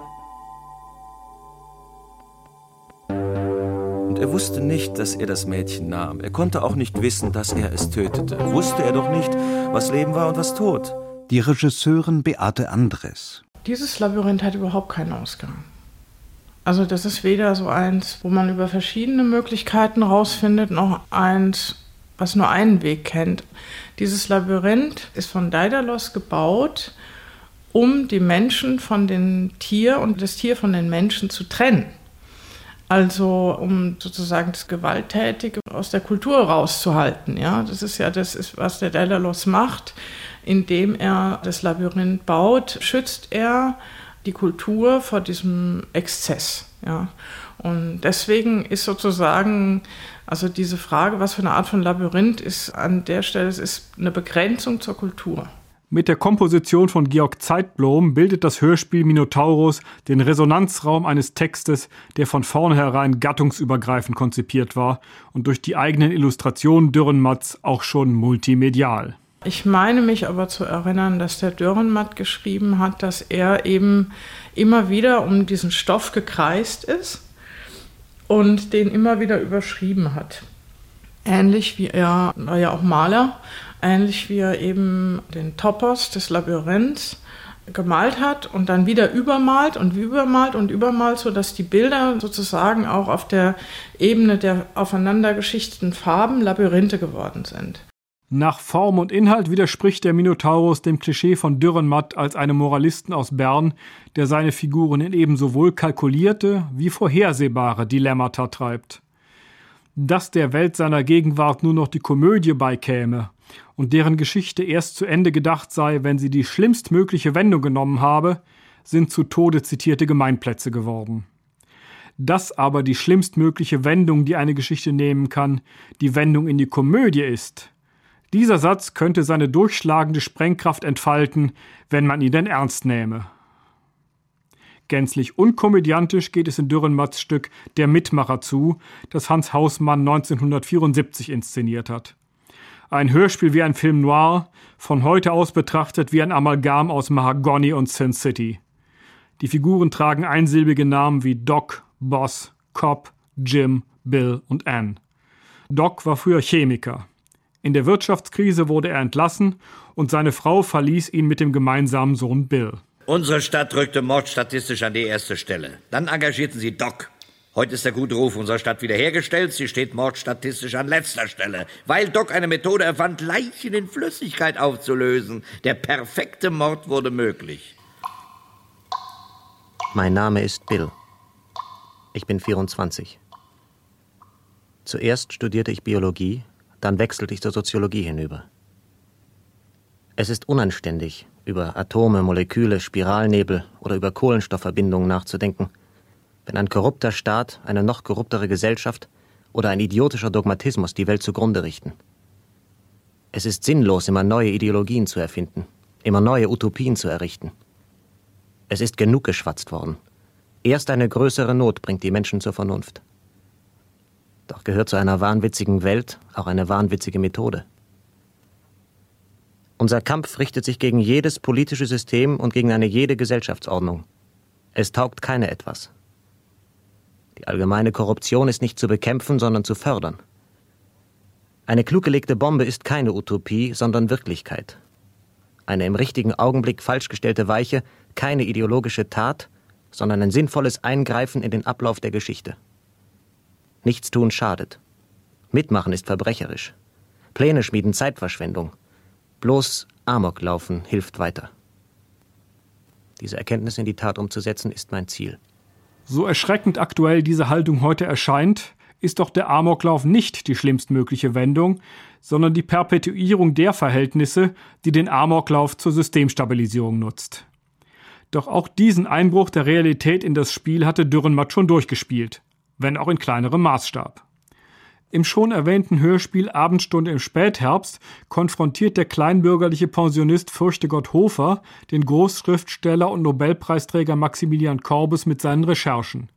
Speaker 20: Er wusste nicht, dass er das Mädchen nahm. Er konnte auch nicht wissen, dass er es tötete. Wusste er doch nicht, was Leben war und was Tod.
Speaker 11: Die Regisseurin Beate Andres.
Speaker 21: Dieses Labyrinth hat überhaupt keinen Ausgang. Also das ist weder so eins, wo man über verschiedene Möglichkeiten rausfindet, noch eins, was nur einen Weg kennt. Dieses Labyrinth ist von Daidalos gebaut, um die Menschen von dem Tier und das Tier von den Menschen zu trennen. Also um sozusagen das Gewalttätige aus der Kultur rauszuhalten. Ja? Das ist ja das, ist, was der Daidalos macht. Indem er das Labyrinth baut, schützt er die Kultur vor diesem Exzess. Ja? Und deswegen ist sozusagen, also diese Frage, was für eine Art von Labyrinth ist, an der Stelle, es ist eine Begrenzung zur Kultur.
Speaker 13: Mit der Komposition von Georg Zeitblom bildet das Hörspiel Minotaurus den Resonanzraum eines Textes, der von vornherein gattungsübergreifend konzipiert war und durch die eigenen Illustrationen Dürrenmatts auch schon multimedial.
Speaker 21: Ich meine mich aber zu erinnern, dass der Dürrenmatt geschrieben hat, dass er eben immer wieder um diesen Stoff gekreist ist und den immer wieder überschrieben hat. Ähnlich wie er, war ja auch Maler, ähnlich wie er eben den Topos des Labyrinths gemalt hat und dann wieder übermalt und übermalt und übermalt, sodass die Bilder sozusagen auch auf der Ebene der aufeinandergeschichteten Farben Labyrinthe geworden sind.
Speaker 13: Nach Form und Inhalt widerspricht der Minotaurus dem Klischee von Dürrenmatt als einem Moralisten aus Bern, der seine Figuren in ebenso wohl kalkulierte wie vorhersehbare Dilemmata treibt. Dass der Welt seiner Gegenwart nur noch die Komödie beikäme und deren Geschichte erst zu Ende gedacht sei, wenn sie die schlimmstmögliche Wendung genommen habe, sind zu Tode zitierte Gemeinplätze geworden. Dass aber die schlimmstmögliche Wendung, die eine Geschichte nehmen kann, die Wendung in die Komödie ist, Dieser Satz könnte seine durchschlagende Sprengkraft entfalten, wenn man ihn denn ernst nähme. Gänzlich unkomödiantisch geht es in Dürrenmatts Stück Der Mitmacher zu, das Hans Hausmann neunzehnhundertvierundsiebzig inszeniert hat. Ein Hörspiel wie ein Film noir, von heute aus betrachtet wie ein Amalgam aus Mahagony und Sin City. Die Figuren tragen einsilbige Namen wie Doc, Boss, Cop, Jim, Bill und Ann. Doc war früher Chemiker. In der Wirtschaftskrise wurde er entlassen und seine Frau verließ ihn mit dem gemeinsamen Sohn Bill.
Speaker 4: Unsere Stadt rückte Mord statistisch an die erste Stelle. Dann engagierten sie Doc. Heute ist der gute Ruf unserer Stadt wiederhergestellt. Sie steht Mord statistisch an letzter Stelle, weil Doc eine Methode erfand, Leichen in Flüssigkeit aufzulösen. Der perfekte Mord wurde möglich.
Speaker 22: Mein Name ist Bill. Ich bin vierundzwanzig. Zuerst studierte ich Biologie, dann wechselte ich zur Soziologie hinüber. Es ist unanständig, über Atome, Moleküle, Spiralnebel oder über Kohlenstoffverbindungen nachzudenken, wenn ein korrupter Staat, eine noch korruptere Gesellschaft oder ein idiotischer Dogmatismus die Welt zugrunde richten. Es ist sinnlos, immer neue Ideologien zu erfinden, immer neue Utopien zu errichten. Es ist genug geschwatzt worden. Erst eine größere Not bringt die Menschen zur Vernunft. Doch gehört zu einer wahnwitzigen Welt auch eine wahnwitzige Methode. Unser Kampf richtet sich gegen jedes politische System und gegen eine jede Gesellschaftsordnung. Es taugt keine etwas. Die allgemeine Korruption ist nicht zu bekämpfen, sondern zu fördern. Eine klug gelegte Bombe ist keine Utopie, sondern Wirklichkeit. Eine im richtigen Augenblick falsch gestellte Weiche, keine ideologische Tat, sondern ein sinnvolles Eingreifen in den Ablauf der Geschichte. Nichtstun schadet. Mitmachen ist verbrecherisch. Pläne schmieden Zeitverschwendung. Bloß Amoklaufen hilft weiter. Diese Erkenntnis in die Tat umzusetzen, ist mein Ziel.
Speaker 13: So erschreckend aktuell diese Haltung heute erscheint, ist doch der Amoklauf nicht die schlimmstmögliche Wendung, sondern die Perpetuierung der Verhältnisse, die den Amoklauf zur Systemstabilisierung nutzt. Doch auch diesen Einbruch der Realität in das Spiel hatte Dürrenmatt schon durchgespielt, wenn auch in kleinerem Maßstab. Im schon erwähnten Hörspiel Abendstunde im Spätherbst konfrontiert der kleinbürgerliche Pensionist Fürchtegott Hofer den Großschriftsteller und Nobelpreisträger Maximilian Corbes mit seinen Recherchen.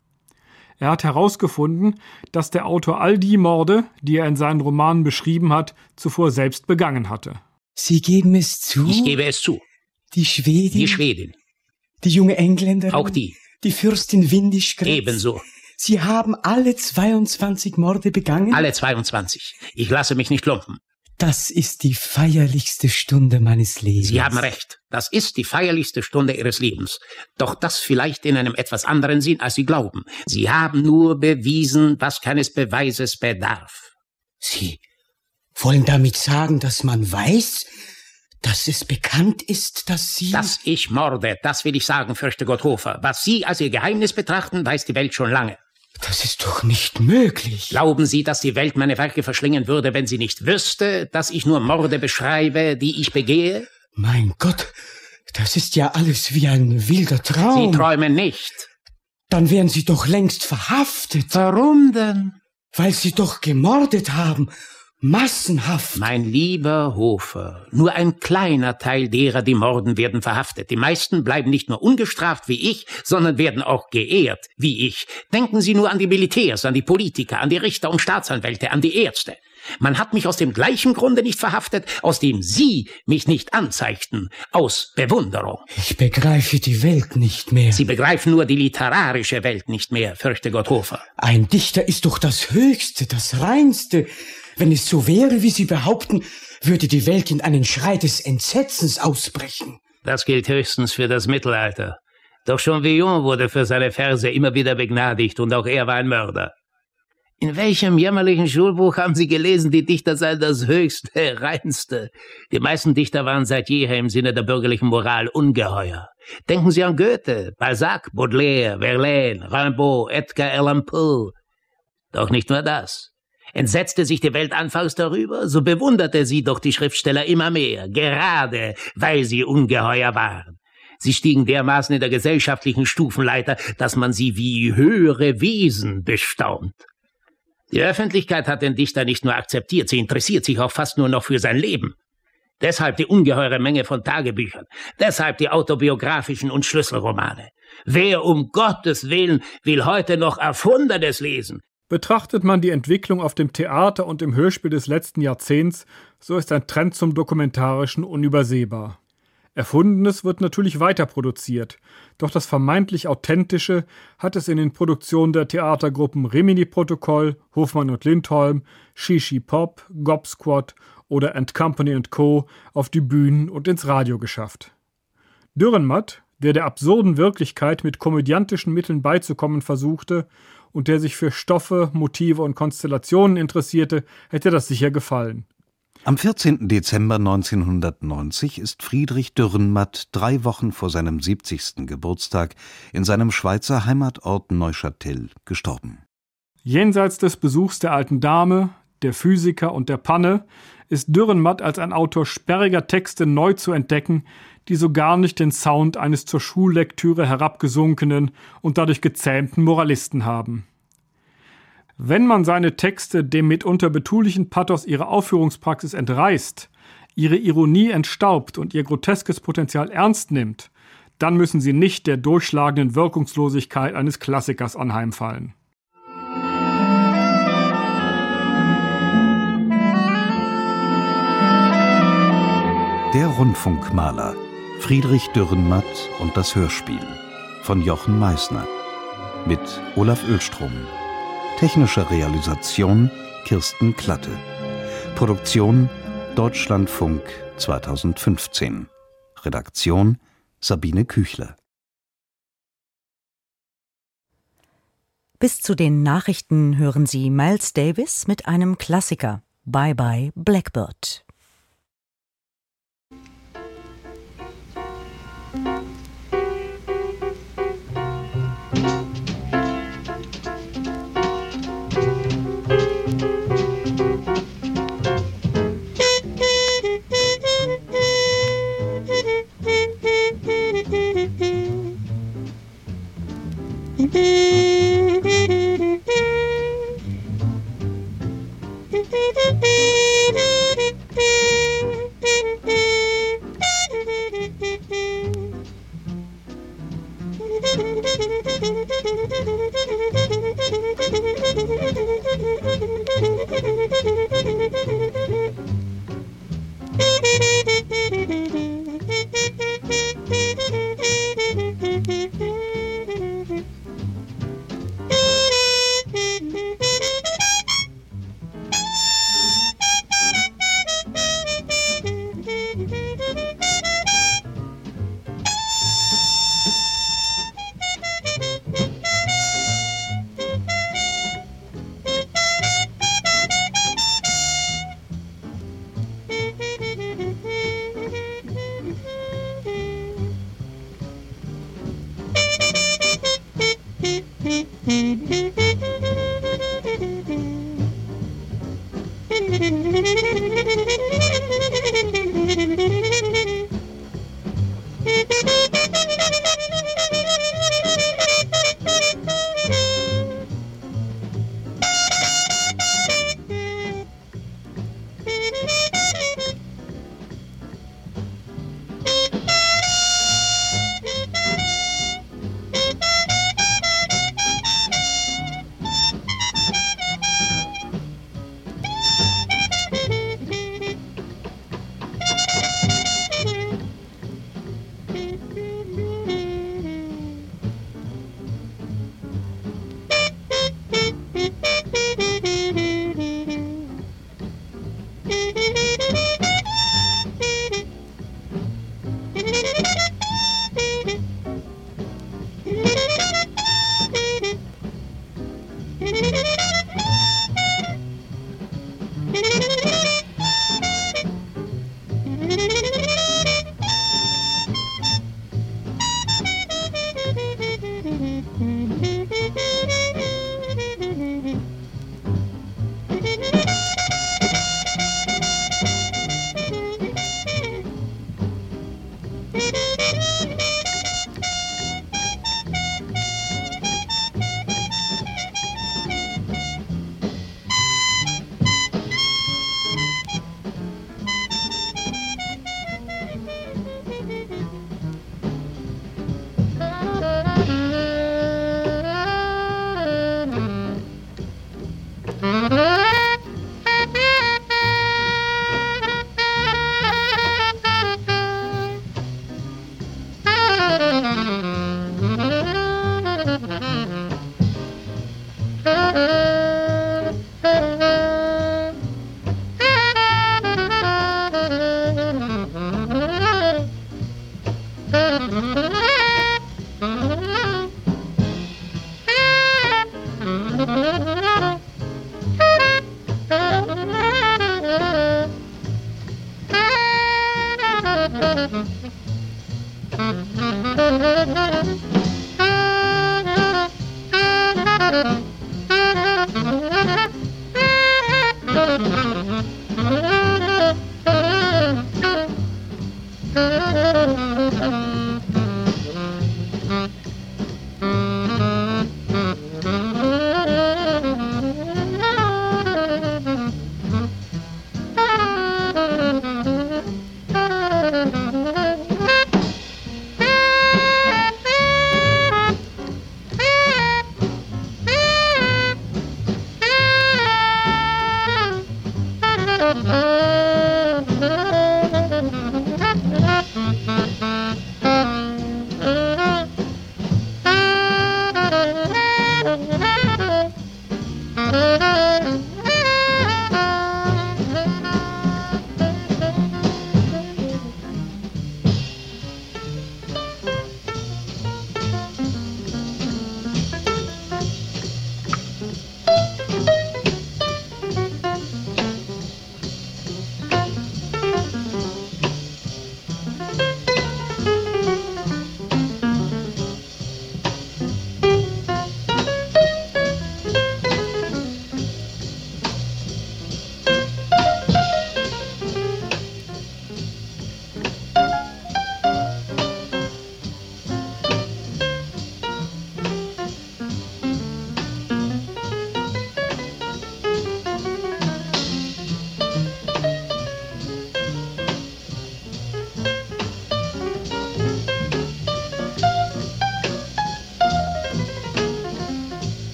Speaker 13: Er hat herausgefunden, dass der Autor all die Morde, die er in seinen Romanen beschrieben hat, zuvor selbst begangen hatte.
Speaker 23: Sie geben es zu?
Speaker 17: Ich gebe es zu.
Speaker 23: Die Schwedin?
Speaker 17: Die Schwedin.
Speaker 23: Die junge Engländerin?
Speaker 17: Auch die.
Speaker 23: Die Fürstin Windischgrätz?
Speaker 17: Ebenso.
Speaker 23: Sie haben alle zweiundzwanzig Morde begangen?
Speaker 17: Alle zweiundzwanzig. Ich lasse mich nicht lumpen.
Speaker 23: Das ist die feierlichste Stunde meines Lebens.
Speaker 17: Sie haben recht. Das ist die feierlichste Stunde Ihres Lebens. Doch das vielleicht in einem etwas anderen Sinn, als Sie glauben. Sie haben nur bewiesen, was keines Beweises bedarf.
Speaker 23: Sie wollen damit sagen, dass man weiß, dass es bekannt ist, dass Sie...
Speaker 17: Dass ich morde, das will ich sagen, Fürchtegott Hofer. Was Sie als Ihr Geheimnis betrachten, weiß die Welt schon lange.
Speaker 23: Das ist doch nicht möglich.
Speaker 17: Glauben Sie, dass die Welt meine Werke verschlingen würde, wenn sie nicht wüsste, dass ich nur Morde beschreibe, die ich begehe?
Speaker 23: Mein Gott, das ist ja alles wie ein wilder Traum.
Speaker 17: Sie träumen nicht.
Speaker 23: Dann wären Sie doch längst verhaftet.
Speaker 17: Warum denn?
Speaker 23: Weil Sie doch gemordet haben. Massenhaft.
Speaker 17: Mein lieber Hofer, nur ein kleiner Teil derer, die morden, werden verhaftet. Die meisten bleiben nicht nur ungestraft wie ich, sondern werden auch geehrt wie ich. Denken Sie nur an die Militärs, an die Politiker, an die Richter und Staatsanwälte, an die Ärzte. Man hat mich aus dem gleichen Grunde nicht verhaftet, aus dem Sie mich nicht anzeigten, aus Bewunderung.
Speaker 23: Ich begreife die Welt nicht mehr.
Speaker 17: Sie begreifen nur die literarische Welt nicht mehr, Fürchtegott Hofer.
Speaker 23: Ein Dichter ist doch das Höchste, das Reinste. Wenn es so wäre, wie Sie behaupten, würde die Welt in einen Schrei des Entsetzens ausbrechen.
Speaker 17: Das gilt höchstens für das Mittelalter. Doch schon Villon wurde für seine Verse immer wieder begnadigt und auch er war ein Mörder. In welchem jämmerlichen Schulbuch haben Sie gelesen, die Dichter seien das Höchste, Reinste? Die meisten Dichter waren seit jeher im Sinne der bürgerlichen Moral ungeheuer. Denken Sie an Goethe, Balzac, Baudelaire, Verlaine, Rimbaud, Edgar Allan Poe. Doch nicht nur das. Entsetzte sich die Welt anfangs darüber, so bewunderte sie doch die Schriftsteller immer mehr, gerade weil sie ungeheuer waren. Sie stiegen dermaßen in der gesellschaftlichen Stufenleiter, dass man sie wie höhere Wesen bestaunt. Die Öffentlichkeit hat den Dichter nicht nur akzeptiert, sie interessiert sich auch fast nur noch für sein Leben. Deshalb die ungeheure Menge von Tagebüchern, deshalb die autobiografischen und Schlüsselromane. Wer um Gottes Willen will heute noch Erfundenes lesen?
Speaker 13: Betrachtet man die Entwicklung auf dem Theater und im Hörspiel des letzten Jahrzehnts, so ist ein Trend zum Dokumentarischen unübersehbar. Erfundenes wird natürlich weiter produziert, doch das vermeintlich Authentische hat es in den Produktionen der Theatergruppen Rimini-Protokoll, Hofmann und Lindholm, Shishi Pop, Gob Squad oder And Company and Co. auf die Bühnen und ins Radio geschafft. Dürrenmatt, der der absurden Wirklichkeit mit komödiantischen Mitteln beizukommen versuchte und der sich für Stoffe, Motive und Konstellationen interessierte, hätte das sicher gefallen.
Speaker 11: Am vierzehnten Dezember neunzehnhundertneunzig ist Friedrich Dürrenmatt drei Wochen vor seinem siebzigsten Geburtstag in seinem Schweizer Heimatort Neuchâtel gestorben.
Speaker 13: Jenseits des Besuchs der alten Dame, der Physiker und der Panne ist Dürrenmatt als ein Autor sperriger Texte neu zu entdecken, die so gar nicht den Sound eines zur Schullektüre herabgesunkenen und dadurch gezähmten Moralisten haben. Wenn man seine Texte dem mitunter betulichen Pathos ihrer Aufführungspraxis entreißt, ihre Ironie entstaubt und ihr groteskes Potenzial ernst nimmt, dann müssen sie nicht der durchschlagenden Wirkungslosigkeit eines Klassikers anheimfallen.
Speaker 11: Der Rundfunkmaler Friedrich Dürrenmatt und das Hörspiel von Jochen Meissner mit Olaf Oehlstrom. Technische Realisation Kirsten Klatte. Produktion Deutschlandfunk zweitausendfünfzehn. Redaktion Sabine Küchler.
Speaker 1: Bis zu den Nachrichten hören Sie Miles Davis mit einem Klassiker, Bye Bye Blackbird.
Speaker 2: Thank you.